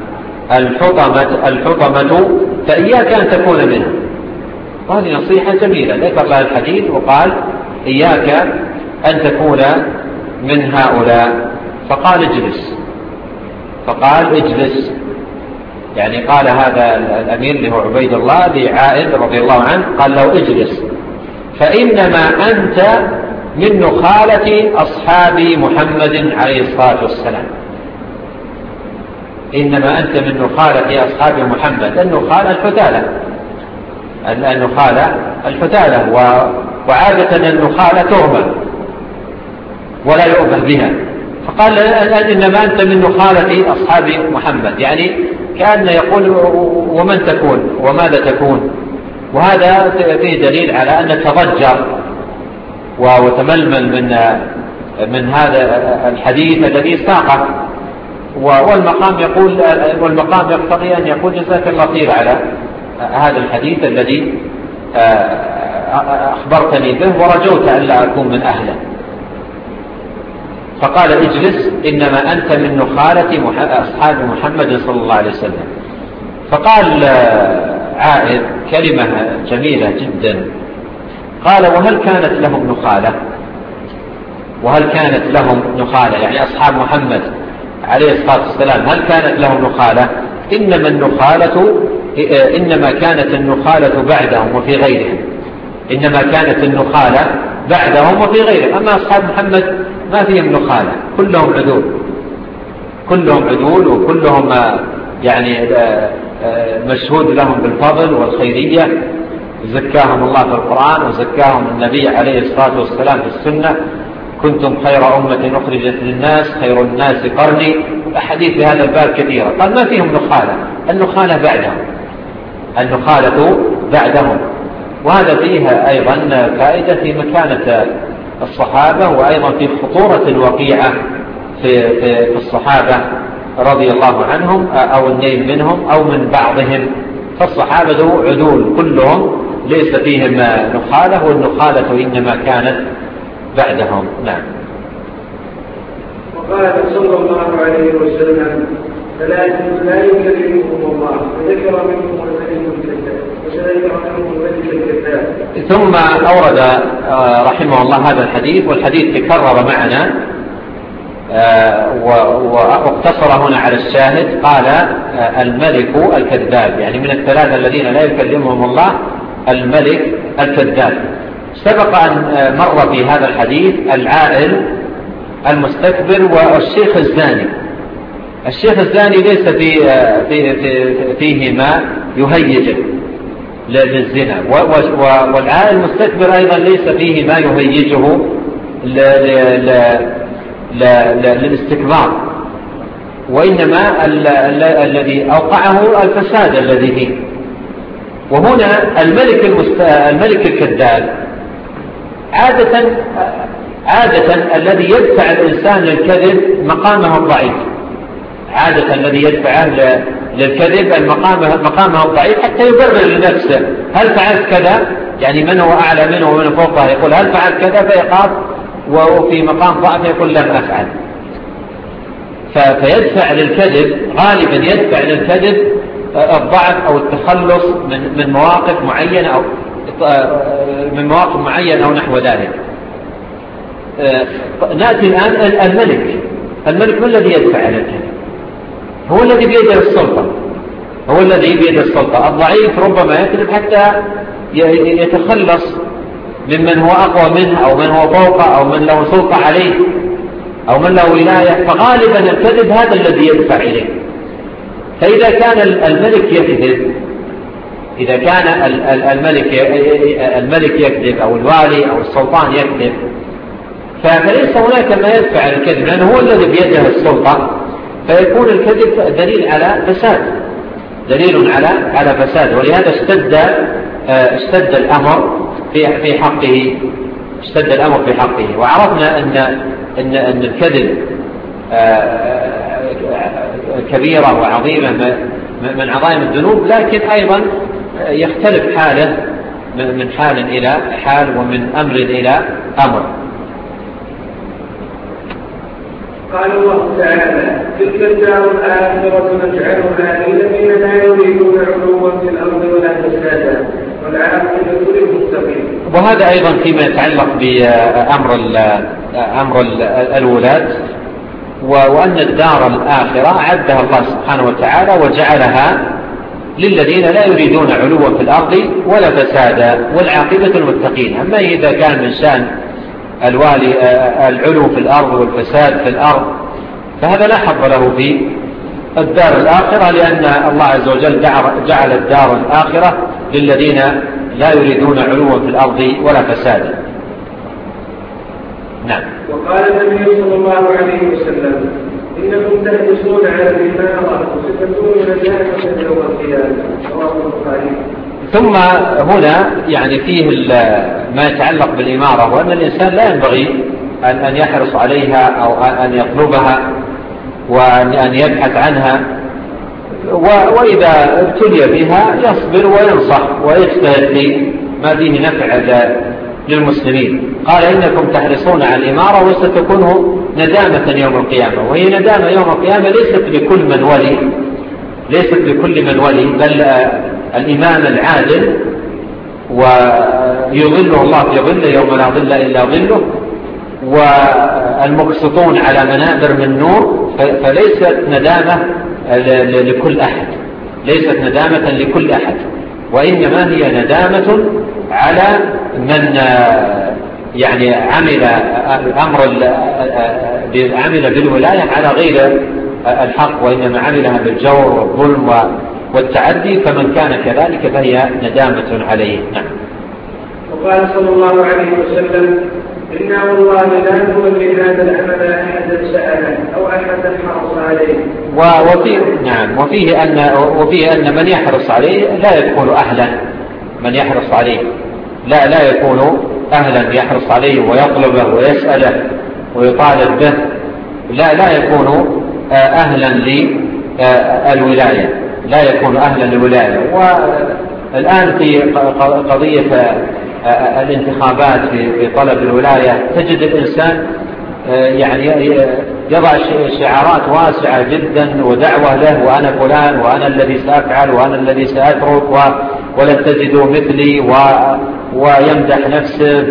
الحطمة فإياك أن تكون منها. هذه نصيحة جميلة، ذكر لها الحديث وقال إياك أن تكون من هؤلاء، فقال اجلس، يعني قال هذا الأمير اللي هو عبيد الله لعائد رضي الله عنه، قال له اجلس فإنما أنت من نخالة أصحاب محمد عليه الصلاة والسلام. إنما أنت من نخالة أصحاب محمد. النخالة الحثالة، وعادة النخالة ترمى ولا يؤبه بها، فقال إنما أنت من نخالة أصحاب محمد، يعني كأن يقول ومن تكون وماذا تكون. وهذا فيه دليل على أن التضجر وتململ من هذا الحديث الذي ساقه، والمقام يقتضي أن يقول جزاك الله خير على هذا الحديث الذي أخبرتني به ورجوت أن لا أكون من أهله. فقال اجلس إنما أنت من نخالة أصحاب محمد صلى الله عليه وسلم. فقال عائد كلمة جميلة جدا، قال وهل كانت لهم نخالة يعني أصحاب محمد عليه الصلاة والسلام، هل كانت لهم نخالة؟ إنما كانت النخالة بعدهم وفي غيرهم، إنما كانت النخالة بعدهم وفي غيرهم. أما أصحاب محمد ما فيهم نخالة، كلهم عدول وكلهم يعني مشهود لهم بالفضل والخيرية، زكاهم الله في القرآن وزكاهم النبي عليه الصلاة والسلام في السنة، كنتم خير أمة أخرجت للناس خير الناس قرني، أحاديث في هذا الباب كثيرة. قال ما فيهم نخالة، النخالة بعدهم. وهذا فيها أيضا فائدة في مكانة الصحابة، وأيضا في خطورة الوقيعة في الصحابة رضي الله عنهم، أو النيل منهم أو من بعضهم فالصحابة عدول كلهم ليس فيهم نخالة، والنخالة إنما كانت بعدهم. نعم. وقال صلى الله عليه وسلم: ثلاثة لا يكلمهم الله، وذكر منهم الملك الكذاب، وسيذكر منهم الملك الكذاب. ثم أورد رحمه الله هذا الحديث، والحديث تكرر معنا واقتصر هنا على الشاهد. قال الملك الكذاب، يعني من الثلاثة الذين لا يكلمهم الله الملك الكذاب. سبق أن مر في هذا الحديث العائل المستكبر والشيخ الزاني. الشيخ الزاني ليس فيه ما يهيج للزنا، والعائل المستكبر أيضا ليس فيه ما يهيجه للاستكبار، وإنما الذي أوقعه الفساد الذي فيه. وهنا الملك الكذاب عادة الذي يدفع الإنسان للكذب مقامه الضعيف، عادة الذي يدفعه للكذب مقامه الضعيف حتى يبرر لنفسه: هل فعلت كذا؟ يعني من هو أعلى منه ومن فوقه يقول هل فعلت كذا، فيقاف وفي مقام ضعف يقول لم أفعل. فيدفع للكذب، غالبا يدفع للكذب الضعف أو التخلص من مواقف معينة أو نحو ذلك. نأتي الآن الملك ما الذي يدفع للكذب؟ هو الذي بيده السلطة. الضعيف ربما يكذب حتى يتخلص ممن هو أقوى منه أو من هو فوقه أو من له سلطة عليه أو من له ولاية، فغالبا الكذب هذا الذي يدفع إليه. فإذا كان الملك يكذب، إذا كان الملك يكذب أو الوالي أو السلطان يكذب، فليس هناك ما يدفع الكذب، لأنه هو الذي بيده السلطة، فيكون الكذب دليل على فساد. ولهذا اشتد الأمر في حقه. وعرفنا أن الكذب كبيرة وعظيمة من عظائم الذنوب، لكن أيضا يختلف حاله من حال إلى حال ومن أمر إلى أمر. قال الله تعالى: تلك الدار الآخرة نجعلها للذين لا يريدون علوا في الأرض ولا فسادا والعاقبة للمتقين. وهذا أيضا فيما يتعلق بأمر الولاة، وأن الدار الآخرة عدها الله سبحانه وتعالى وجعلها للذين لا يريدون علوا في الأرض ولا فسادا والعاقبة للمتقين. أما إذا كان من شأن الوالي العلو في الأرض والفساد في الأرض، فهذا لا حظ له في الدار الآخرة، لأن الله عز وجل جعل الدار الآخرة للذين لا يريدون علوا في الأرض ولا فسادا. نعم. وقال النبي صلى الله عليه وسلم: إنكم تحرصون على الإمارة وستكون نجاة يوم القيامة. رواه البخاري. ثم هنا يعني فيه ما يتعلق بالإمارة، وأن الإنسان لا ينبغي أن يحرص عليها أو أن يطلبها وأن يبحث عنها، وإذا ابتلي بها يصبر وينصح ويجتهد لما فيه نفع للمسلمين. قال: إنكم تحرصون على الإمارة وستكون ندامة يوم القيامة. وهي ندامة يوم القيامة ليست لكل من ولي، بل الإمام العادل ويظله الله في ظله يوم لا ظل إلا ظله، والمقسطون على منابر من نور. فليست ندامة لكل أحد، ليست ندامة لكل أحد، وإنما هي ندامة على من يعني عمل بالولاية على غير الحق، وإنما عملها بالجور والظلم والتعدي، فمن كان كذلك فهي ندامة عليه. نعم. وقال صلى الله عليه وسلم: إنا والله لا نولي هذا العمل أحدا سأله أو أحدا حرص عليه. وفيه أن من يحرص عليه لا يكون أهلا، من يحرص عليه لا يكون أهلا يحرص عليه ويطلبه ويسأله ويطالب به، لا يكون أهلا للولاية. لا يكون أهلا للولاية. والآن في قضية الانتخابات في طلب الولاية تجد الإنسان يعني يضع شعارات واسعة جدا ودعوة له، وأنا فلان وأنا الذي سأفعل وأنا الذي سأترك ولن تجدوا مثلي، ويمدح نفسه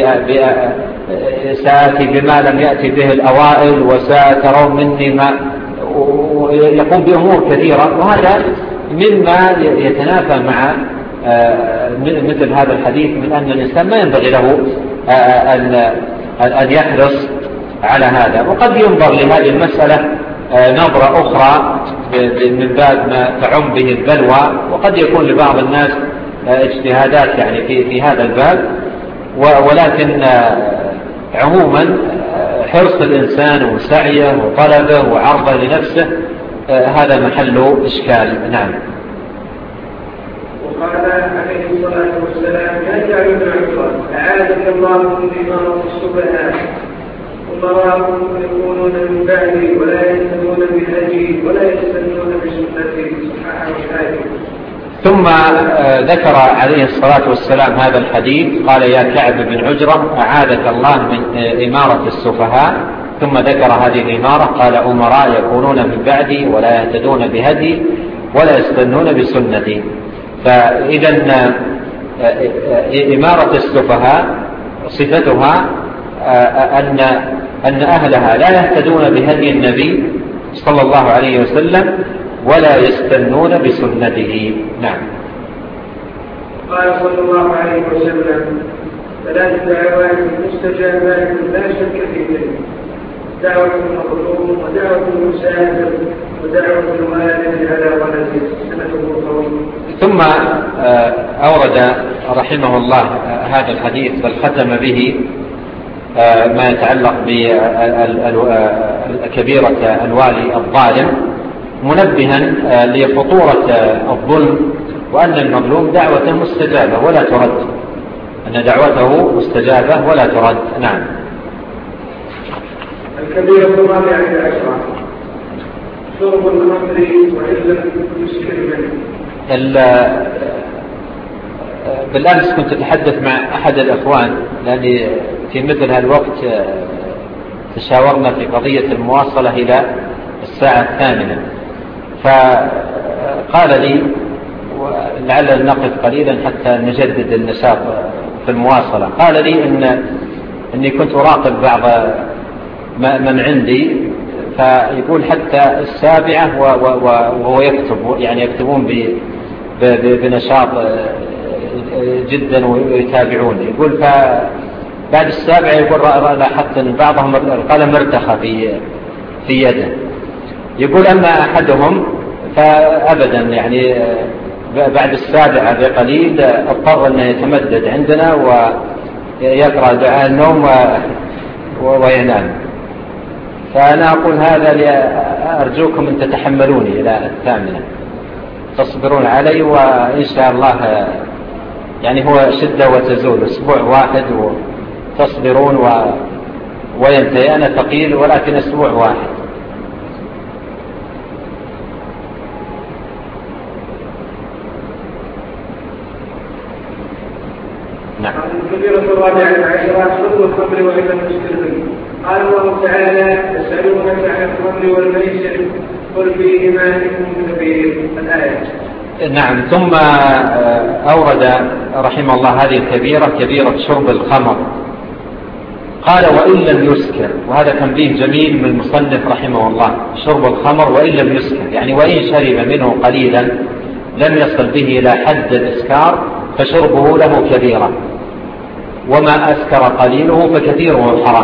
سآتي بما لم يأتي به الأوائل وسترون مني ما، يقوم بأمور كثيرة. وهذا مما يتنافى مع مثل هذا الحديث من أن الإنسان ما ينبغي له أن يحرص على هذا. وقد ينظر لهذه المسألة نظرة أخرى من باب ما تعم به البلوى، وقد يكون لبعض الناس اجتهادات يعني في هذا الباب، ولكن عموما حرص الإنسان وسعيه وطلبه وعرضه لنفسه هذا محل إشكال. نعم. وقال عليه الصلاة والسلام: يا جعل بن عمر أعاذك الله من إمارة السفهاء، أمراء يكونون من بعدي ولا يهتدون بهدي ولا يستنون بسنتي. صححه الحاكم. ثم ذكر عليه الصلاة والسلام هذا الحديث، قال: يا كعب بن عجرة أعاذك الله من إمارة السفهاء. ثم ذكر هذه الإمارة قال: أمراء يكونون من بعدي ولا يهتدون بهدي ولا يستنون بسنتي. فإذا إمارة السفهاء صفتها أن أهلها لا يهتدون بهدي النبي صلى الله عليه وسلم ولا يستنون بسنته. نعم. قال صلى الله عليه وسلم: ثلاث دعوات مستجابات لا شك فيهن: دعوة المظلوم ودعوة المسافر ودعوة الوالد على ولده. سنته طويل. ثم أورد رحمه الله هذا الحديث بل ختم به ما يتعلق بكبيرة الوالي الظالم، منبها لخطورة الظلم، وأن المظلوم دعوة مستجابة ولا ترد، أن دعوته مستجابة ولا ترد. نعم. الكبيرة الرابعة عشرة: شرب الخمر وإن لم يسكر منه. بالأمس كنت أتحدث مع أحد الأخوان، لأني في مثل هالوقت تشاورنا في قضية المواصلة إلى الساعة 8، فقال لي ولعل نقف قليلا حتى نجدد النشاط في المواصلة. قال لي إني كنت أراقب بعض من عندي، فيقول حتى 7 وهو يكتب، يعني يكتبون بنشاط جدا ويتابعون. يقول فبعد 7 يقول لاحظت أن بعضهم القلم ارتخى في يده. يقول أما أحدهم فأبدا، يعني بعد 7 بقليل اضطر أنه يتمدد عندنا ويقرأ دعاء النوم وينام. فأنا أقول هذا أرجوكم أن تتحملوني إلى 8، تصبرون علي، وإن شاء الله يعني هو شدة وتزول، أسبوع واحد وتصبرون وينتهي. أنا ثقيل ولكن أسبوع واحد. نعم. الكبيرة الرابعة عشرة: شرب الخمر وإن لم يسكر منه. قال الله تعالى: يسألونك عن الخمر والميسر قل فيهما إثم كبير. الآية. نعم. ثم أورد رحمه الله هذه الكبيرة، كبيرة شرب الخمر. قال: وإن لم يسكر، وهذا تنبيه جميل من المصنف رحمه الله. شرب الخمر وإن لم يسكر، يعني وإن شرب منه قليلا لم يصل به إلى حد الإسكار فشربه له كبيرة، وما أسكر قليله فكثيره حرام،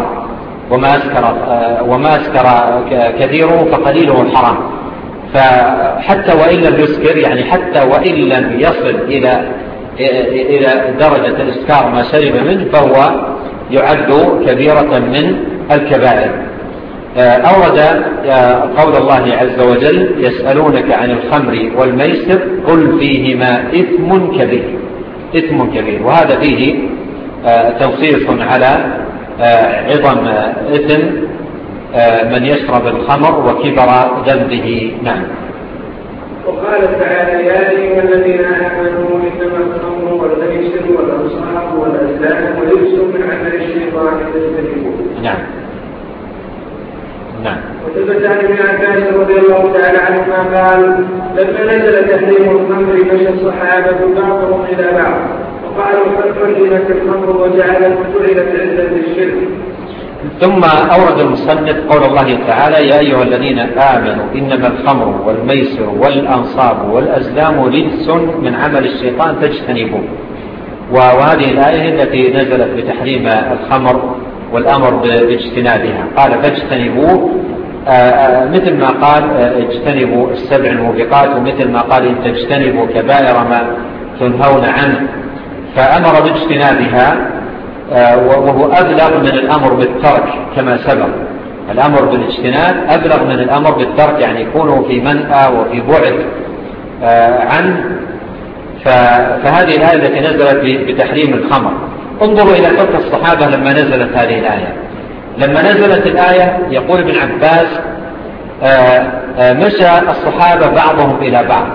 وما أسكر كثيره فقليله حرام. فحتى وإن لم يسكر، يعني حتى وإن لم يصل إلى درجة الإسكار ما شرب منه فهو يعد كبيرة من الكبائر. أورد قول الله عز وجل: يسألونك عن الخمر والميسر قل فيهما إثم كبير. وهذا فيه تنصيص على عظم إثم من يشرب الخمر وكبر ذنبه. نعم. وقال تعالى يا أيها الذين آمنوا إنما الخمر والميسر والأنصاب والأزلام رجس من عمل الشيطان فاجتنبوه. نعم. وثبت عن ابن عباس رضي الله تعالى عنهما قال لما نزل تحريم الخمر مشى الصحابة بعضهم إلى بعض وقالوا قد حرمت الخمر وجعلت عزا للشرك. ثم أورد المصنف قول الله تعالى يا أيها الذين آمنوا إنما الخمر والميسر والأنصاب والأزلام رجس من عمل الشيطان فاجتنبوه. وهذه الآية التي نزلت بتحريم الخمر والأمر باجتنابها قال فاجتنبوه مثل ما قال اجتنبوا السبع الموبقات ومثل ما قال إن تجتنبوا كبائر ما تنهون عنه فأمر باجتنابها وهو أبلغ من الأمر بالترك كما سبق. الأمر بالاجتناب أبلغ من الأمر بالترك يعني يكونوا في منأى وفي بعد عنه. فهذه الآية التي نزلت بتحريم الخمر انظروا إلى فقه الصحابة لما نزلت هذه الآية. لما نزلت الآية يقول ابن عباس مشى الصحابة بعضهم إلى بعض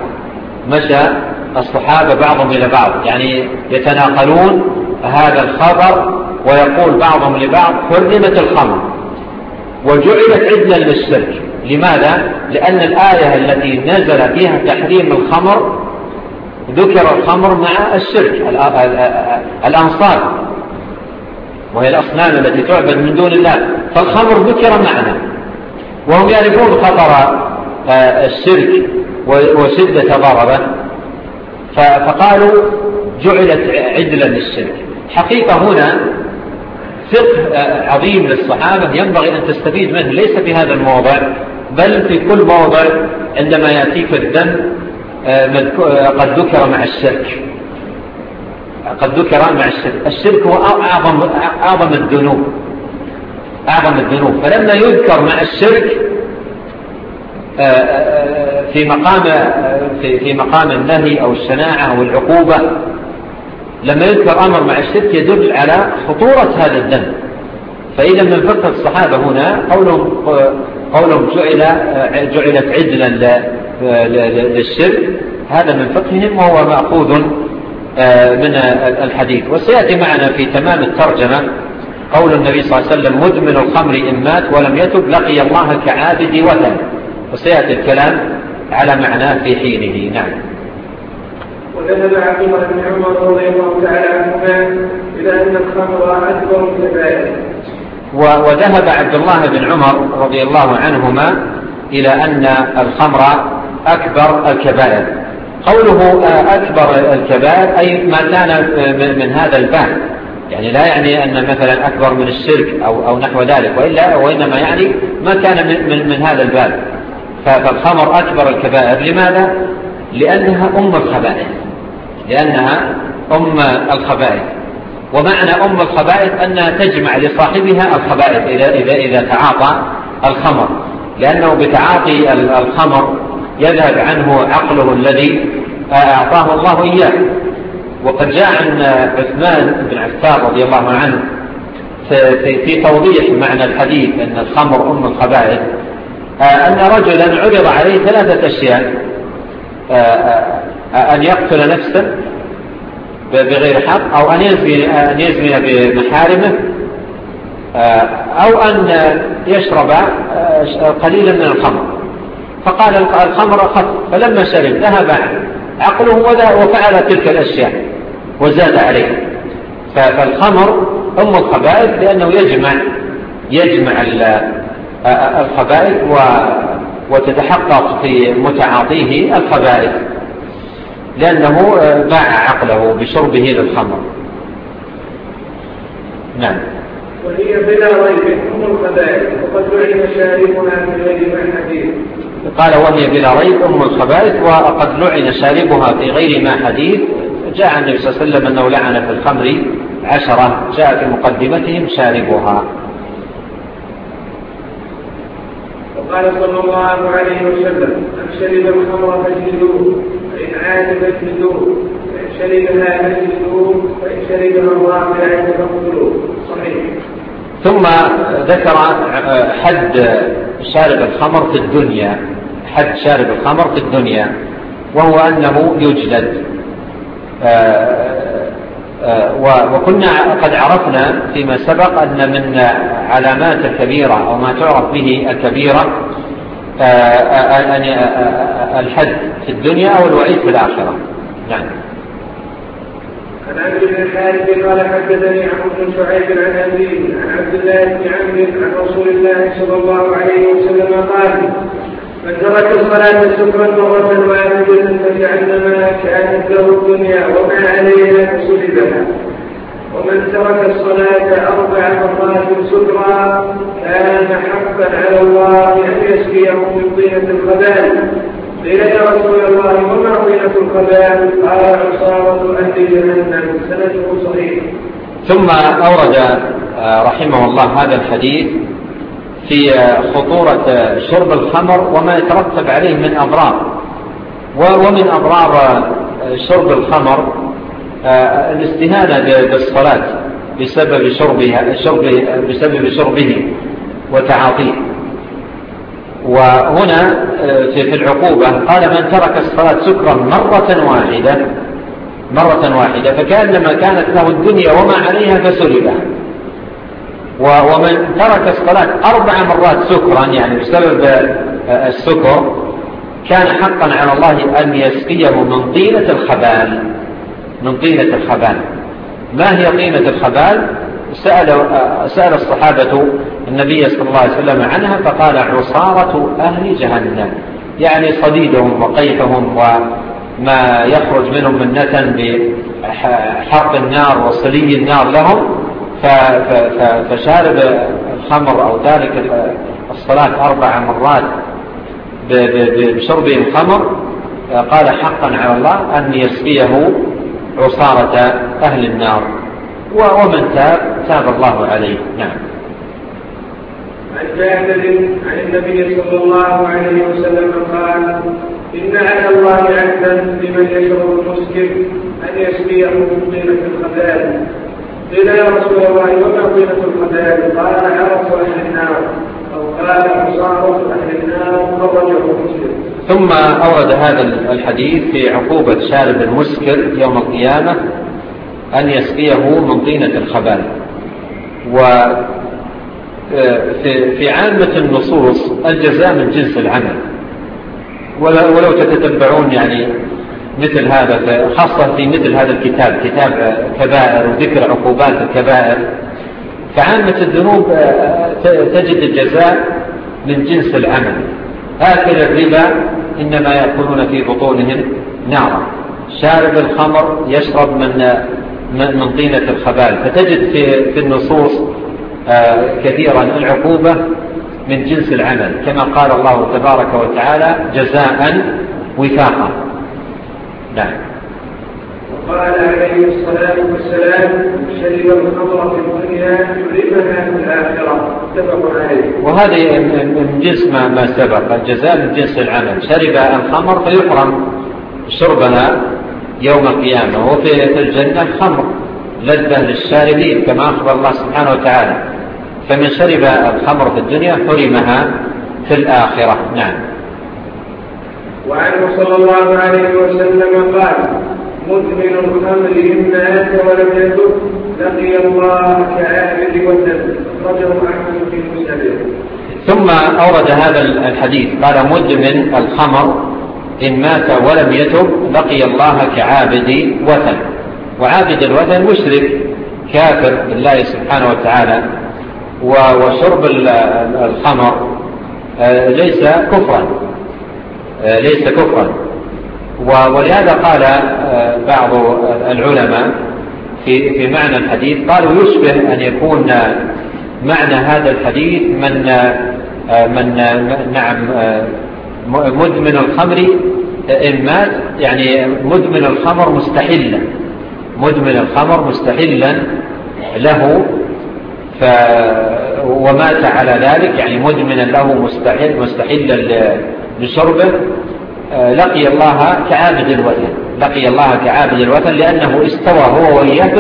إلى بعض يعني يتناقلون هذا الخبر ويقول بعضهم لبعض حرمت الخمر وجعلت عدلا للشرك. لماذا؟ لأن الآية التي نزل فيها تحريم الخمر ذكر الخمر مع الشرك الأنصاب وهي الأصنام التي تعبد من دون الله فالخمر ذكر معنا وهم يعرفون خطر الشرك وشدة ضرره فقالوا جعلت عدلا للشرك. حقيقة هنا فقه عظيم للصحابة ينبغي أن تستفيد منه ليس في هذا الموضع بل في كل موضع عندما يأتيك الذنب قد ذكر مع الشرك الشرك هو أعظم الذنوب فلما يذكر مع الشرك في مقام النهي أو الشناعة أو العقوبة لما يذكر أمر مع الشرك يدل على خطورة هذا الذنب. فإذا من فقه الصحابة هنا قولهم جعلت عدلا للشرك هذا من فقههم وهو مأخوذ من الحديث. وسيأتي معنا في تمام الترجمة قول النبي صلى الله عليه وسلم مدمن الخمر إن مات ولم يتب لقي الله كعابد وثن. وسيأتي الكلام على معناه في حينه. نعم. وذهب عبد الله بن عمر رضي الله تعالى عنهما إلى أن الخمر أكبر الكبائر. وذهب عبد الله بن عمر رضي الله عنهما إلى أن الخمر أكبر الكبائر. قوله أكبر الكبائر أي ما كان من هذا الباب يعني لا يعني أن مثلا أكبر من الشرك أو نحو ذلك وإنما يعني ما كان من هذا الباب. فالخمر أكبر الكبائر. لماذا؟ لأنها أم الخبائث ومعنى أم الخبائث أنها تجمع لصاحبها الخبائث إذا تعاطى الخمر لأنه بتعاطي الخمر يذهب عنه عقله الذي أعطاه الله إياه. وقد جاء عن عثمان بن عفان رضي الله عنه في توضيح معنى الحديث أن الخمر أم الخبائث أن رجلا عرض عليه 3 أشياء أن يقتل نفسه بغير حق أو أن يزني بمحارمه أو أن يشرب قليلا من الخمر. فقال الخمر أخف فلما شرب ذهب عقله وفعل تلك الأشياء وزاد عليه. فالخمر أم الخبائث لأنه يجمع الخبائث وتتحقق في متعاطيه الخبائث لأنه باع عقله بشربه للخمر. نعم. وهي بلا ريب أم الخبائث وقد لعن شاربها في غير ما حديث. قال وهي بلا ريب أم الخبائث وقد لعن شاربها في غير ما حديث. جاء النبي صلى الله عليه وسلم أنه لعن في الخمر 10 جاء في مقدمتهم شاربها. وقال صلى الله عليه وسلم من شرب الخمر فاجلدوه فإن عاد فاجلدوه فإن شربها فاجلدوه فإن شربها الرابعة فاقتلوه. صحيح. ثم ذكر حد شارب الخمر في الدنيا وهو أنه يجلد. وكنا قد عرفنا فيما سبق أن من علامات الكبيرة أو ما تعرف به الكبيرة الحد في الدنيا أو الوعيد في الآخرة. نعم. عن عبد بن الحارث قال حدثني عمرو بن شعيب عن أبيه عن عبد الله بن عمرو عن رسول الله صلى الله عليه وسلم قال: من ترك الصلاة شكرا مرة واحدة فكأنما كانت له الدنيا وما عليها فسلبها، ومن ترك الصلاة 4 مرات شكرا كان حقا على الله أن يسقيه من طينة الخبال. قيل: يا رسول الله وما طينة الخبال؟ قال: عصارة أهل جهنم. سنده صحيح. ثم أورد رحمه الله هذا الحديث في خطورة شرب الخمر وما يترتب عليه من أضرار. ومن أضرار شرب الخمر الاستهانة بالصلاة بسبب شربه وتعاطيه. وهنا في العقوبة قال: من ترك الصلاة سكرا مرة واحدة فكأنما كانت له الدنيا وما عليها فسلبها. ومن ترك الصلاة 4 مرات سكرا يعني بسبب السكر كان حقا على الله أن يسقيه من طينة الخبال. ما هي طينة الخبال؟ سأل الصحابة النبي صلى الله عليه وسلم عنها فقال: عصارة أهل جهنم، يعني صديدهم وقيفهم وما يخرج منهم من نتن بحرق النار وصلي النار لهم. فشارب الخمر أو تارك الصلاة 4 مرات بشربه الخمر قال: حقا على الله أن يسقيه عصارة أهل النار. ومن تاب الله عليه. نعم. عن جابر عن النبي صلى الله عليه وسلم قال: إن على الله عهدا لمن يشرب المسكر أن يسقيه من طينة الخبال. قيل: يا رسول الله وما طينة الخبال؟ قال: عرق أهل النار، أو قال: عصارة أهل النار. خرجه مسلم. ثم أورد هذا الحديث في عقوبة شارب المسكر يوم القيامة أن يسقيه من طينة الخبال. وفي عامة النصوص الجزاء من جنس العمل، ولو تتتبعون يعني مثل هذا خاصة في مثل هذا الكتاب، كتاب كبائر وذكر عقوبات الكبائر، فعامة الذنوب تجد الجزاء من جنس العمل. آكل الربا إنما يأكلون في بطونهم نارا، شارب الخمر يشرب من طينة الخبال. فتجد في النصوص كثيرا العقوبة من جنس العمل، كما قال الله تبارك وتعالى: جزاء وفاقا. نعم. وقال عليه الصلاة والسلام: شرب الخمر في الدنيا يحرمها في الآخرة. اتفق عليه. وهذه من جنس ما سبق، الجزاء من جنس العمل. شرب الخمر فيحرم شربها يوم القيامة. وفي الجنة خمر لذة للشاربين كما أخبر الله سبحانه وتعالى. فمن شرب الخمر في الدنيا حرمها في الآخرة. نعم. وعنه صلى الله عليه وسلم قال: مدمن الخمر إن مات ولم يتب لقي الله كعابد والدم. أخرجه أحمد في مسنده. ثم أورد هذا الحديث قال: مدمن الخمر إن مات ولم يتب لقي الله كعابد وثن. وعابد الوثن مشرك كافر بالله سبحانه وتعالى. وشرب الخمر ليس كفرا. ولهذا قال بعض العلماء في معنى الحديث، قالوا يشبه أن يكون معنى هذا الحديث من مدمن الخمر إن مات، يعني مدمن الخمر مستحلا له ومات على ذلك، يعني مدمنا له مستحلا لشربه، لقي الله كعابد الوثن لأنه استوى هو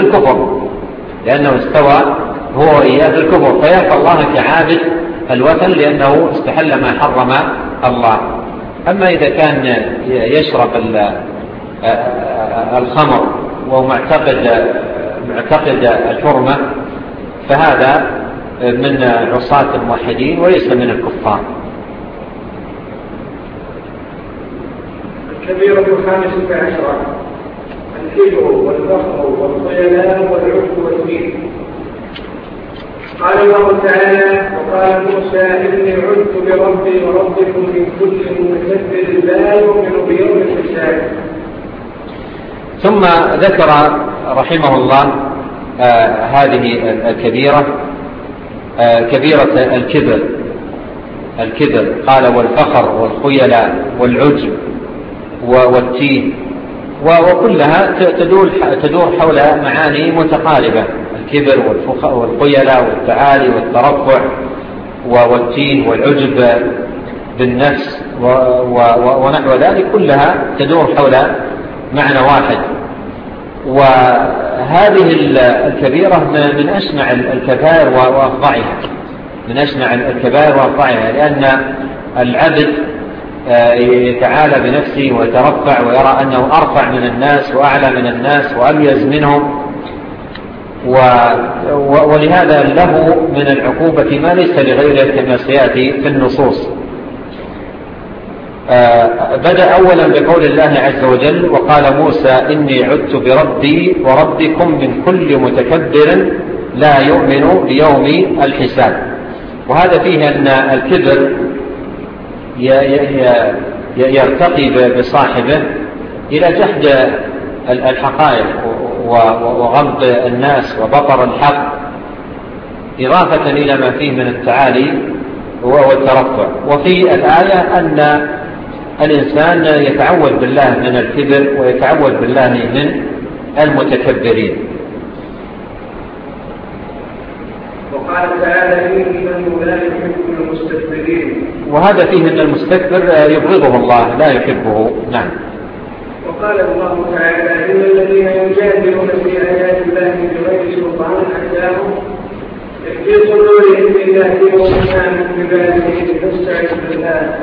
وإياه بالكفر، فيلقى الله كعابد الوثن لأنه استحل ما حرم الله. أما إذا كان يشرب الخمر ومعتقد الحرمة فهذا من عصاة الموحدين وليس من الكفار. الكبيرة الخامسة عشرة الكبر والفخر والخيلاء والعجب والدين. قال الله تعالى: وقال موسى إني عدت بربي وربكم من كل متكبر لا يؤمن بيوم الحساب. ثم ذكر رحمه الله هذه الكبيرة، كبيرة الكبر قال: والفخر والخيلاء والعجب والتين، وكلها تدور حول معاني متقاربة: الكبر والخيلاء والتعالي والترفع والتين والعجب بالنفس ونحو ذلك، كلها تدور حول معنى واحد. وهذه الكبيرة من أشنع الكبائر وأفظعها، لأن العبد يتعالى بنفسه ويترفع ويرى أنه أرفع من الناس وأعلى من الناس وأميز منهم، ولهذا له من العقوبة ما ليس لغيره كما سيأتي في النصوص. بدأ أولا بقول الله عز وجل: وقال موسى إني عدت بربي وربكم من كل متكبر لا يؤمن بيوم الحساب. وهذا فيه أن الكبر يرتقي بصاحبه إلى جحد الحقائق وغمض الناس وبطر الحق، إضافة إلى ما فيه من التعالي والترفع. وفي الآية أن الإنسان يتعوذ بالله من الكبر ويتعوذ بالله من المتكبرين. وقال تعالى: إنه لا يحب المستكبرين. وهذا فيه أن المستكبر يبغضه الله لا يحبه. نعم. وقال الله تعالى: إن الذين يجادلون في آيات الله بغير سلطان أتاهم في صدورهم إلا كبر بباله فاستعذ بالله.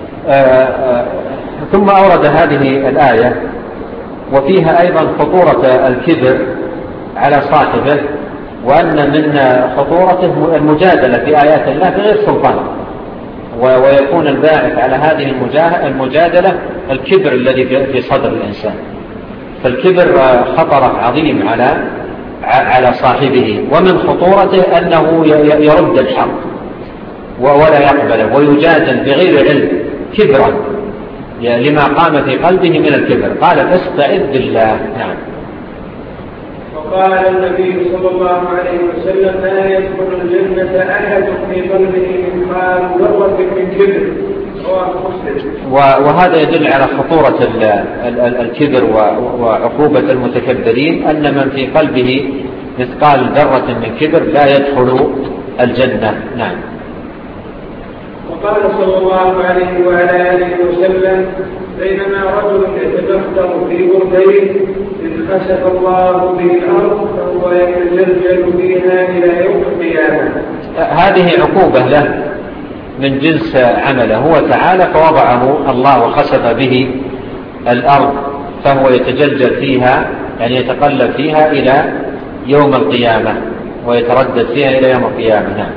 ثم أورد هذه الآية وفيها أيضا خطورة الكبر على صاحبه، وأن من خطورته المجادلة في آيات الله بغير سلطان، ويكون الباعث على هذه المجادلة الكبر الذي في صدر الإنسان. فالكبر خطر عظيم على صاحبه، ومن خطورته أنه يرد الحق ولا يقبله ويجادل بغير علم كبرا لما قام في قلبه من الكبر. قال: فاستعذ بالله. نعم. وقال النبي صلى الله عليه وسلم: لا يدخل الجنة أحد في قلبه مثقال ذرة من كبر. رواه مسلم. وهذا يدل على خطورة الكبر وعقوبة المتكبرين، أن من في قلبه مثقال ذرة من كبر لا يدخل الجنة. نعم. وقال صلى الله عليه وعلى آله وسلم: بينما رجل يتبختر في بردين إذ خسف الله به الأرض فهو يتجلجل فيها إلى يوم القيامة. هذه عقوبة له من جنس عمله هو تعالى، فوضعه الله وخسف به الأرض فهو يتجلجل فيها، يعني يتقلب فيها إلى يوم القيامة ويتردد فيها إلى يوم القيامة. نعم.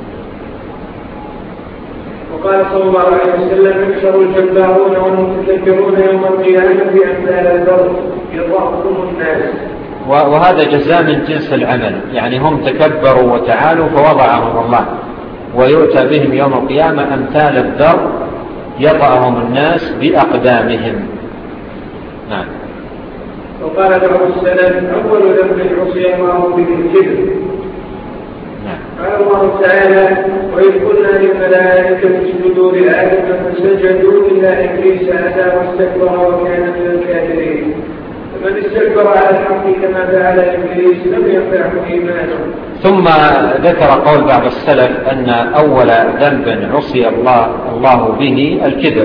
وقال صلى الله عليه وسلم: يحشر الجبارون والمتكبرون يوم القيامة أمثال البرد يضعهم الناس. وهذا جزاء من جنس العمل، يعني هم تكبروا وتعالوا فوضعهم الله، ويؤتى بهم يوم القيامة أمثال الذر يطأهم الناس بأقدامهم. نعم. وقال بعض السلف: أول ذنب عصي الله به الكبر. قال الله تعالى: وإذ قلنا للملائكة اسجدوا لآدم فسجدوا إلا إبليس أتى واستكبر وكان من الكافرين. فمن استكبر على الحق كما فعل إبليس لم ينفعه إيمانه. ثم ذكر قول بعض السلف أن أول ذنب عصي الله به الكبر،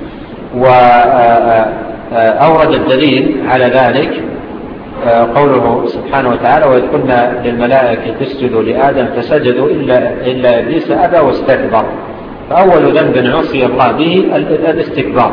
وأورد الدليل على ذلك قوله سبحانه وتعالى: وإذ قلنا للملائكة اسجدوا لآدم فسجدوا إلا إبليس أبى واستكبر فأول ذنب عصي الله به الاستكبار،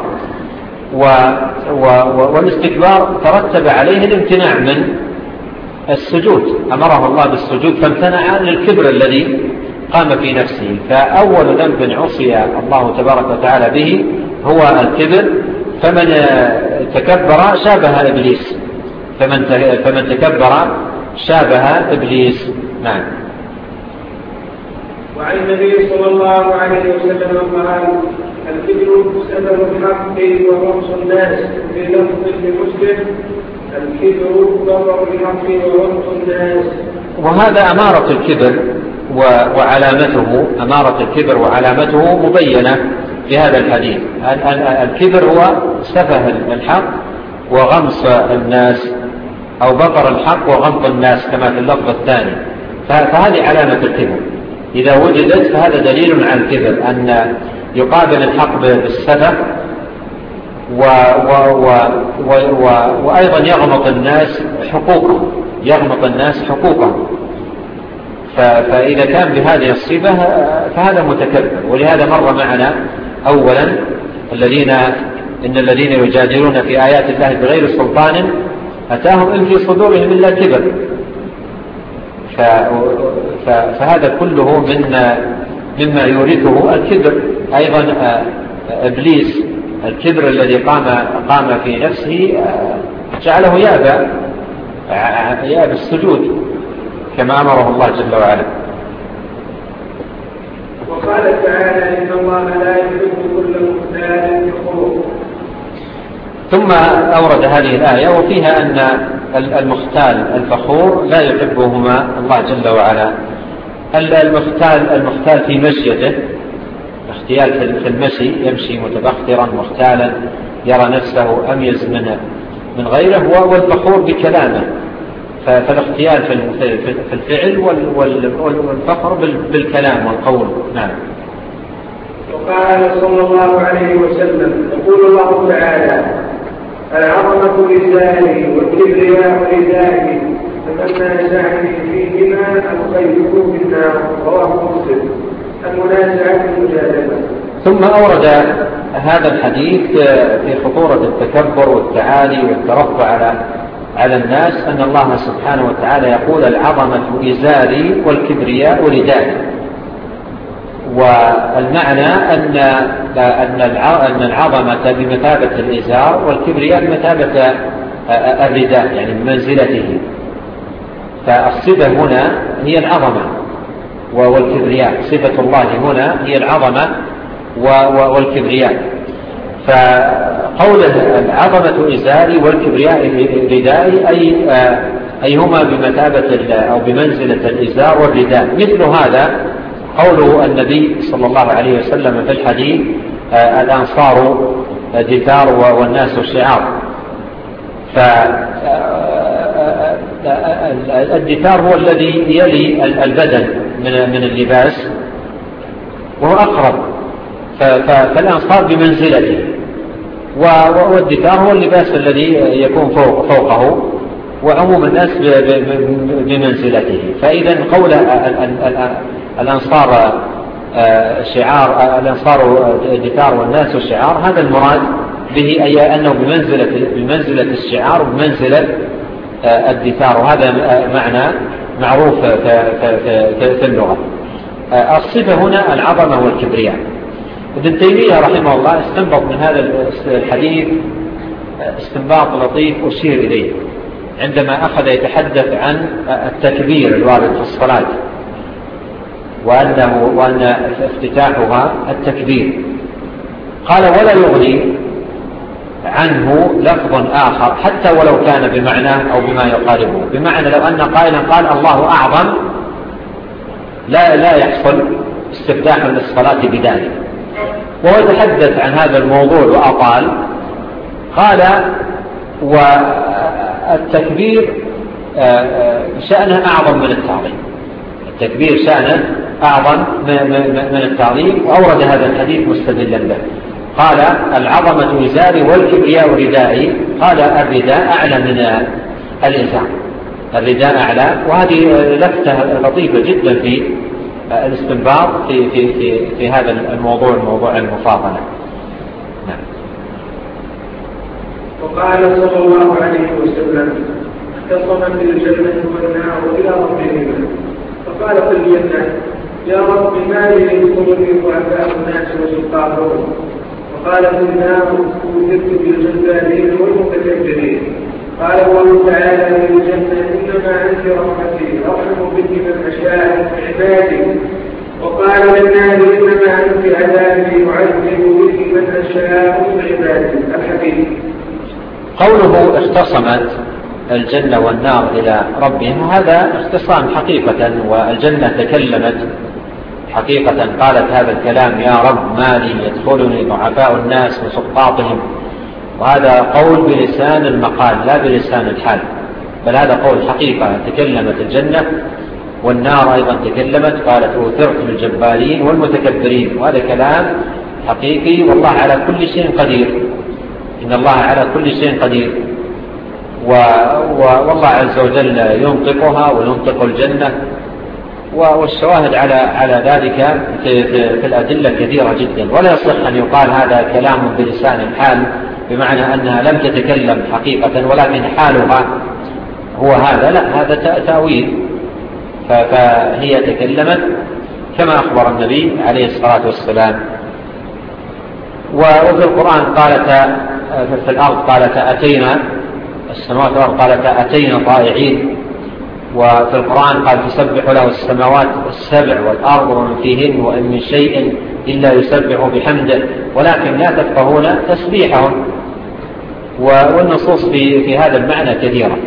والاستكبار ترتب عليه الامتناع من السجود، أمره الله بالسجود فامتنع للكبر الذي قام في نفسه. فأول ذنب عصي الله تبارك وتعالى به هو الكبر، فمن تكبر شابه إبليس، فمن تكبر شابه إبليس. نعم. وعن النبي صلى الله عليه وسلم قال: الكبر سبب الحق ورمز الناس. في لفظ لمسلم: الكبر ضرر الحق ورمز الناس. وهذا أمارة الكبر وعلامته، أمارة الكبر وعلامته مبينة في هذا الحديث. الكبر هو سفه الحق وغمص الناس، أو بطر الحق وغمط الناس كما في اللفظ الثاني. فهذه علامة الكبر إذا وجدت، فهذا دليل على الكبر، أن يقابل الحق بالسفه وأيضا يغمط الناس حقوقه، فإذا كان بهذه الصفة فهذا متكبر. ولهذا مر معنا أولا إن الذين يجادلون في آيات الله بغير سلطان أتاهم إن في صدورهم إلا كبر. فهذا كله مما يورثه الكبر. أيضا إبليس الكبر الذي قام في نفسه جعله يأبى السجود كما أمره الله جل وعلا. وقال تعالى: إن الله لا يحب كل مختال فخور. ثم أورد هذه الآية وفيها أن المختال الفخور لا يحبهما الله جل وعلا. المختال في مشيته، اختيال في المشي، يمشي متبخترا مختالا يرى نفسه أميز من غيره، والفخور بكلامه. فالاختيال في الفعل والفخر بالكلام والقول. نعم. وقال صلى الله عليه وسلم: يقول الله تعالى: العظمة لساني والكبرياء ردائي، فمن نازعني فيهما ألقيته في النار. رواه مسلم. المنازعة المجادلة. ثم أورد هذا الحديث في خطورة التكبر والتعالي والترفع على الناس، أن الله سبحانه وتعالى يقول: العظمة إزاري والكبرياء ردائي. والمعنى أن العظمة بمثابة الإزار والكبرياء بمثابة الرداء، يعني بمنزلته. فالصفة هنا هي العظمة والكبرياء، صفة الله هنا هي العظمة والكبرياء. فقوله العظمة إزاري والكبرياء ردائي أي هما بمثابة أو بمنزلة الإزار والرداء. مثل هذا قوله النبي صلى الله عليه وسلم في الحديث: الأنصار دثار والناس شعار. فالدثار هو الذي يلي البدن من اللباس وهو أقرب، فالأنصار بمنزلته، والدثار هو اللباس الذي يكون فوقه، وعموم الناس بمنزلته. فإذا قول الأنصار شعار، الأنصار دثار والناس شعار، هذا المراد به أي أنه بمنزلة الشعار وبمنزلة الدثار، وهذا معنى معروف في اللغة. الصفة هنا العظمة والكبرياء. ابن تيمية رحمه الله استنبط من هذا الحديث استنباط لطيف أشير إليه عندما أخذ يتحدث عن التكبير الوارد في الصلاة، وأن افتتاحها التكبير. قال: ولا يغني عنه لفظ آخر حتى ولو كان بمعناه أو بما يقاربه. بمعنى لو أن قائلا قال الله أعظم لا يحصل استفتاح للصلاة بذلك. وهو يتحدث عن هذا الموضوع وأطال. قال: والتكبير شأنه أعظم من التعظيم، التكبير شأنه أعظم من التعظيم. وأورد هذا الحديث مستدلا به. قال: العظمة إزاري والكبرياء ردائي. قال: الرداء أعلى من الإزار، الرداء أعلى. وهذه لفتة لطيفة جدا الاستنباط في هذا الموضوع، موضوع المفاضلة. نعم. وقال صلى الله عليه وسلم: اختصمت الجنة والنار إلى ربهما، فقال في الجنة: يا رب ما لي يذكرني ضعفاء الناس وسلطانهم، وقال في النار: وجدت بالجبارين والمتكبرين. قال الله تعالى في الجنة: إنما أنت رحمتي أرحم بك من أشاء من عبادي. وقال للنار: إنما أنت عذابي أعذب بك من أشاء من عبادي. الحديث. قوله اختصمت الجنة والنار إلى ربهم، هذا اختصام حقيقة، والجنة تكلمت حقيقة، قالت هذا الكلام: يا رب ما لي يدخلني ضعفاء الناس وسقاطهم. وهذا قول بلسان المقال لا بلسان الحال، بل هذا قول حقيقة. تكلمت الجنة، والنار أيضا تكلمت، قالت: أوثرت بالجبارين والمتكبرين. وهذا كلام حقيقي، والله على كل شيء قدير. إن الله على كل شيء قدير، والله عز وجل ينطقها وينطق الجنة. والشواهد على ذلك في الأدلة كثيرة جدا، ولا يصح أن يقال هذا كلام بلسان الحال، بمعنى أنها لم تتكلم حقيقة ولكن حالها هو هذا. لا، هذا تأويل. فهي تكلمت كما أخبر النبي عليه الصلاة والسلام. وفي القرآن قالت، في الأرض قالت: أتينا، السماوات والأرض قالت: أتينا طائعين. وفي القرآن قال: تسبح له السماوات السبع والأرض ومن فيهن وإن من شيء إلا يسبح بحمده ولكن لا تفقهون تسبيحهم. والنصوص في هذا المعنى كثيرة.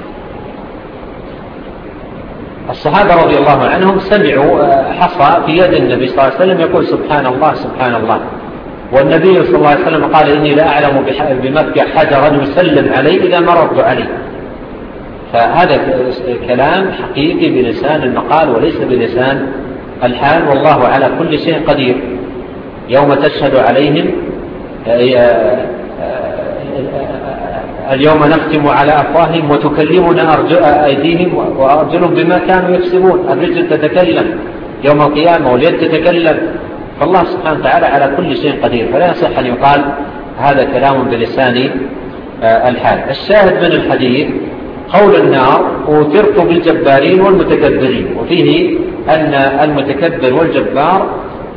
الصحابة رضي الله عنهم سمعوا حصى في يد النبي صلى الله عليه وسلم يقول: سبحان الله سبحان الله. والنبي صلى الله عليه وسلم قال: إني لا أعلم بمكة حجرا يسلم عليه إذا مررت عليه. فهذا كلام حقيقي بلسان المقال وليس بلسان الحال، والله على كل شيء قدير. يوم تشهد عليهم اليوم نختم على أفواههم وتكلمنا أيديهم وأرجلهم بما كانوا يكسبون. الرجل تتكلم يوم القيامة واليد تتكلم، فالله سبحانه وتعالى على كل شيء قدير، فلا يصح أن يقال هذا كلام بلسان الحال. الشاهد من الحديث قول النار: أوثرت بالجبارين والمتكبرين، وفيه أن المتكبر والجبار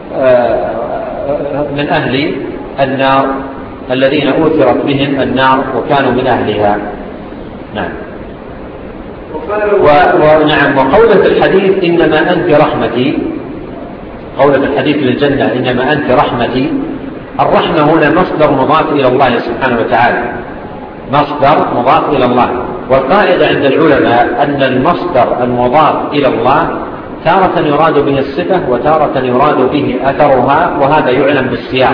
من أهل النار الذين أوثرت بهم النار وكانوا من أهلها. نعم. ونعم. وقولة الحديث: إنما أنت رحمتي، قولة الحديث للجنة: إنما أنت رحمتي. الرحمة هنا مصدر مضاف إلى الله سبحانه وتعالى، مصدر مضاف إلى الله. والقاعدة عند العلماء أن المصدر المضاف إلى الله تارة يراد به الصفة وتارة يراد به أثرها، وهذا يعلم بالسياق.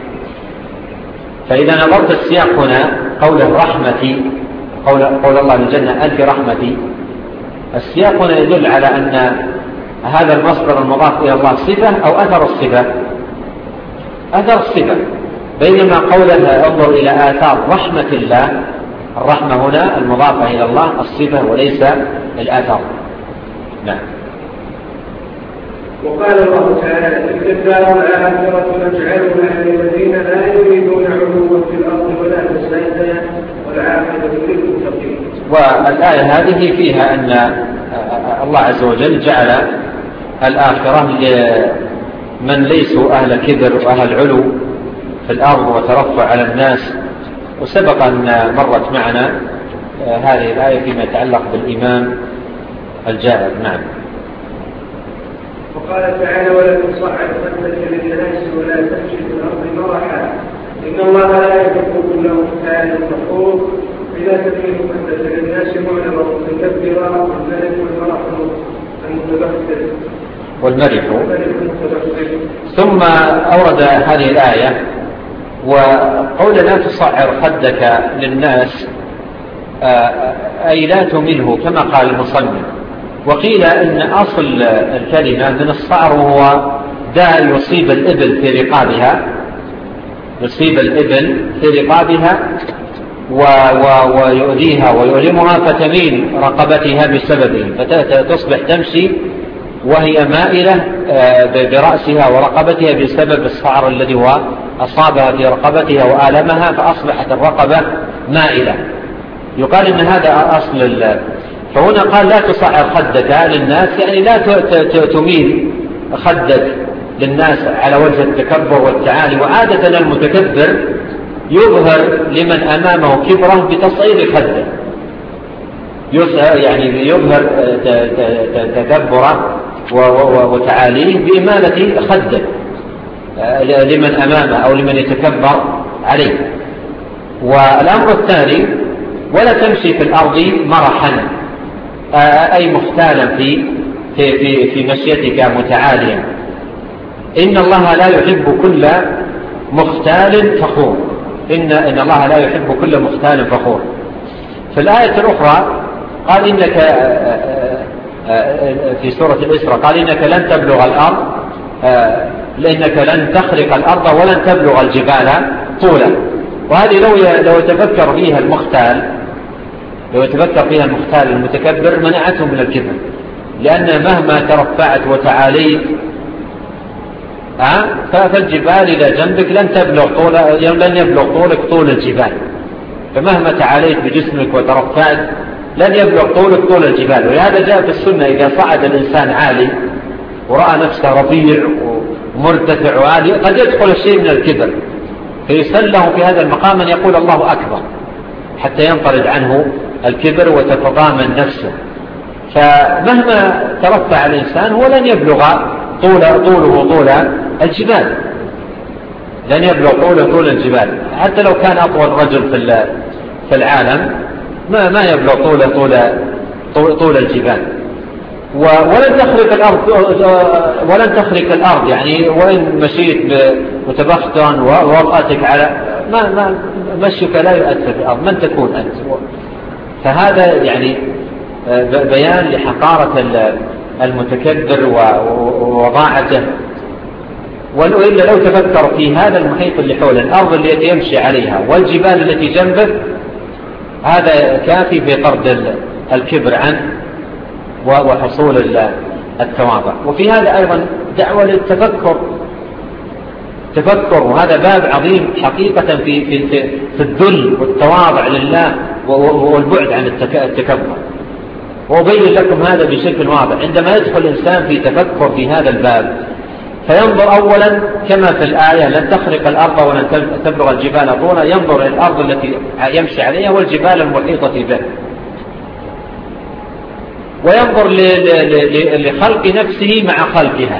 فإذا نظرت السياق هنا قول الرحمة، قول الله للجنة: أنت رحمتي، السياق هنا يدل على أن هذا المصدر المضاف إلى الله صفة أو أثر الصفة، أثر الصفة. بينما قولها انظر إلى آثار رحمة الله، الرحمة هنا المضافة إلى الله الصفة وليس الأثر. نعم. وقال الله تعالى: تلك الدار الآخرة نجعلها للذين لا يريدون علوا في الأرض ولا فسادا والعاقبة للمتقين. والآية هذه فيها أن الله عز وجل جعل الآخرة لمن ليسوا أهل كبر وأهل علو في الأرض وترفع على الناس. وسبق أن مرت معنا هذه الآية فيما يتعلق بالإمام الجائر. نعم. وقال تعالى: ولا تصعد خدك للناس ولا تمشي في الأرض مرحا إن الله لا يحب كل مختال فخور. إذا تمشي خدك للناس معلمة متكبرة والملك والمرح المتبختر والمرح. ثم أورد هذه الآية: وقول لا تصعر خدك للناس أي لا تمله كما قال المصنف. وقيل إن أصل الكلمة من الصعر وهو داء يصيب الإبل في رقابها، يصيب الإبل في رقابها ويؤذيها ويؤلمها فتميل رقبتها بسببه، فتصبح تمشي وهي مائلة برأسها ورقبتها بسبب الصعر الذي هو أصابها في رقبتها وآلمها، فأصبحت الرقبة مائلة. يقال إن هذا أصل فهنا قال لا تصعر خدك للناس، يعني لا تميل خدك للناس على وجه التكبر والتعالي. وعادة المتكبر يظهر لمن أمامه كبره بتصعير خده، يعني يظهر تكبره وتعاليه بإمالة خده لمن أمامه أو لمن يتكبر عليه. والأمر الثاني ولا تمشي في الأرض مرحا، أي مختالا في مشيتك متعاليا. إن الله لا يحب كل مختال فخور. إن الله لا يحب كل مختال فخور. في الآية الأخرى قال إنك في سورة الإسراء قال إنك لن تبلغ الأرض، لأنك لن تخرق الأرض ولن تبلغ الجبال طولا. وهذه لو يتفكر فيها المختال المتكبر منعته من الكبر، لأن مهما ترفعت وتعاليت فالجبال إلى جنبك لن يبلغ طولك طول الجبال. فمهما تعاليت بجسمك وترفعت لن يبلغ طولك طول الجبال. ولهذا جاء في السنة إذا صعد الإنسان عالي ورأى نفسه رفيع ومرتفع وعالي قد يدخل الشيء من الكبر، فيسله في هذا المقام أن يقول الله أكبر حتى ينطرد عنه الكبر وتتضامن نفسه. فمهما ترفع الإنسان هو لن يبلغ طوله طول الجبال، لن يبلغ طول الجبال. حتى لو كان أطول رجل في العالم ما يبلغ طول الجبال. ولن تخرق الأرض يعني وإن مشيت متبخترا ووضعتك على ما مشيك لا يؤثر في الأرض، من تكون أنت؟ فهذا يعني بيان لحقارة المتكبر ووضاعته. وإلا لو تفكر في هذا المحيط اللي حول الأرض التي يمشي عليها والجبال التي جنبه، هذا كافي في طرد الكبر عنه وحصول التواضع. وفي هذا أيضا دعوة للتفكر، وهذا باب عظيم حقيقة في الذل والتواضع لله والبعد عن التكبر. وأبين لكم هذا بشكل واضح. عندما يدخل الإنسان في تفكر في هذا الباب فينظر أولا كما في الآية لن تخرق الأرض ولن تبلغ الجبال طولا، ينظر إلى الأرض التي يمشي عليها والجبال المحيطة به، وينظر لخلق نفسه مع خلقها،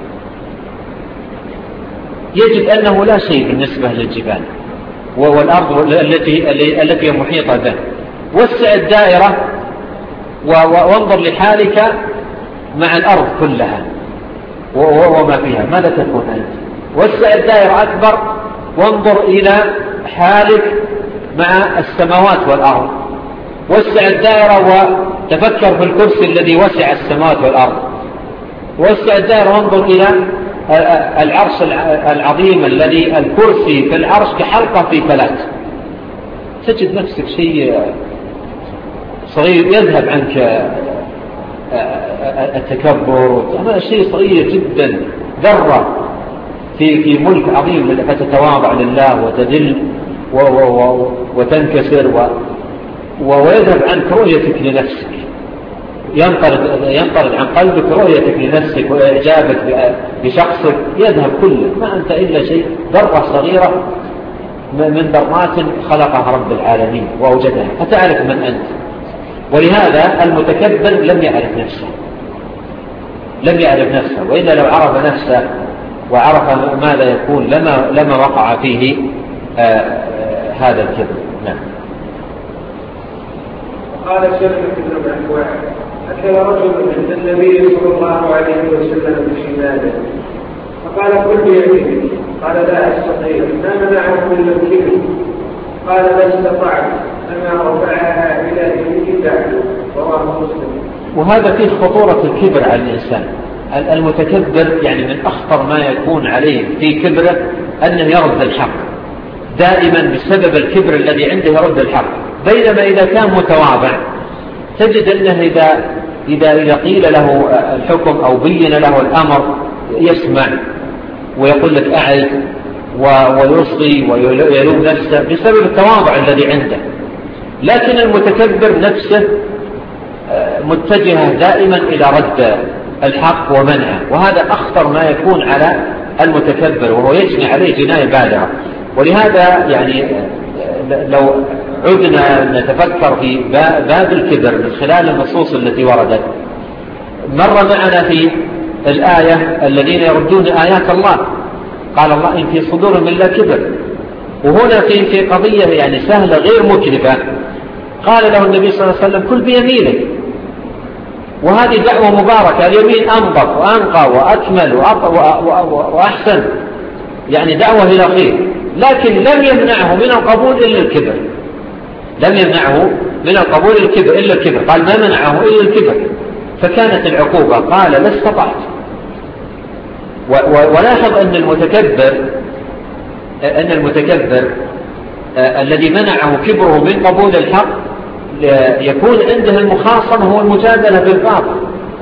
يجد أنه لا شيء بالنسبة للجبال والأرض التي محيطة به. وسع الدائرة وانظر لحالك مع الأرض كلها وما فيها، ماذا تكون أنت؟ وسع الدائرة أكبر وانظر إلى حالك مع السماوات والأرض. وسع الدائرة وتفكر في الكرسي الذي وسع السماوات والأرض. وسع الدائرة وانظر إلى العرش العظيم الذي الكرسي في العرش كحلقة في فلات. تجد نفسك شيء صغير، يذهب عنك التكبر، هذا شيء صغير جدا، ذرة في ملك عظيم، فتتواضع لله وتذل وتنكسر ويذهب عنك رؤيتك لنفسك، ينطرد عن قلبك رؤيتك لنفسك وإعجابك بشخصك، يذهب كله، ما أنت إلا شيء ذرة صغيرة من ذرات خلقها رب العالمين وأوجدها، فتعرف من أنت. ولهذا المتكبر لم يعرف نفسه، وإلا لو عرف نفسه وعرف ماذا يكون لما وقع فيه هذا الكبر. نعم. قال الشيخ بن الأكوع: أكل رجل عند النبي صلى الله عليه وسلم بشماله فقال: كل يمينك. قال: لا أستطيع. ما منعه من الكبر؟ قال: لا استطعت، أما رفعها إلى يمينك بعد. رواه مسلم. وهذا فيه خطورة الكبر على الإنسان. المتكبر يعني من أخطر ما يكون عليه في كبره أنه يرد الحق دائما، بسبب الكبر الذي عنده يرد الحق. بينما إذا كان متواضع تجد أنه إذا إذا قيل له الحكم أو بين له الأمر يسمع ويقول لك أعد ويصغي ويلوم نفسه بسبب التواضع الذي عنده. لكن المتكبر نفسه متجهة دائما إلى رد الحق ومنعه، وهذا أخطر ما يكون على المتكبر، وهو يجني عليه جناية بالغة. ولهذا يعني لو عدنا نتفكر في باب الكبر من خلال النصوص التي وردت، مر معنا في الآية الذين يردون آيات الله، قال الله إن في صدور من الله كبر. وهنا في قضية يعني سهلة غير مكلفة، قال له النبي صلى الله عليه وسلم كل بيمينك، وهذه دعوة مباركة، اليمين أنظف وأنقى وأكمل وأحسن، يعني دعوة إلى خير. لكن لم يمنعه من القبول إلا الكبر، لم يمنعه من القبول إلا الكبر، قال ما منعه إلا الكبر. فكانت العقوبة قال لا استطعت. ولاحظ أن المتكبر الذي منعه كبره من قبول الحق يكون عنده المخاصمة هو المجادلة بالباطل،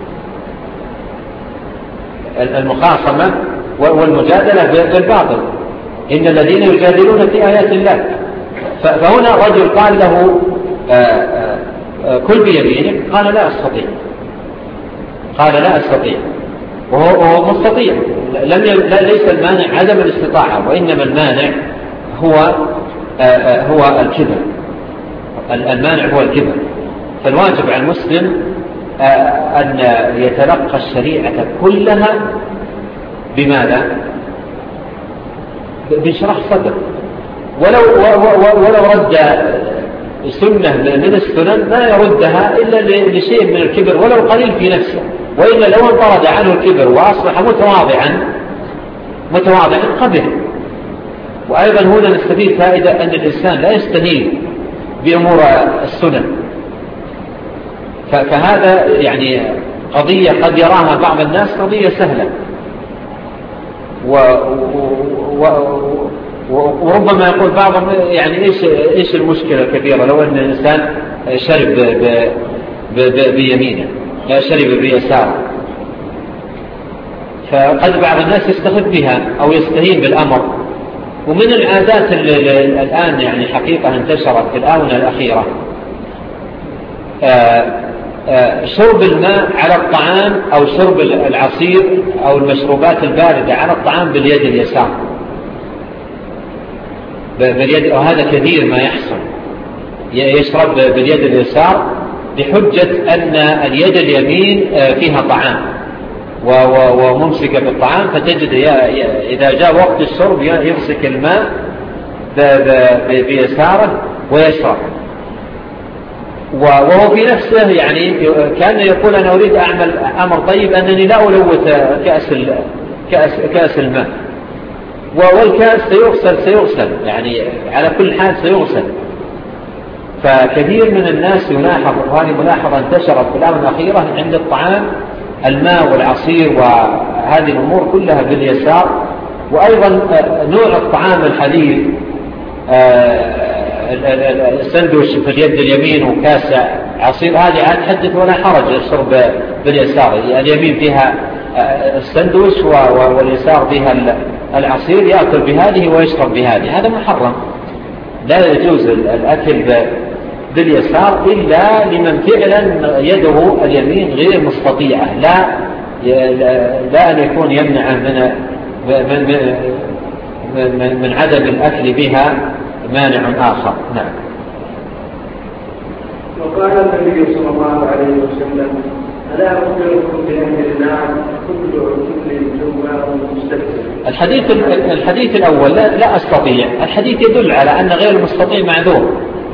المخاصمة والمجادلة بالباطل، إن الذين يجادلون في آيات الله. فهنا رجل قال له كل بيمينك، قال لا أستطيع، قال لا أستطيع، وهو مستطيع. ليس المانع عدم الاستطاعة، وإنما المانع هو الكبر، المانع هو الكبر. فالواجب على المسلم أن يتلقى الشريعة كلها بماذا؟ بشرح صدر. ولو رد سنة من السنن ما يردها إلا لشيء من الكبر ولو قليل في نفسه، وإلا لو انطرد عنه الكبر وأصبح متواضعا قبل. وأيضا هنا نستفيد فائدة أن الإنسان لا يستهين بأمور السنن، فهذا يعني قضية قد يراها بعض الناس قضية سهلة، وربما يقول بعضهم يعني إيش المشكلة الكبيرة لو أن الإنسان شرب بيمينه، شرب بيساره. فقد بعض الناس يستخف بها أو يستهين بالأمر. ومن العادات اللي الآن يعني حقيقة انتشرت في الآونة الأخيرة شرب الماء على الطعام أو شرب العصير أو المشروبات الباردة على الطعام باليد اليسار باليد، وهذا كثير ما يحصل، يشرب باليد اليسار بحجة أن اليد اليمين فيها طعام وممسكة بالطعام، فتجد إذا جاء وقت الشرب يمسك الماء بيساره ويشرب، وهو في نفسه يعني كان يقول أنا أريد أعمل أمر طيب أنني لا ألوث كأس الماء، والكأس سيغسل يعني على كل حال سيغسل. فكثير من الناس يلاحظ، وهذه ملاحظة انتشرت في الآونة الأخيرة عند الطعام، الماء والعصير وهذه الأمور كلها باليسار. وأيضا نوع الطعام الحليب، السندوش في اليد اليمين وكاس عصير، هذه عاد حدث ولا حرج الشرب باليسار، اليمين فيها السندوش واليسار فيها العصير، يأكل بهذه ويشرب بهذه، هذا محرم. لا يجوز الأكل باليسار إلا لمن فعلا يده اليمين غير مستطيعة، لا أن يكون يمنعه من عدم الأكل بها مانع آخر. نعم. وقال النبي صلى الله عليه وسلم ألا أخبركم بأهل النار كل جواب مستكبر. الحديث الأول لا أستطيع، الحديث يدل على أن غير المستطيع معذور،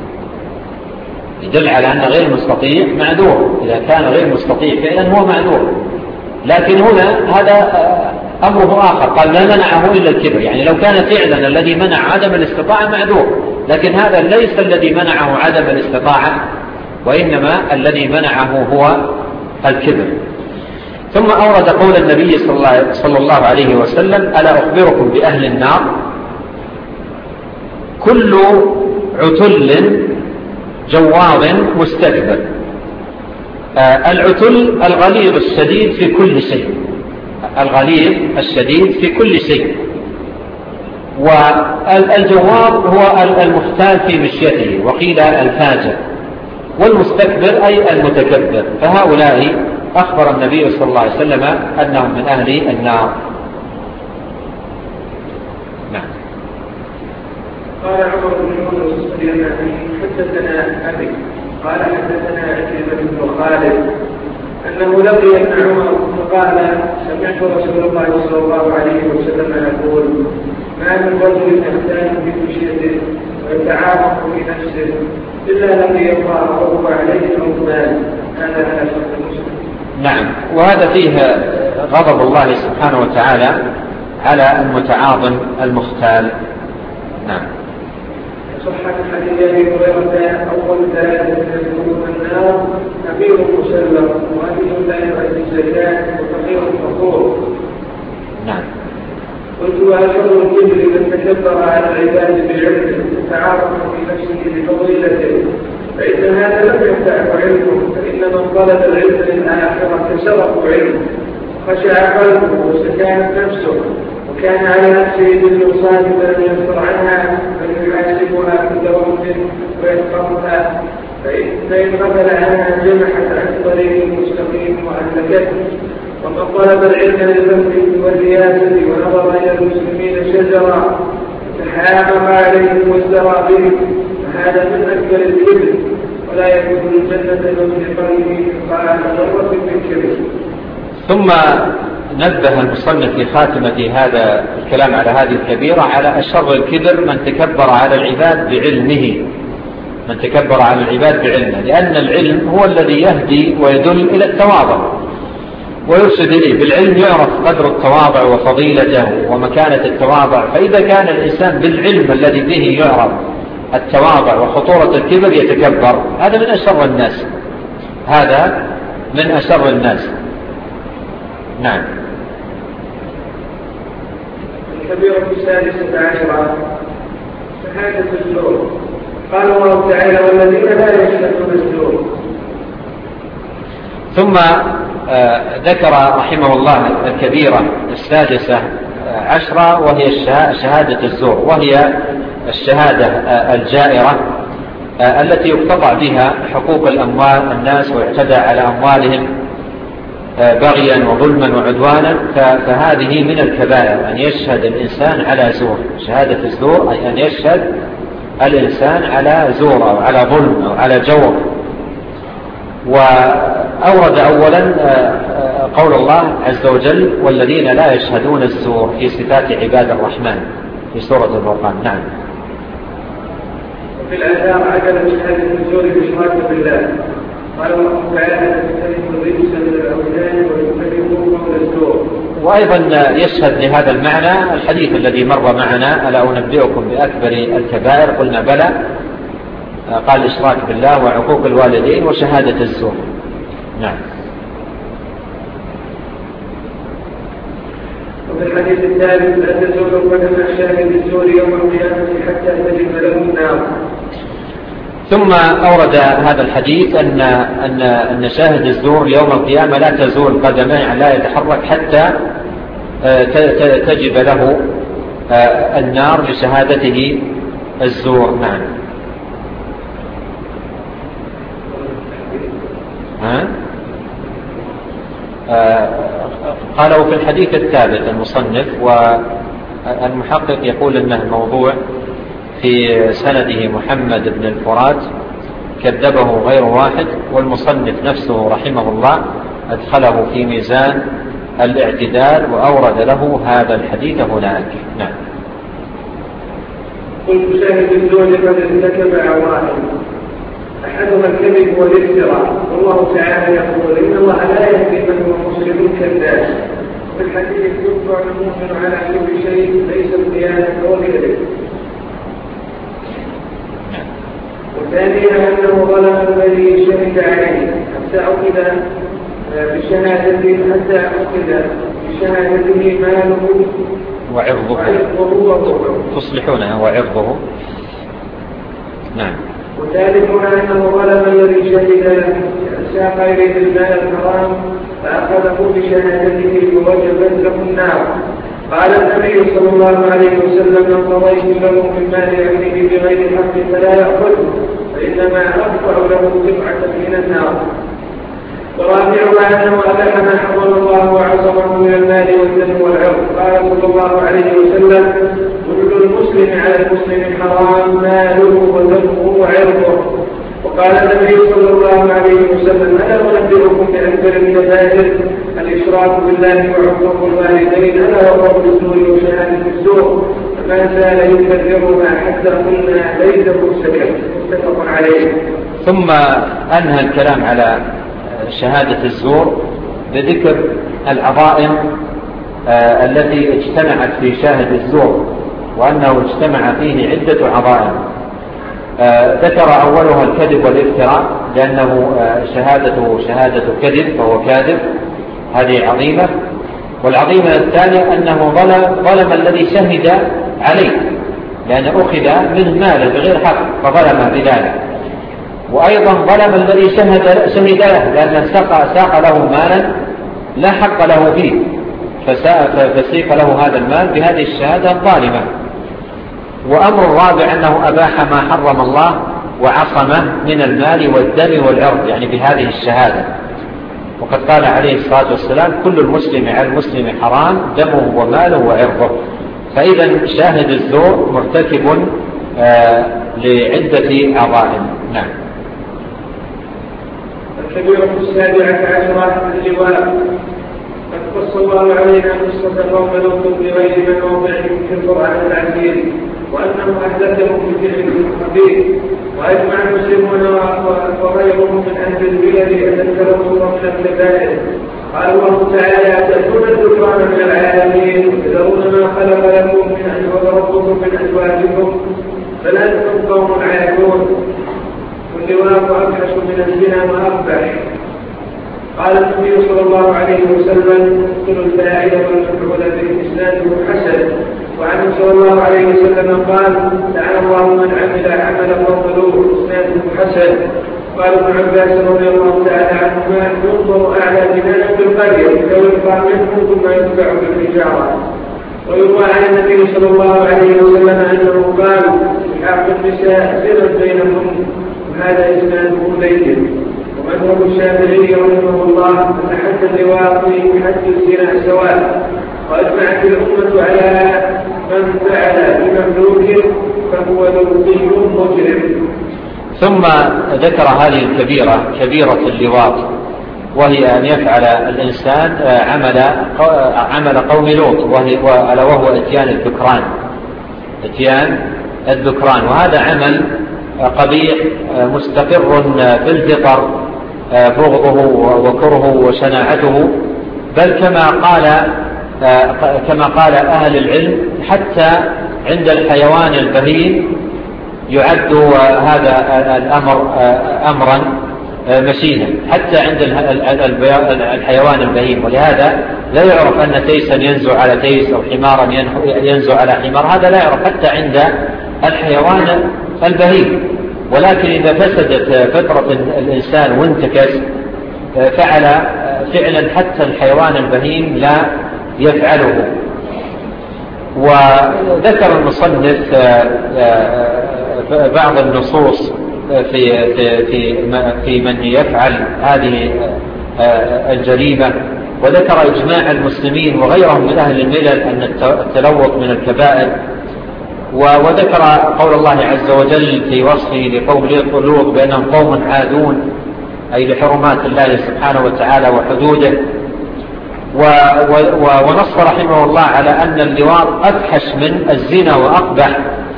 يدل على أن غير المستطيع معذور، إذا كان غير مستطيع فعلا هو معذور. لكن هنا هذا أمره آخر، قال لا منعه إلا الكبر، يعني لو كان فعلا الذي منع عدم الاستطاعة معذور، لكن هذا ليس الذي منعه عدم الاستطاعة، وإنما الذي منعه هو الكبر. ثم أورد قول النبي صلى الله عليه وسلم ألا أخبركم بأهل النار كل عتل جواظ مستكبر. العتل الغليظ الشديد في كل شيء، الغليظ الشديد في كل شيء. والجواب هو المختال في مشيته، وقيل الفاجر، والمستكبر أي المتكبر. فهؤلاء أخبر النبي صلى الله عليه وسلم أنهم من أهل النار. نعم. قال عمر بن يونس اليماني حدثنا أبي قال حدثنا عكرمة بن خالد أنه لقي ابن عمر فقال سمعت رسول الله صلى الله عليه وسلم يقول ما من رجل يختال في مشيته ويتعاطف في نفسه إلا لقي الله وهو عليه غضبان. هذا على شرط مسلم. نعم. وهذا فيه غضب الله سبحانه وتعالى على المتعاظم المختال. نعم. صحة حديث أبي هريرة أول ثلاثة يدخلون النار أمير مسلم وأمير لا يؤدي الزكاة وفقير فخور. نعم. قلت وأشر الكبر من تكبر على العباد بعلمه وتعاطف في نفسه بفضيلته فإن هذا لم ينفعه علمه، فإن من طلب العلم للآخرة كسره علمه خشع قلبه وسكانت نفسه وكان على نفسه بالنقصان فلم ينفر عنها بل يحاسبها كل وقت ويتقرها، فإن غفل عنها جمحت عن الطريق المستقيم وأهلكته. ومن طلب العلم للفقه والرياسة ونظر إلى المسلمين شجرا تحامى عليهم وازدرى بهم فهذا من أكبر الكبر ولا يدخل الجنة من في قلبه مثقال ذرة من كبر. ثم نبه المصنف في خاتمة هذا الكلام على هذه الكبيرة على أشر الكبر من تكبر على العباد بعلمه، من تكبر على العباد بعلمه، لأن العلم هو الذي يهدي ويدل إلى التواضع ويرشد إليه. بالعلم يعرف قدر التواضع وفضيلته ومكانة التواضع. فإذا كان الإنسان بالعلم الذي به يعرف التواضع وخطورة الكبر يتكبر، هذا من أشر الناس، هذا من أشر الناس. نعم. الكبيرة السادسة عشرة شهادة الزور. قال الله تعالى والذين لا يشهدون الزور. ثم ذكر رحمه الله الكبيرة السادسة عشرة وهي شهادة الزور، وهي الشهادة الجائرة التي يقتطع بها حقوق الأموال الناس ويعتدى على أموالهم بغيا وظلما وعدوانا. فهذه من الكبائر أن يشهد الإنسان على زور. شهادة الزور أي أن يشهد الإنسان على زور أو على ظلم أو على جور. وأورد أولا قول الله عز وجل والذين لا يشهدون الزور في صفات عباد الرحمن في سورة الفرقان. نعم. وفي الآثار عدم شهادة الزور بإشراك بالله. قال الله تعالى تجتنبوا الرجس من الأوثان وتجتنبوا قول الزور. وأيضا يشهد لهذا المعنى الحديث الذي مر معنا ألا أنبئكم بأكبر الكبائر؟ قلنا بلى. قال الإشراك بالله وعقوق الوالدين وشهادة الزور. نعم. وفي الحديث الثالث لا تزول قدم الشاهد الزور يوم القيامة حتى تجد له النار. ثم أورد هذا الحديث أن شاهد الزور يوم القيامة لا تزول قدمه، لا يتحرك حتى تجب له النار لشهادته الزور. نعم. قالوا في الحديث الثابت المصنف، والمحقق يقول أنه موضوع في سنده محمد بن الفرات كذبه غير واحد، والمصنف نفسه رحمه الله أدخله في ميزان الاعتدال وأورد له هذا الحديث هناك. نعم. قلت شاهد الزور قد ارتكب عوائل أحدها الكذب والافتراء، والله تعالى يقول إن الله لا يهدي من هو مسلم كذاب. في الحديث يتبع المؤمن على كل شيء ليس الخيانة والكذب. وثانيا أنه ظلم الذي شهد عليه حتى أخذ بشهادته ماله وعرضه تصلحونه وعرضه. نعم. وثالثنا أنه ظلم الذي شهد له ساق إليه المال الحرام فأخذه بشهادته فوجبت له النار. قال النبي صلى الله عليه وسلم: من قضيت له من مال أهله بغير حق فلا يأخذه، فإنما أدفع له قطعة من النار. ورابعها أنه أباح ما حرم الله وعصمه من المال والدم والعرض. قال صلى الله عليه وسلم: كل المسلم على المسلم حرام ماله ودمه وعرضه. وقال النبي صلى الله عليه وسلم: ألا أنبئكم بأكبر الكبائر الإشراك بالله وعقوق الوالدين ألا وقول الزور وشهادة الزور، فما زال يكررها حتى قلنا ليته سكت. متفق عليه. ثم أنهى الكلام على شهادة الزور بذكر العظائم التي اجتمعت في شاهد الزور، وأنه اجتمع فيه عدة عظائم. ذكر أولها الكذب والافتراء، لأنه شهادته شهادة كذب فهو كاذب، هذه عظيمة. والعظيمة الثانية أنه ظلم الذي شهد عليه، لأن أخذ منه ماله بغير حق فظلم بذلك. وأيضا ظلم الذي شهد له، لأن ساق له مالا لا حق له فيه، فسيق له هذا المال بهذه الشهادة الظالمة. وأمر الرابع أنه أباح ما حرم الله وعصمه من المال والدم والعرض، يعني بهذه الشهادة. وقد قال عليه الصلاة والسلام: كل المسلم على المسلم حرام دمه وماله وعرضه. فإذا شاهد الزور مرتكب لعدة عظائم. نعم. الكبيرة السابعة عشرة اللواء. قد قص الله علينا قصة قوم لوط بغير موضع في القرآن العزيز، وأنه أحدثهم بفعل خبيث. وأجمع المسلمون وغيرهم من أهل البلد أن التلوث من الكبائر. قال الله تعالى: أتأتون الذكران من العالمين وتذرون ما خلق لكم ربكم من أزواجكم بل أنتم قوم عادون. واللواء أبحث من الزنا وأقبح. قال النبي صلى الله عليه وسلم: اقتلوا الفاعل والمفعول به إسناده حسن. وعنه صلى الله عليه وسلم قال: لعن الله من عمل قوم لوط إسناده حسن. قال ابن عباس رضي الله تعالى عنهما: ينظر أعلى بناء بالقرية لو يلقى منه ثم يتبع بالحجارة. ويروى عن النبي صلى الله عليه وسلم أنه قال: حق النساء زنا بينهم، وهذا إسناده لين. ومذهب الشافعي رحمه الله أن حد اللواط حد الزنا سواء، وأجمعت الأمة على من فعل بمملوك فهو لوطي مجرم. ثم ذكر هذه الكبيرة، كبيرة اللواط، وهي أن يفعل الإنسان عمل قوم لوط، وهو إتيان الذكران. وهذا عمل قبيح مستقر في الفطر، بغضه وكرهه وشناعته، بل كما قال أهل العلم حتى عند الحيوان البهيم يعد هذا الأمر أمرا مشينا، حتى عند الحيوان البهيم. ولهذا لا يعرف أن تيسا ينزو على تيس أو حمارا ينزو على حمار، هذا لا يعرف حتى عند الحيوان البهيم. ولكن إذا فسدت فطرة الإنسان وانتكس فعل فعلا حتى الحيوان البهيم لا يفعله. وذكر المصنف بعض النصوص في من يفعل هذه الجريمة، وذكر إجماع المسلمين وغيرهم من أهل الملل أن التلوث من الكبائر. وذكر قول الله عز وجل في وصفه لقوم لوط بأنهم قوم عادون، أي لحرمات الله سبحانه وتعالى وحدوده. ونص رحمه الله على أن اللواط أفحش من الزنا وأقبح،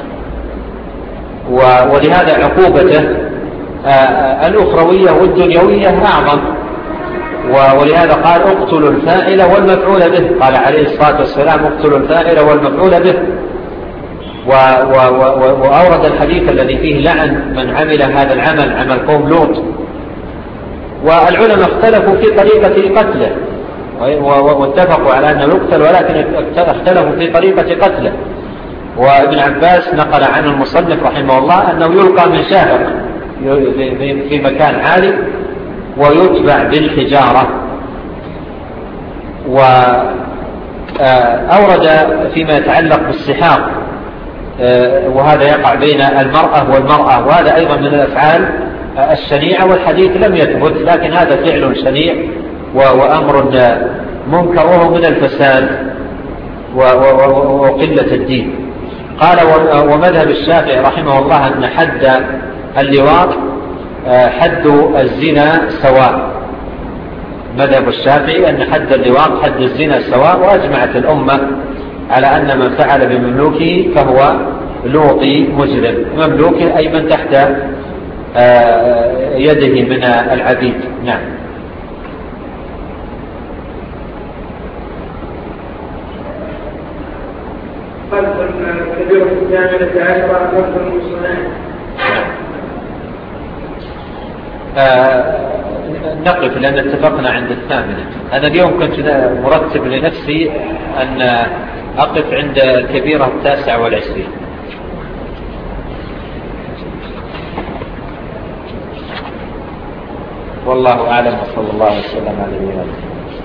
ولهذا عقوبته الأخروية والدنيوية أعظم. ولهذا قال: اقتلوا الفاعل والمفعول به. قال عليه الصلاة والسلام: اقتلوا الفاعل والمفعول به. وأورد الحديث الذي فيه لعن من عمل هذا العمل، عمل قوم لوط. والعلماء اختلفوا في طريقة قتله، واتفقوا على أنه يقتل، ولكن اختلفوا في طريقة قتله. وابن عباس نقل عن المصنف رحمه الله أنه يلقى من شاهق في مكان عالي، ويتبع بالحجارة. وأورد فيما يتعلق بالسحاق، وهذا يقع بين المرأة والمرأة، وهذا أيضا من الأفعال الشنيعة، والحديث لم يثبت، لكن هذا فعل شنيع وأمر منكر، وهو من الفساد وقلة الدين. قال ومذهب الشافعي رحمه الله أن حد اللواط حد الزنا سواء. مذهب الشافعي أن حد اللواط حد الزنا سواء، وأجمعت الأمة على أن من فعل بمملوكه فهو لوطي مجرم. مملوكه أي من تحت يده من العبيد. نعم. الكبيرة الثامنة عشرة نقض المسلمين. نقف لأن اتفقنا عند الثامنة. أنا اليوم كنت مرتب لنفسي أن أقف عند الكبيرة 29. والله أعلم، وصلى الله وسلم على نبينا محمد.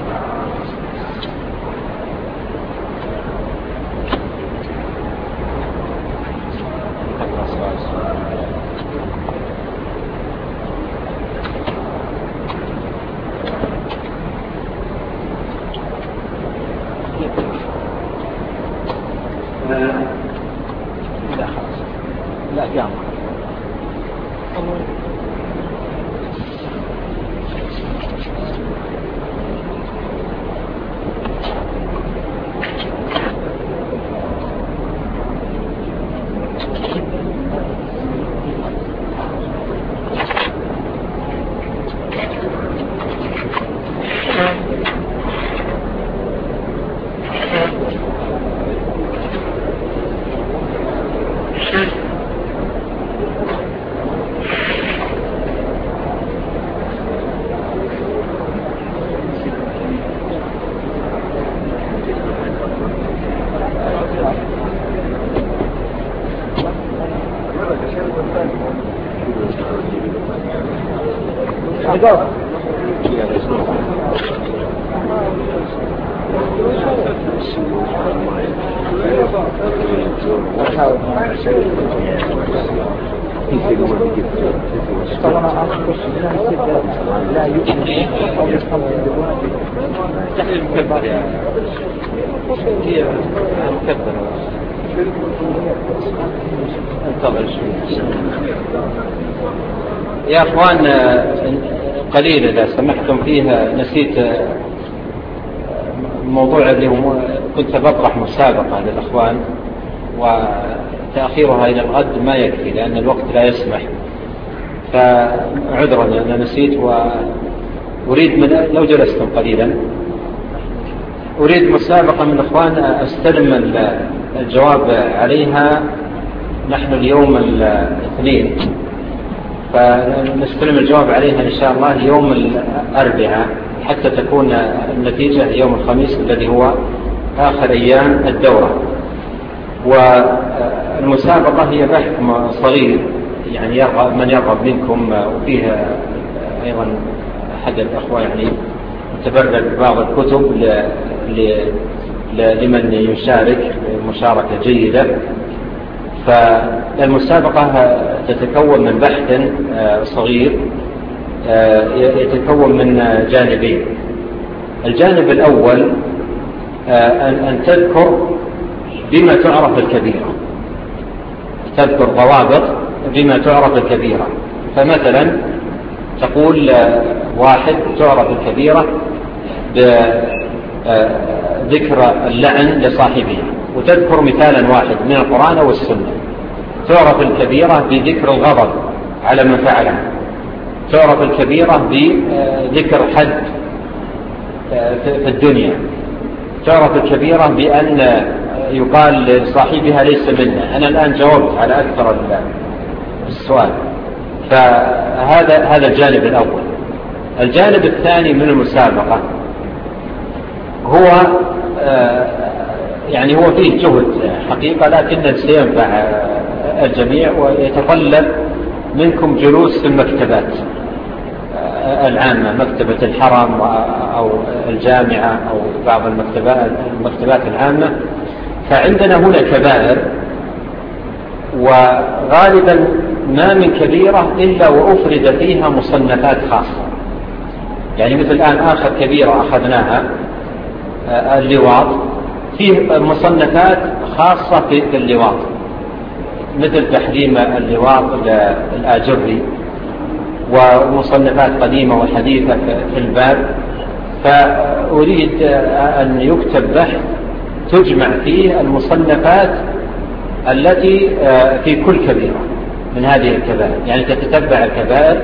لا جامعة. يا أخوان، قليل إذا سمحتم فيها. نسيت الموضوع اللي كنت بطرح مسابقة للأخوان، وتأخيرها إلى الغد ما يكفي لأن الوقت لا يسمح، فعذرا أنا نسيت. وأريد لو جلستم قليلا أريد مسابقة من الأخوان أستلم الجواب عليها. نحن اليوم الاثنين، فنستلم الجواب عليها إن شاء الله يوم الأربعاء، حتى تكون النتيجة يوم الخميس الذي هو آخر أيام الدورة. والمسابقة هي بحث صغير، يعني من يرغب منكم، وفيها أيضا أحد الأخوة يعني تبرد بعض الكتب لمن يشارك مشاركة جيدة. فالمسابقة تتكون من بحث صغير يتكون من جانبين. الجانب الأول أن تذكر بما تعرف الكبيرة، تذكر ضوابط بما تعرف الكبيرة. فمثلا تقول واحد تعرف الكبيرة بذكر اللعن لصاحبها، وتذكر مثالا واحد من القرآن والسنة. تعرف الكبيرة بذكر الغضب على من فعلها. تعرف الكبيرة بذكر حد في الدنيا. تعرف الكبيرة بأن يقال لصاحبها ليس منا. أنا الآن جاوبت على أكثر السؤال. فهذا الجانب الأول. الجانب الثاني من المسابقة هو يعني هو فيه جهد حقيقة، لكنه سينفع الجميع، ويتطلب منكم جلوس في المكتبات. العامة، مكتبة الحرم أو الجامعة أو بعض المكتبات العامة، فعندنا هنا كبائر، وغالبا ما من كبيرة إلا وأفرد فيها مصنفات خاصة. يعني مثل الآن آخر كبيرة أخذناها اللواط، فيه مصنفات خاصة في اللواط، مثل تحريم اللواط الآجري، ومصنفات قديمة وحديثة في الباب. فأريد أن يكتب بحث تجمع فيه المصنفات التي في كل كبيرة من هذه الكبائر، يعني تتتبع الكبائر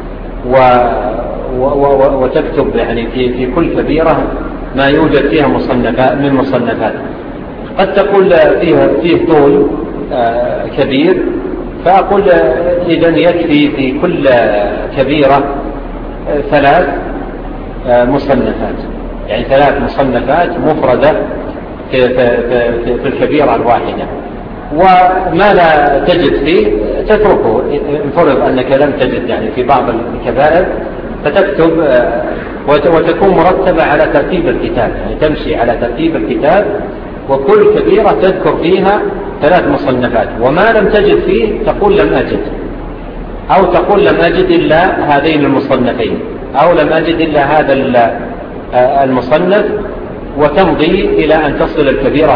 وتكتب يعني في كل كبيرة ما يوجد فيها من مصنفات. قد تقول فيه طول كبير، فأقول إذن يكفي في كل كبيرة 3 مصنفات، يعني 3 مصنفات مفردة في الكبيرة الواحدة. وما لا تجد فيه تتركه، انفرض أنك لم تجد يعني في بعض الكبائر، فتكتب وتكون مرتبة على ترتيب الكتاب، يعني تمشي على ترتيب الكتاب، وكل كبيرة تذكر فيها 3 مصنفات. وما لم تجد فيه تقول لم أجد، أو تقول لم أجد إلا هذين المصنفين، أو لم أجد إلا هذا المصنف، وتمضي إلى أن تصل الكبيرة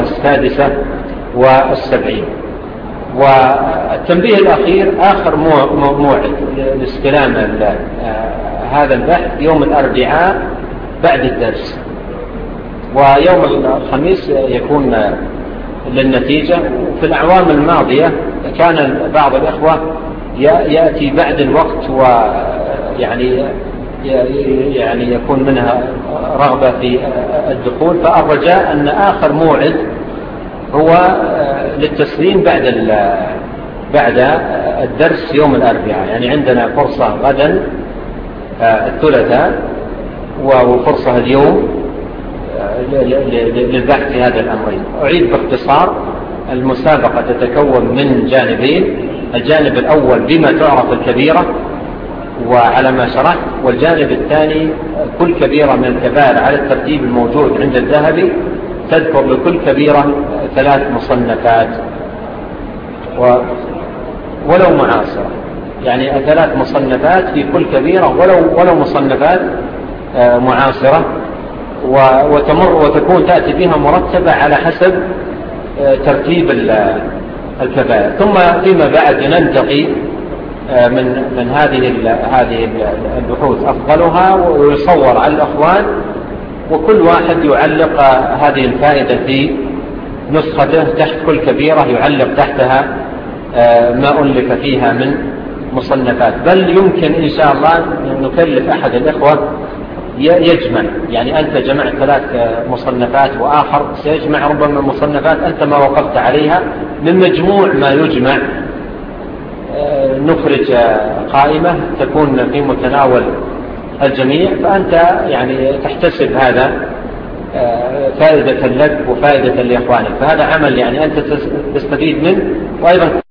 76. والتنبيه الأخير، آخر موعد لاستلام هذا البحث يوم الأربعاء بعد الدرس، ويوم الخميس يكون للنتيجة. في الأعوام الماضية كان بعض الإخوة يأتي بعد الوقت، ويعني يكون منها رغبة في الدخول، فالرجاء أن آخر موعد هو للتسليم بعد الدرس يوم الأربعاء. يعني عندنا فرصة غدا الثلاثاء، وفرصة اليوم للبحث في هذا الأمرين. أعيد باختصار: المسابقة تتكون من جانبين: الجانب الأول بما تعرف الكبيرة وعلى ما شرحت، والجانب الثاني كل كبيرة من الكبائر على الترتيب الموجود عند الذهبي تذكر لكل كبيرة 3 مصنفات ولو معاصرة، يعني 3 مصنفات في كل كبيرة ولو مصنفات معاصرة، وتمر وتكون تأتي بها مرتبة على حسب ترتيب الكبائر. ثم فيما بعد ننتقي من هذه البحوث أفضلها ويصور على الأخوان، وكل واحد يعلق هذه الفائدة في نسخته تحت كل كبيرة، يعلق تحتها ما ألف فيها من مصنفات. بل يمكن إن شاء الله نكلف أحد الإخوة يجمع، يعني أنت جمعت 3 مصنفات وآخر سيجمع ربما مصنفات أنت ما وقفت عليها، من مجموع ما يجمع نخرج قائمة تكون في متناول الجميع، فأنت يعني تحتسب هذا فائدة لك وفائدة لإخوانك. فهذا عمل يعني أنت تستفيد منه، وأيضا